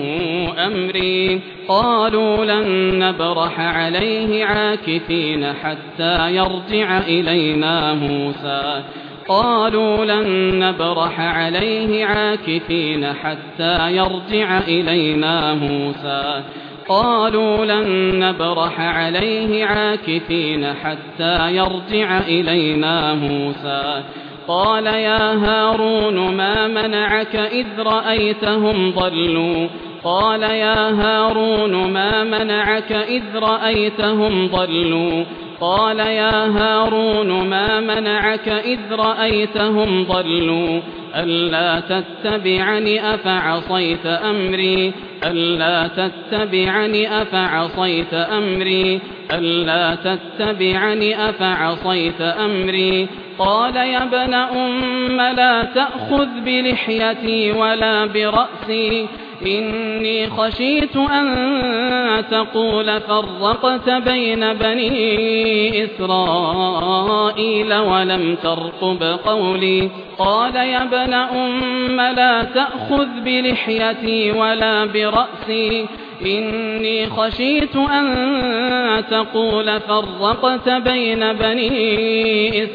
أمري قالوا لن نبرح عليه عاكفين حتى يرجع إلينا موسى قالوا لن نبرح عليه عاكفين حتى يرجع إلينا موسى قالوا لن نبرح عليه عاكفين حتى يرجع إلينا موسى قال يا هارون ما منعك إذ رأيتهم ضلوا قال يا هارون ما منعك إذ رأيتهم ضلوا قال يا هارون ما منعك إذ رأيتهم ضلوا ألا تتبعني أفعصيت أمري ألا تتبعني أفعصيت أمري ألا تتبعني أفعصيت أمري قال يا ابن أم لا تأخذ بلحيتي ولا برأسي إني خشيت أن تقول فرقت بين بني إسرائيل ولم ترقب قولي قال يا ابن أم لا تأخذ بلحيتي ولا برأسي إني خشيت أن تقول فرقت بين بني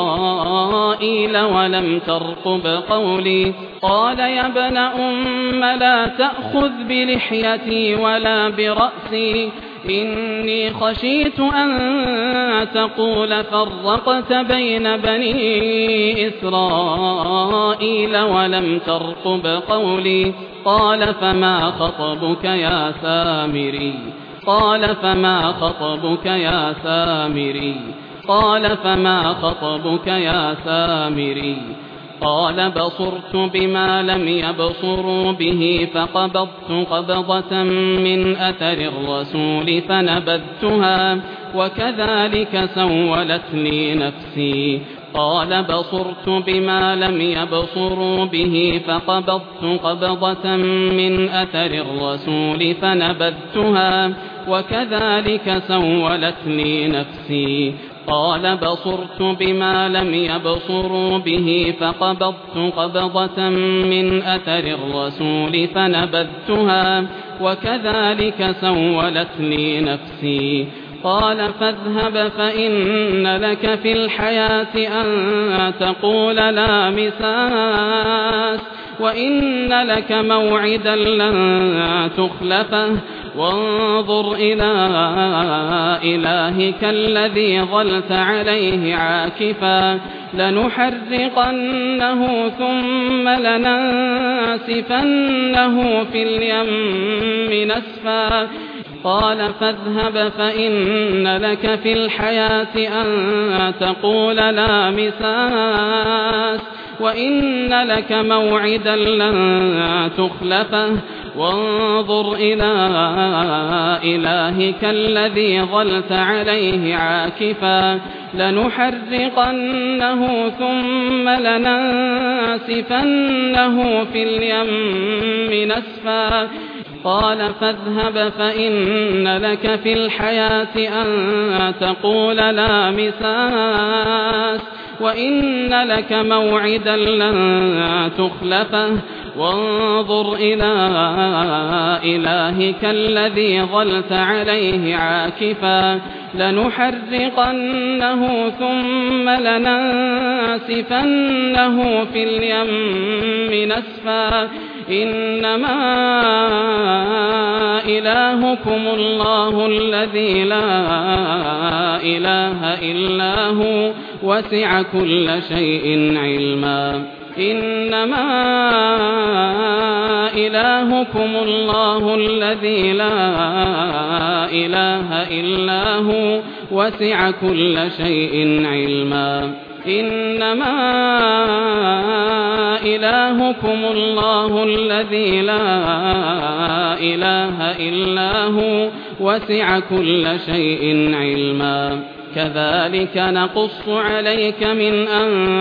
إسرائيل ولم ترقب قولي قال يا ابن أم لا تأخذ بلحيتي ولا برأسي إني خشيت أن تقول فرقت بين بني إسرائيل ولم ترقب قولي قال فما خطبك يا سامري قال فما خطبك يا سامري قال فما خطبك يا سامري قال بصرت بما لم يبصروا به فقبضت قبضة من أثر الرسول فنبذتها وكذلك سولت لي نفسي قال بصرت بما لم يبصروا به فقبضت قبضة من أثر الرسول فنبذتها وكذلك سولت لي نفسي قال بصرت بما لم يبصروا به فقبضت قبضة من أثر الرسول فنبذتها وكذلك سولت لي نفسي قال فاذهب فإن لك في الحياة أن تقول لا مساس وإن لك موعدا لن تخلفه وانظر إلى إلهك الذي ظلت عليه عاكفا لنحرقنه ثم لننسفنه في اليم نسفا قال فاذهب فإن لك في الحياة أن تقول لا مساس وإن لك موعدا لن تخلفه وانظر إلى إلهك الذي ظلت عليه عاكفا لنحرقنه ثم لننسفنه في اليم نسفا قال فاذهب فإن لك في الحياة أن تقول لا مساس وإن لك موعدا لن تخلفه وانظر إلى إلهك الذي ظلت عليه عاكفا لنحرقنه ثم لننسفنه في اليم نسفا إنما إلهكم الله الذي لا إله إلا هو وسع كل شيء علما إنما إلهكم الله الذي لا إله إلا هو وسع كل شيء علما إنما إلهكم الله الذي لا إله إلا هو وسع كل شيء علما كذلك نقص عليك من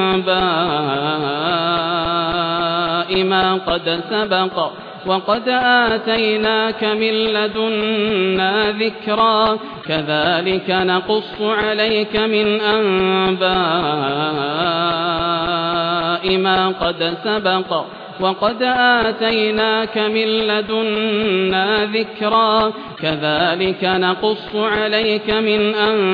أنباء ما قد سبق وقد آتيناك من لدنا ذكرا كذلك نقص عليك من أنباء ما قد سبق وقد آتيناك من لدنا ذكرا كذلك نقص عليك من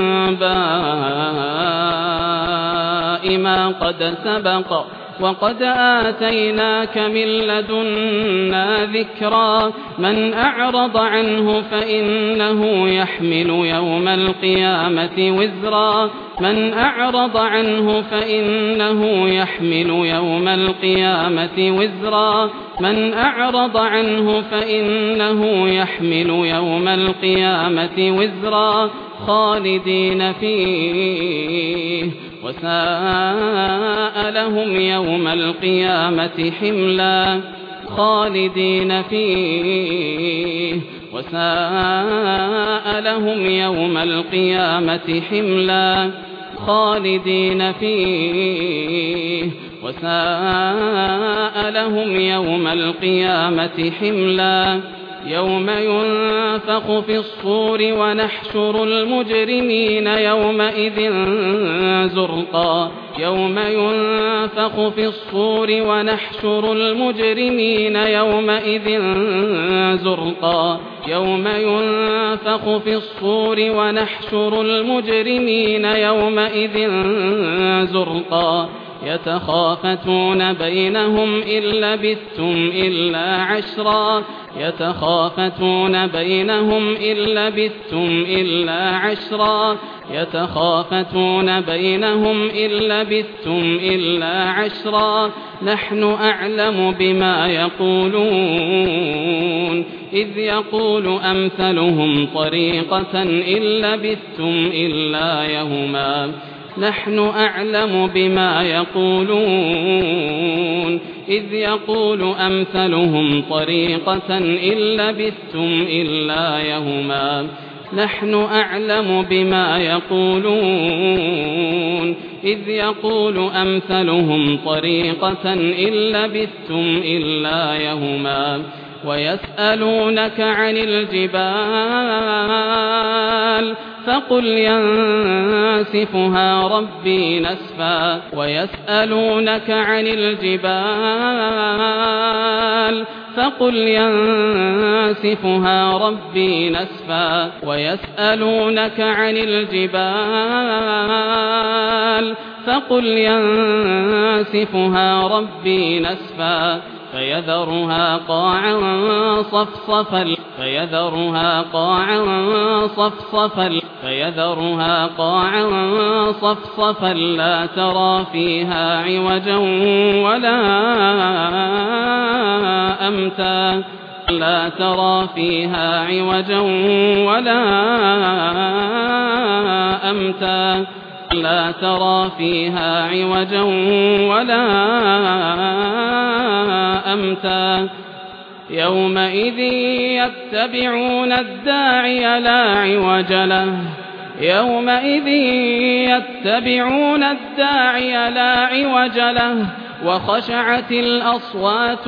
أنباء ما قد سبق وقد آتيناك من لدنا ذكرا من أعرض عنه فإنه يحمل يوم القيامة وزرا من أعرض عنه فإنه يحمل يوم القيامة وزرا من أعرض عنه فإنه يحمل يوم القيامة وزرا خالدين فيه وساء لهم يوم القيامة حملا خالدين فيه وساء لهم يوم القيامة حملا خالدين فيه وساء لهم يوم القيامة حملا يوم ينفخ في الصور ونحشر المجرمين يومئذ زرقا يوم ينفخ في الصور ونحشر المجرمين يومئذ زرقا يوم ينفخ في الصور ونحشر المجرمين يومئذ زرقا يتخافتون بينهم إن لبثتم إلا عشرا يتخافتون بينهم إن لبثتم إلا عشرا يتخافتون بينهم إن لبثتم إلا عشرا نحن أعلم بما يقولون إذ يقول أمثلهم طريقة إن لبثتم إلا يوما نحن أعلم بما يقولون إذ يقول أمثلهم طريقة إن لبثتم إلا يوما نحن أعلم بما يقولون إذ يقول أمثلهم طريقة إن لبثتم إلا يوما ويسألونك عن الجبال فقل ينسفها ربي نسفا ويسألونك عن الجبال فقل ينسفها ربي نسفا ويسألونك عن الجبال فقل ينسفها ربي نسفا فيذرها قاعا صفصفا فيذرها قاعا صفصفا فيذرها قاعا صفصفا لا ترى فيها عوجا ولا أمتا لا ترى فيها عوجا ولا أمتا لا ترى فيها عوجا ولا أمتا يومئذ يتبعون الداعي لا عوج له يومئذ يتبعون الداعي لا عوج له وخشعت الأصوات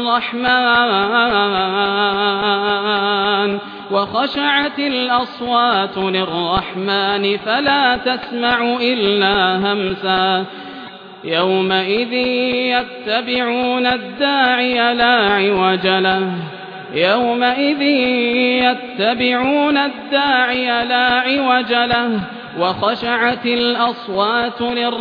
للرحمن وخشعت الأصوات للرحمن فلا تسمع إلا همسا يومئذ يتبعون الداعي لا عوج له يومئذ يتبعون الداعي لا عوج له وخشعت الأصوات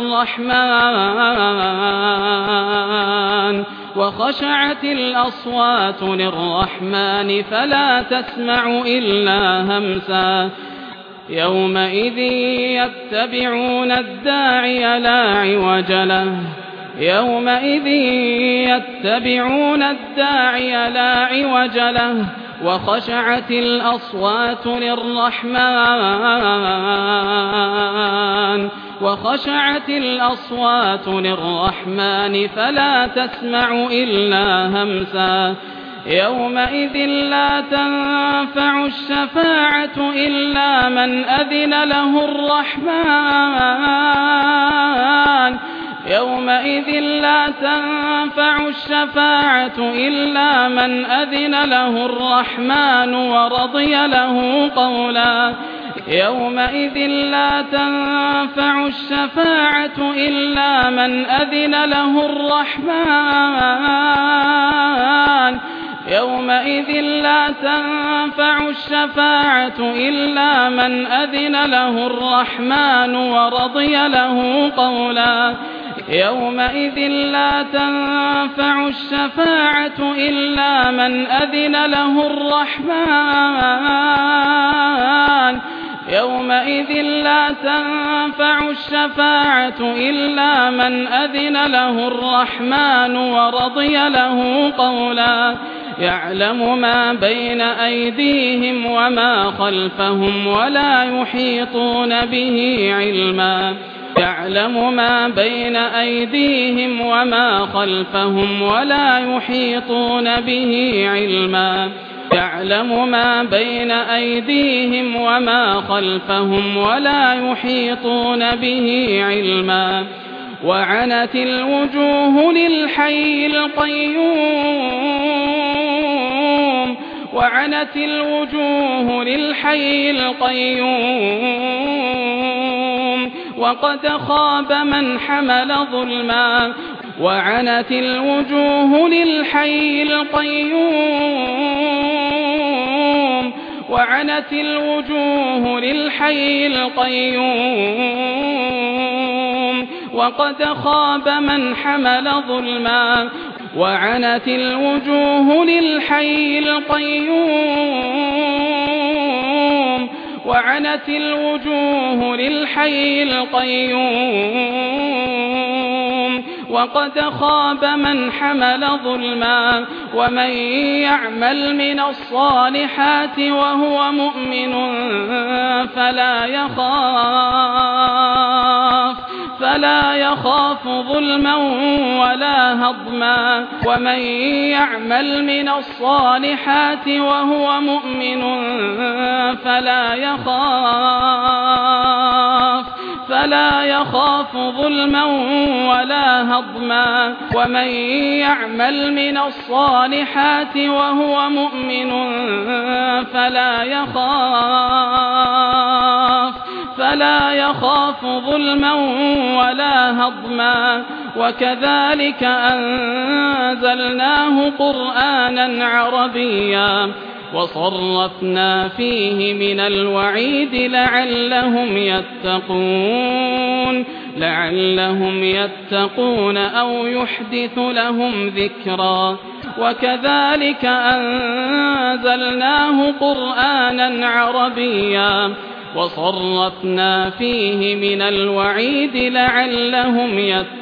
للرحمن وخشعت الأصوات للرحمن فلا تسمع إلا همسا يومئذ يتبعون الداعي لا عوج له يومئذ يتبعون الداعي لا عوج له وخشعت الأصوات للرحمن وخشعت الأصوات للرحمن فلا تسمع إلا همسا يومئذ لا تنفع الشفاعة إلا من أذن له الرحمن يومئذ لا تنفع الشفاعة إلا من أذن له الرحمن ورضي له قولا يومئذ لا تنفع الشفاعة إلا من أذن له الرحمن يومئذ لا تنفع الشفاعة إلا من أذن له الرحمن ورضي له قولا يومئذ لا تنفع الشفاعة إلا من أذن له الرحمن يومئذ لا تنفع الشفاعة إلا من أذن له الرحمن ورضي له قولا يعلم ما بين أيديهم وما خلفهم ولا يحيطون به علما يعلم ما بين أيديهم وما خلفهم ولا يحيطون به علما يعلم ما بين أيديهم وما خلفهم ولا يحيطون به علما وعنت الوجوه للحي القيوم وعنت الوجوه للحي القيوم وقد خاب من حمل ظلما وعنت الوجوه للحي القيوم وعنت الوجوه للحي القيوم وقد خاب من حمل ظلما وعنت الوجوه للحي القيوم وعنت الوجوه للحي القيوم وقد خاب من حمل ظلما ومن يعمل من الصالحات وهو مؤمن فلا يخاف فلا يخاف ظلما ولا هضما ومن يعمل من الصالحات وهو مؤمن فلا يخاف فلا يخاف ظلما ولا هضما ومن يعمل من الصالحات وهو مؤمن فلا يخاف فلا يخاف ظلما ولا هضما وكذلك أنزلناه قرآنا عربيا وصرفنا فيه من الوعيد لعلهم يتقون لعلهم يتقون أو يحدث لهم ذكرا وكذلك أنزلناه قرآنا عربيا وصرفنا فيه من الوعيد لعلهم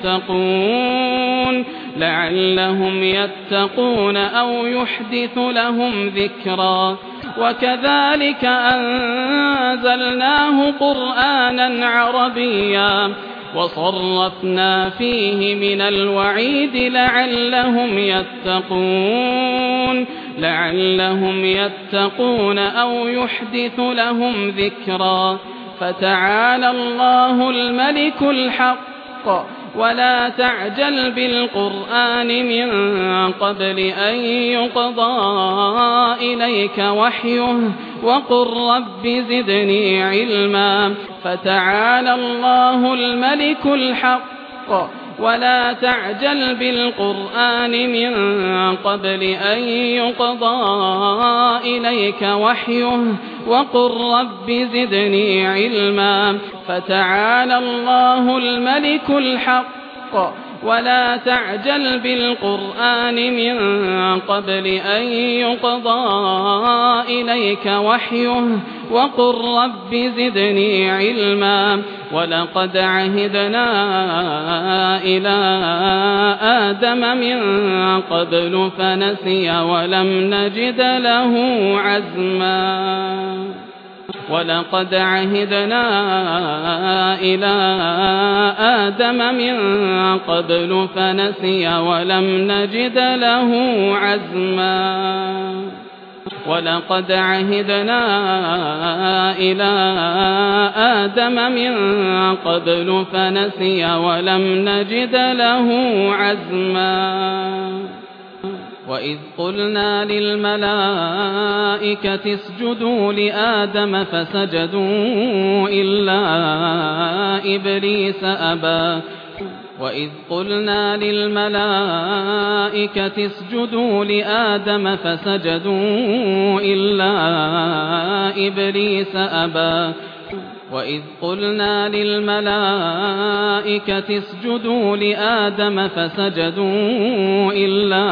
يتقون لعلهم يتقون أو يحدث لهم ذكرا وكذلك أنزلناه قرآنا عربيا وصرفنا فيه من الوعيد لعلهم يتقون لعلهم يتقون أو يحدث لهم ذكرا فتعالى الله الملك الحق ولا تعجل بالقرآن من قبل أن يقضى إليك وحيه وقل رب زدني علما فتعالى الله الملك الحق ولا تعجل بالقرآن من قبل أن يقضى إليك وحيه وقل رب زدني علما فتعالى الله الملك الحق ولا تعجل بالقرآن من قبل أن يقضى إليك وحيه وقل رب زدني علما ولقد عهدنا إلى آدم من قبل فنسي ولم نجد له عزما ولقد عهدنا إلى آدم من قبل فنسي ولم نجد له عزما ولقد عهدنا إلى آدم من قبل فنسي ولم نجد له عزما وإذ قلنا للملائكة اسجدوا لآدم فسجدوا إلا إبليس أبى وإذ قلنا للملائكة اسجدوا لآدم فسجدوا إلا إبليس أبى وإذ قلنا للملائكة اسجدوا لآدم فسجدوا إلا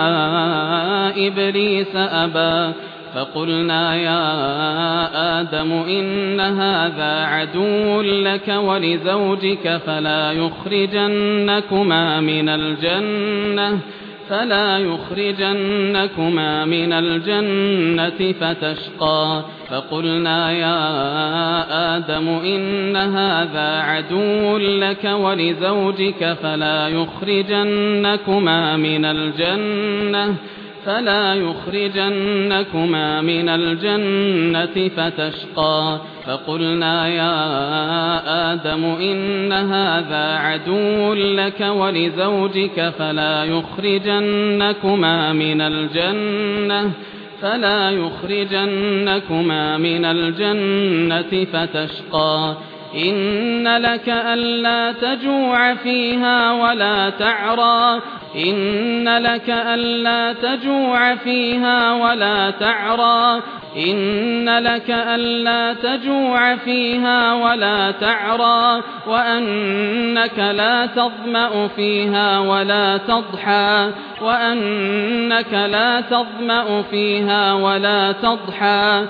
إبليس أبى فقلنا يا آدم إن هذا عدو لك ولزوجك فلا يخرجنكما من الجنة فلا يخرجنكما من الجنة فتشقى فقلنا يا آدم إن هذا عدو لك ولزوجك فلا يخرجنكما من الجنة فلا يخرجنكما من الجنة فتشقى فقلنا يا آدم إن هذا عدو لك ولزوجك فلا يخرجنكما من الجنة فلا يخرجنكما من الجنة فتشقى إن لك ألا تجوع فيها ولا تعرى إن لك ألا تجوع فيها ولا تعرى إن لك ألا تجوع فيها ولا تعرى وأنك لا تظمأ فيها ولا تضحى وأنك لا تظمأ فيها ولا تضحى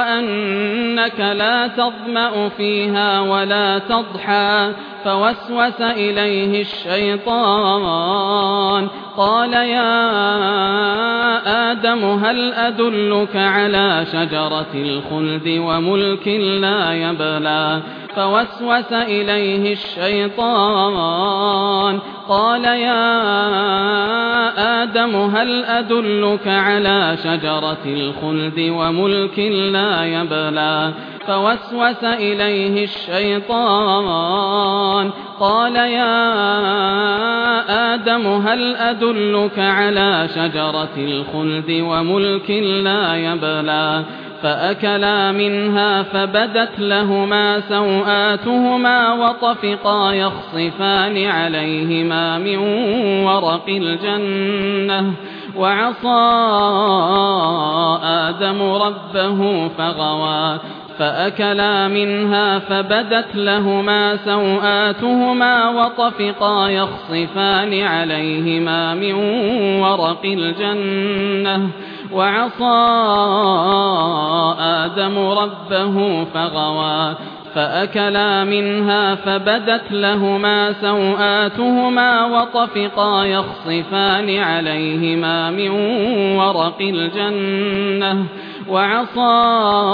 وأنك لا تظمأ فيها ولا تضحى فوسوس إليه الشيطان قال يا آدم هل أدلك على شجرة الخلد وملك لا يبلى فوسوس إليه الشيطان قال يا آدم هل أدلك على شجرة الخلد وملك لا يبلى فوسوس إليه الشيطان قال يا آدم هل أدلك على شجرة الخلد وملك لا يبلى فأكلا منها فبدت لهما سوآتهما وطفقا يخصفان عليهما من ورق الجنة وعصى آدم ربه فغوى فأكلا منها فبدت لهما سوآتهما وطفقا يخصفان عليهما من ورق الجنة وعصى آدم ربه فغوى فأكلا منها فبدت لهما سوآتهما وطفقا يخصفان عليهما من ورق الجنة وعصى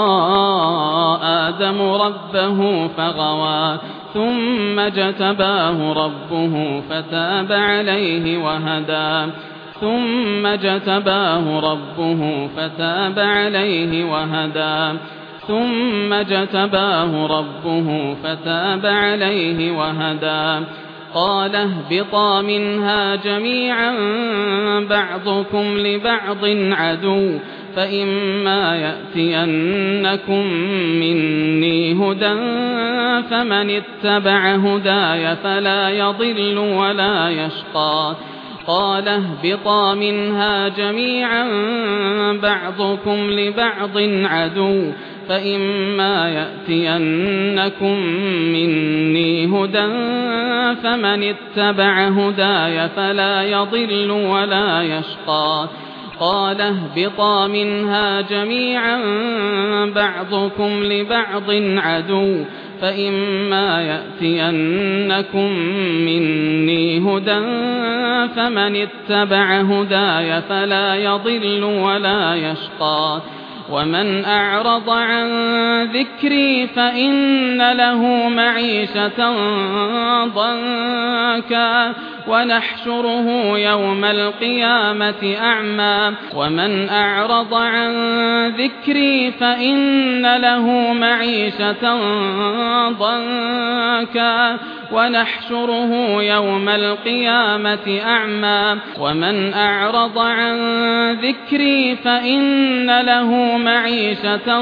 آدم ربه فغوى ثم اجتباه ربه فتاب عليه وهدى ثم اجتباه ربه فتاب عليه وهدى ثم اجتباه ربه فتاب عليه وهدى قال اهبطا منها جميعا بعضكم لبعض عدو فإما يأتينكم مني هدى فمن اتبع هداي فلا يضل ولا يشقى قال اهبطا منها جميعا بعضكم لبعض عدو فإما يأتينكم مني هدى فمن اتبع هداي فلا يضل ولا يشقى قال اهبطا منها جميعا بعضكم لبعض عدو فإما يأتينكم مني هدى فمن اتبع هداي فلا يضل ولا يشقى ومن أعرض عن ذكري فإن له معيشة ضنكا ونحشره يوم القيامة أعمى ومن أعرض عن ذكري فإن له معيشة ضنكا ونحشره يوم القيامة أعمى ومن أعرض عن ذكري فإن له معيشة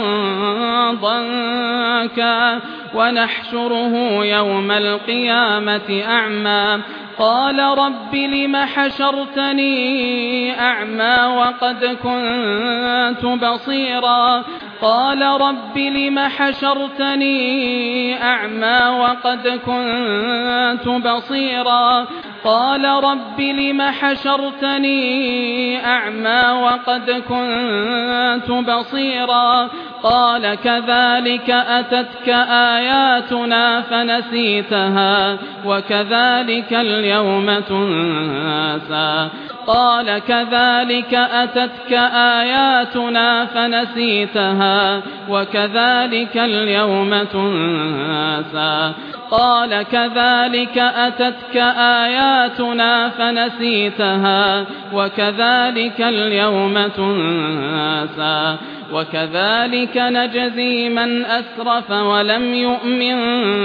ضنكا ونحشره يوم القيامة أعمى قال رب لم حشرتني أعمى وقد كنت بصيرا قال رب لم حشرتني أعمى وقد كنت بصيرا قال رب لم حشرتني أعمى وقد كنت بصيرا قال كذلك أتتك آياتنا فنسيتها وكذلك اليوم تنسى قال كذلك أتتك آياتنا فنسيتها وكذلك اليوم تنسى قال كذلك أتتك آياتنا فنسيتها وكذلك اليوم تنسى وكذلك نجزي من أسرف ولم يؤمن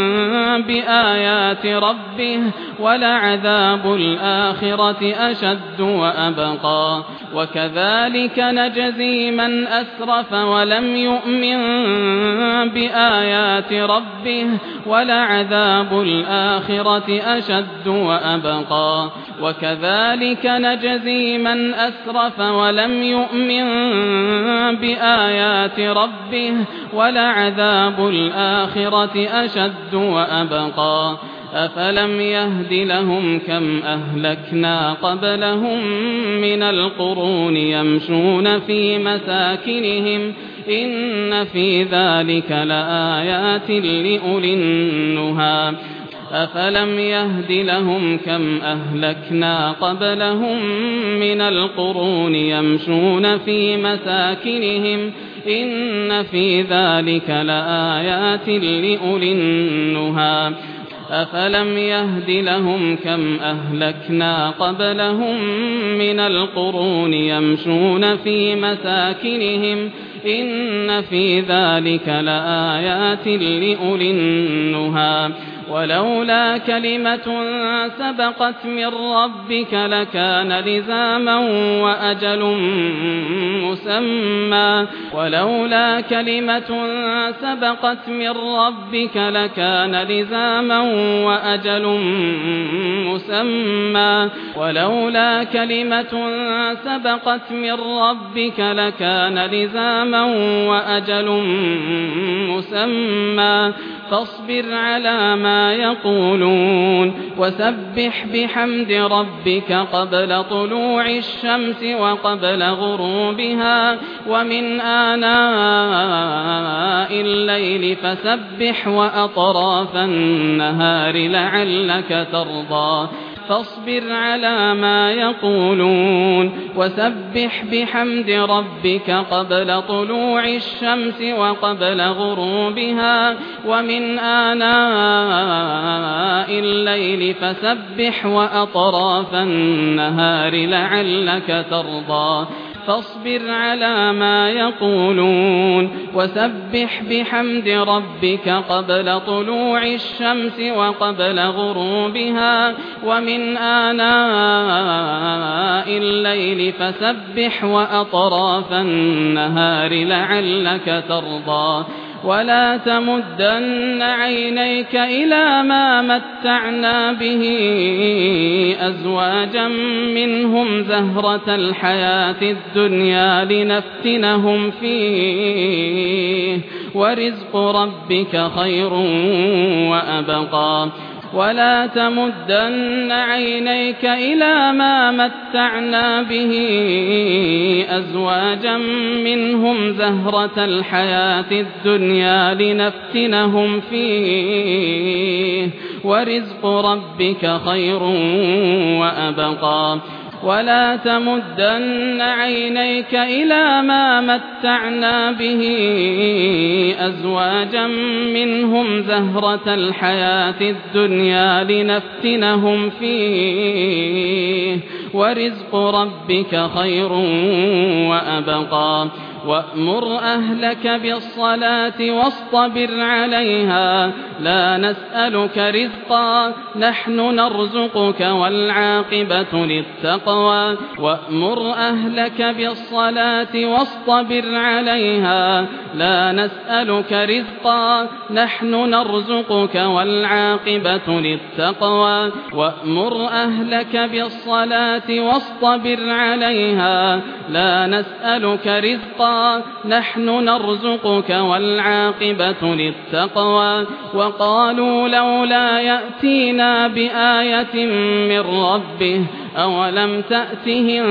بآيات ربه ولعذاب الآخرة أشد وأبقى وكذلك نجزي من أسرف ولم يؤمن بآيات ربه ولعذاب الآخرة أشد وأبقى وكذلك نجزي من أسرف ولم يؤمن بآيات ربه ولعذاب الآخرة أشد وأبقى أفلم يهد لهم كم أهلكنا قبلهم من القرون يمشون في مساكنهم إن في ذلك لآيات لأولي النهى أفلم يهد لهم كم أهلكنا قبلهم من القرون يمشون في مساكنهم إن في ذلك لآيات لأولي النهى أفلم يهد لهم كم أهلكنا قبلهم من القرون يمشون في مساكنهم إن في ذلك لآيات لأولي النهى ولولا كلمة سبقت من ربك لكان لزاما وأجل مسمى ولولا كلمة سبقت من ربك لكان لزاما وأجل مسمى ولولا كلمة سبقت من ربك لكان لزاما وأجل مسمى فاصبر على ما يقولون وسبح بحمد ربك قبل طلوع الشمس وقبل غروبها ومن آناء الليل فسبح وأطراف النهار لعلك ترضى فاصبر على ما يقولون وسبح بحمد ربك قبل طلوع الشمس وقبل غروبها ومن آناء الليل فسبح وأطراف النهار لعلك ترضى فاصبر على ما يقولون وسبح بحمد ربك قبل طلوع الشمس وقبل غروبها ومن آناء الليل فسبح وأطراف النهار لعلك ترضى ولا تمدن عينيك إلى ما متعنا به أزواجا منهم زهرة الحياة الدنيا لنفتنهم فيه ورزق ربك خير وأبقى ولا تمدن عينيك إلى ما متعنا به أزواجا منهم زهرة الحياة الدنيا لنفتنهم فيه ورزق ربك خير وأبقى ولا تمدن عينيك إلى ما متعنا به أزواجا منهم زهرة الحياة الدنيا لنفتنهم فيه ورزق ربك خير وأبقى وأمر أهلك بالصلاة واصطبر عليها لا نسألك رزقا نحن نرزقك والعاقبة للتقوى وأمر أهلك بالصلاة واصطبر عليها لا نسألك رزقا نحن نرزقك والعاقبة للتقوى وأمر أهلك بالصلاة واصطبر عليها لا نسألك رزقا نحن نرزقك والعاقبة للتقوى وقالوا لولا يأتينا بآية من ربه أولم تأتهم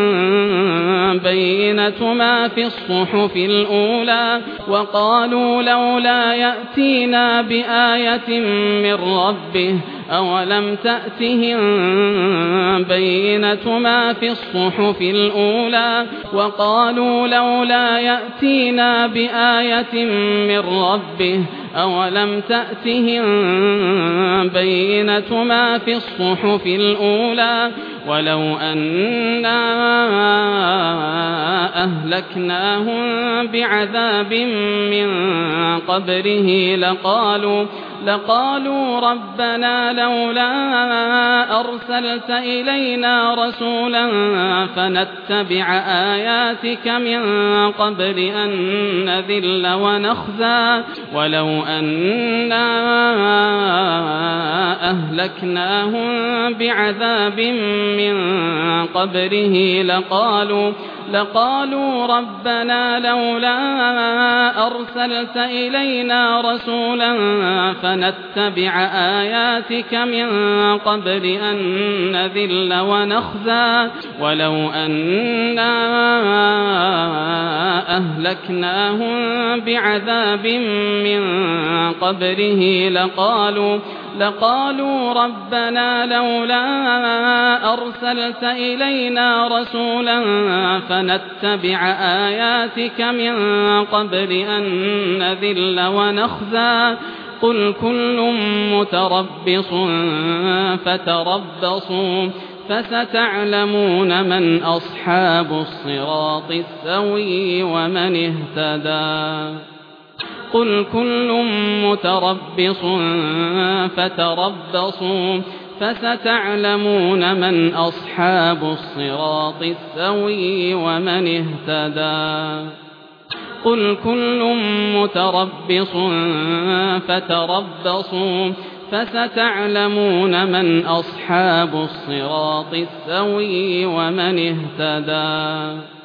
بينة ما في الصحف الأولى وقالوا لولا يأتينا بآية من ربه أولم تأتهم بينة ما في الصحف الأولى وقالوا لولا يأتينا بآية من ربه أولم تأتهم بينة ما في الصحف الأولى ولو أنا أهلكناهم بعذاب من قبله لقالوا لقالوا ربنا لولا أرسلت إلينا رسولا فنتبع آياتك من قبل أن نذل ونخزى ولو أنا أهلكناهم بعذاب من قبله لقالوا لقالوا ربنا لولا أرسلت إلينا رسولا فنتبع آياتك من قبل أن نذل ونخزى ولو أنا أهلكناهم بعذاب من قبله لقالوا لقالوا ربنا لولا أرسلت إلينا رسولا فنتبع آياتك من قبل أن نذل ونخزى قل كل متربص فتربصوا فستعلمون من أصحاب الصراط السوي ومن اهتدى قل كل متربص فتربصوا فستعلمون من أصحاب الصراط السوي ومن اهتدى قل كل متربص فتربصوا فستعلمون من أصحاب الصراط السوي ومن اهتدى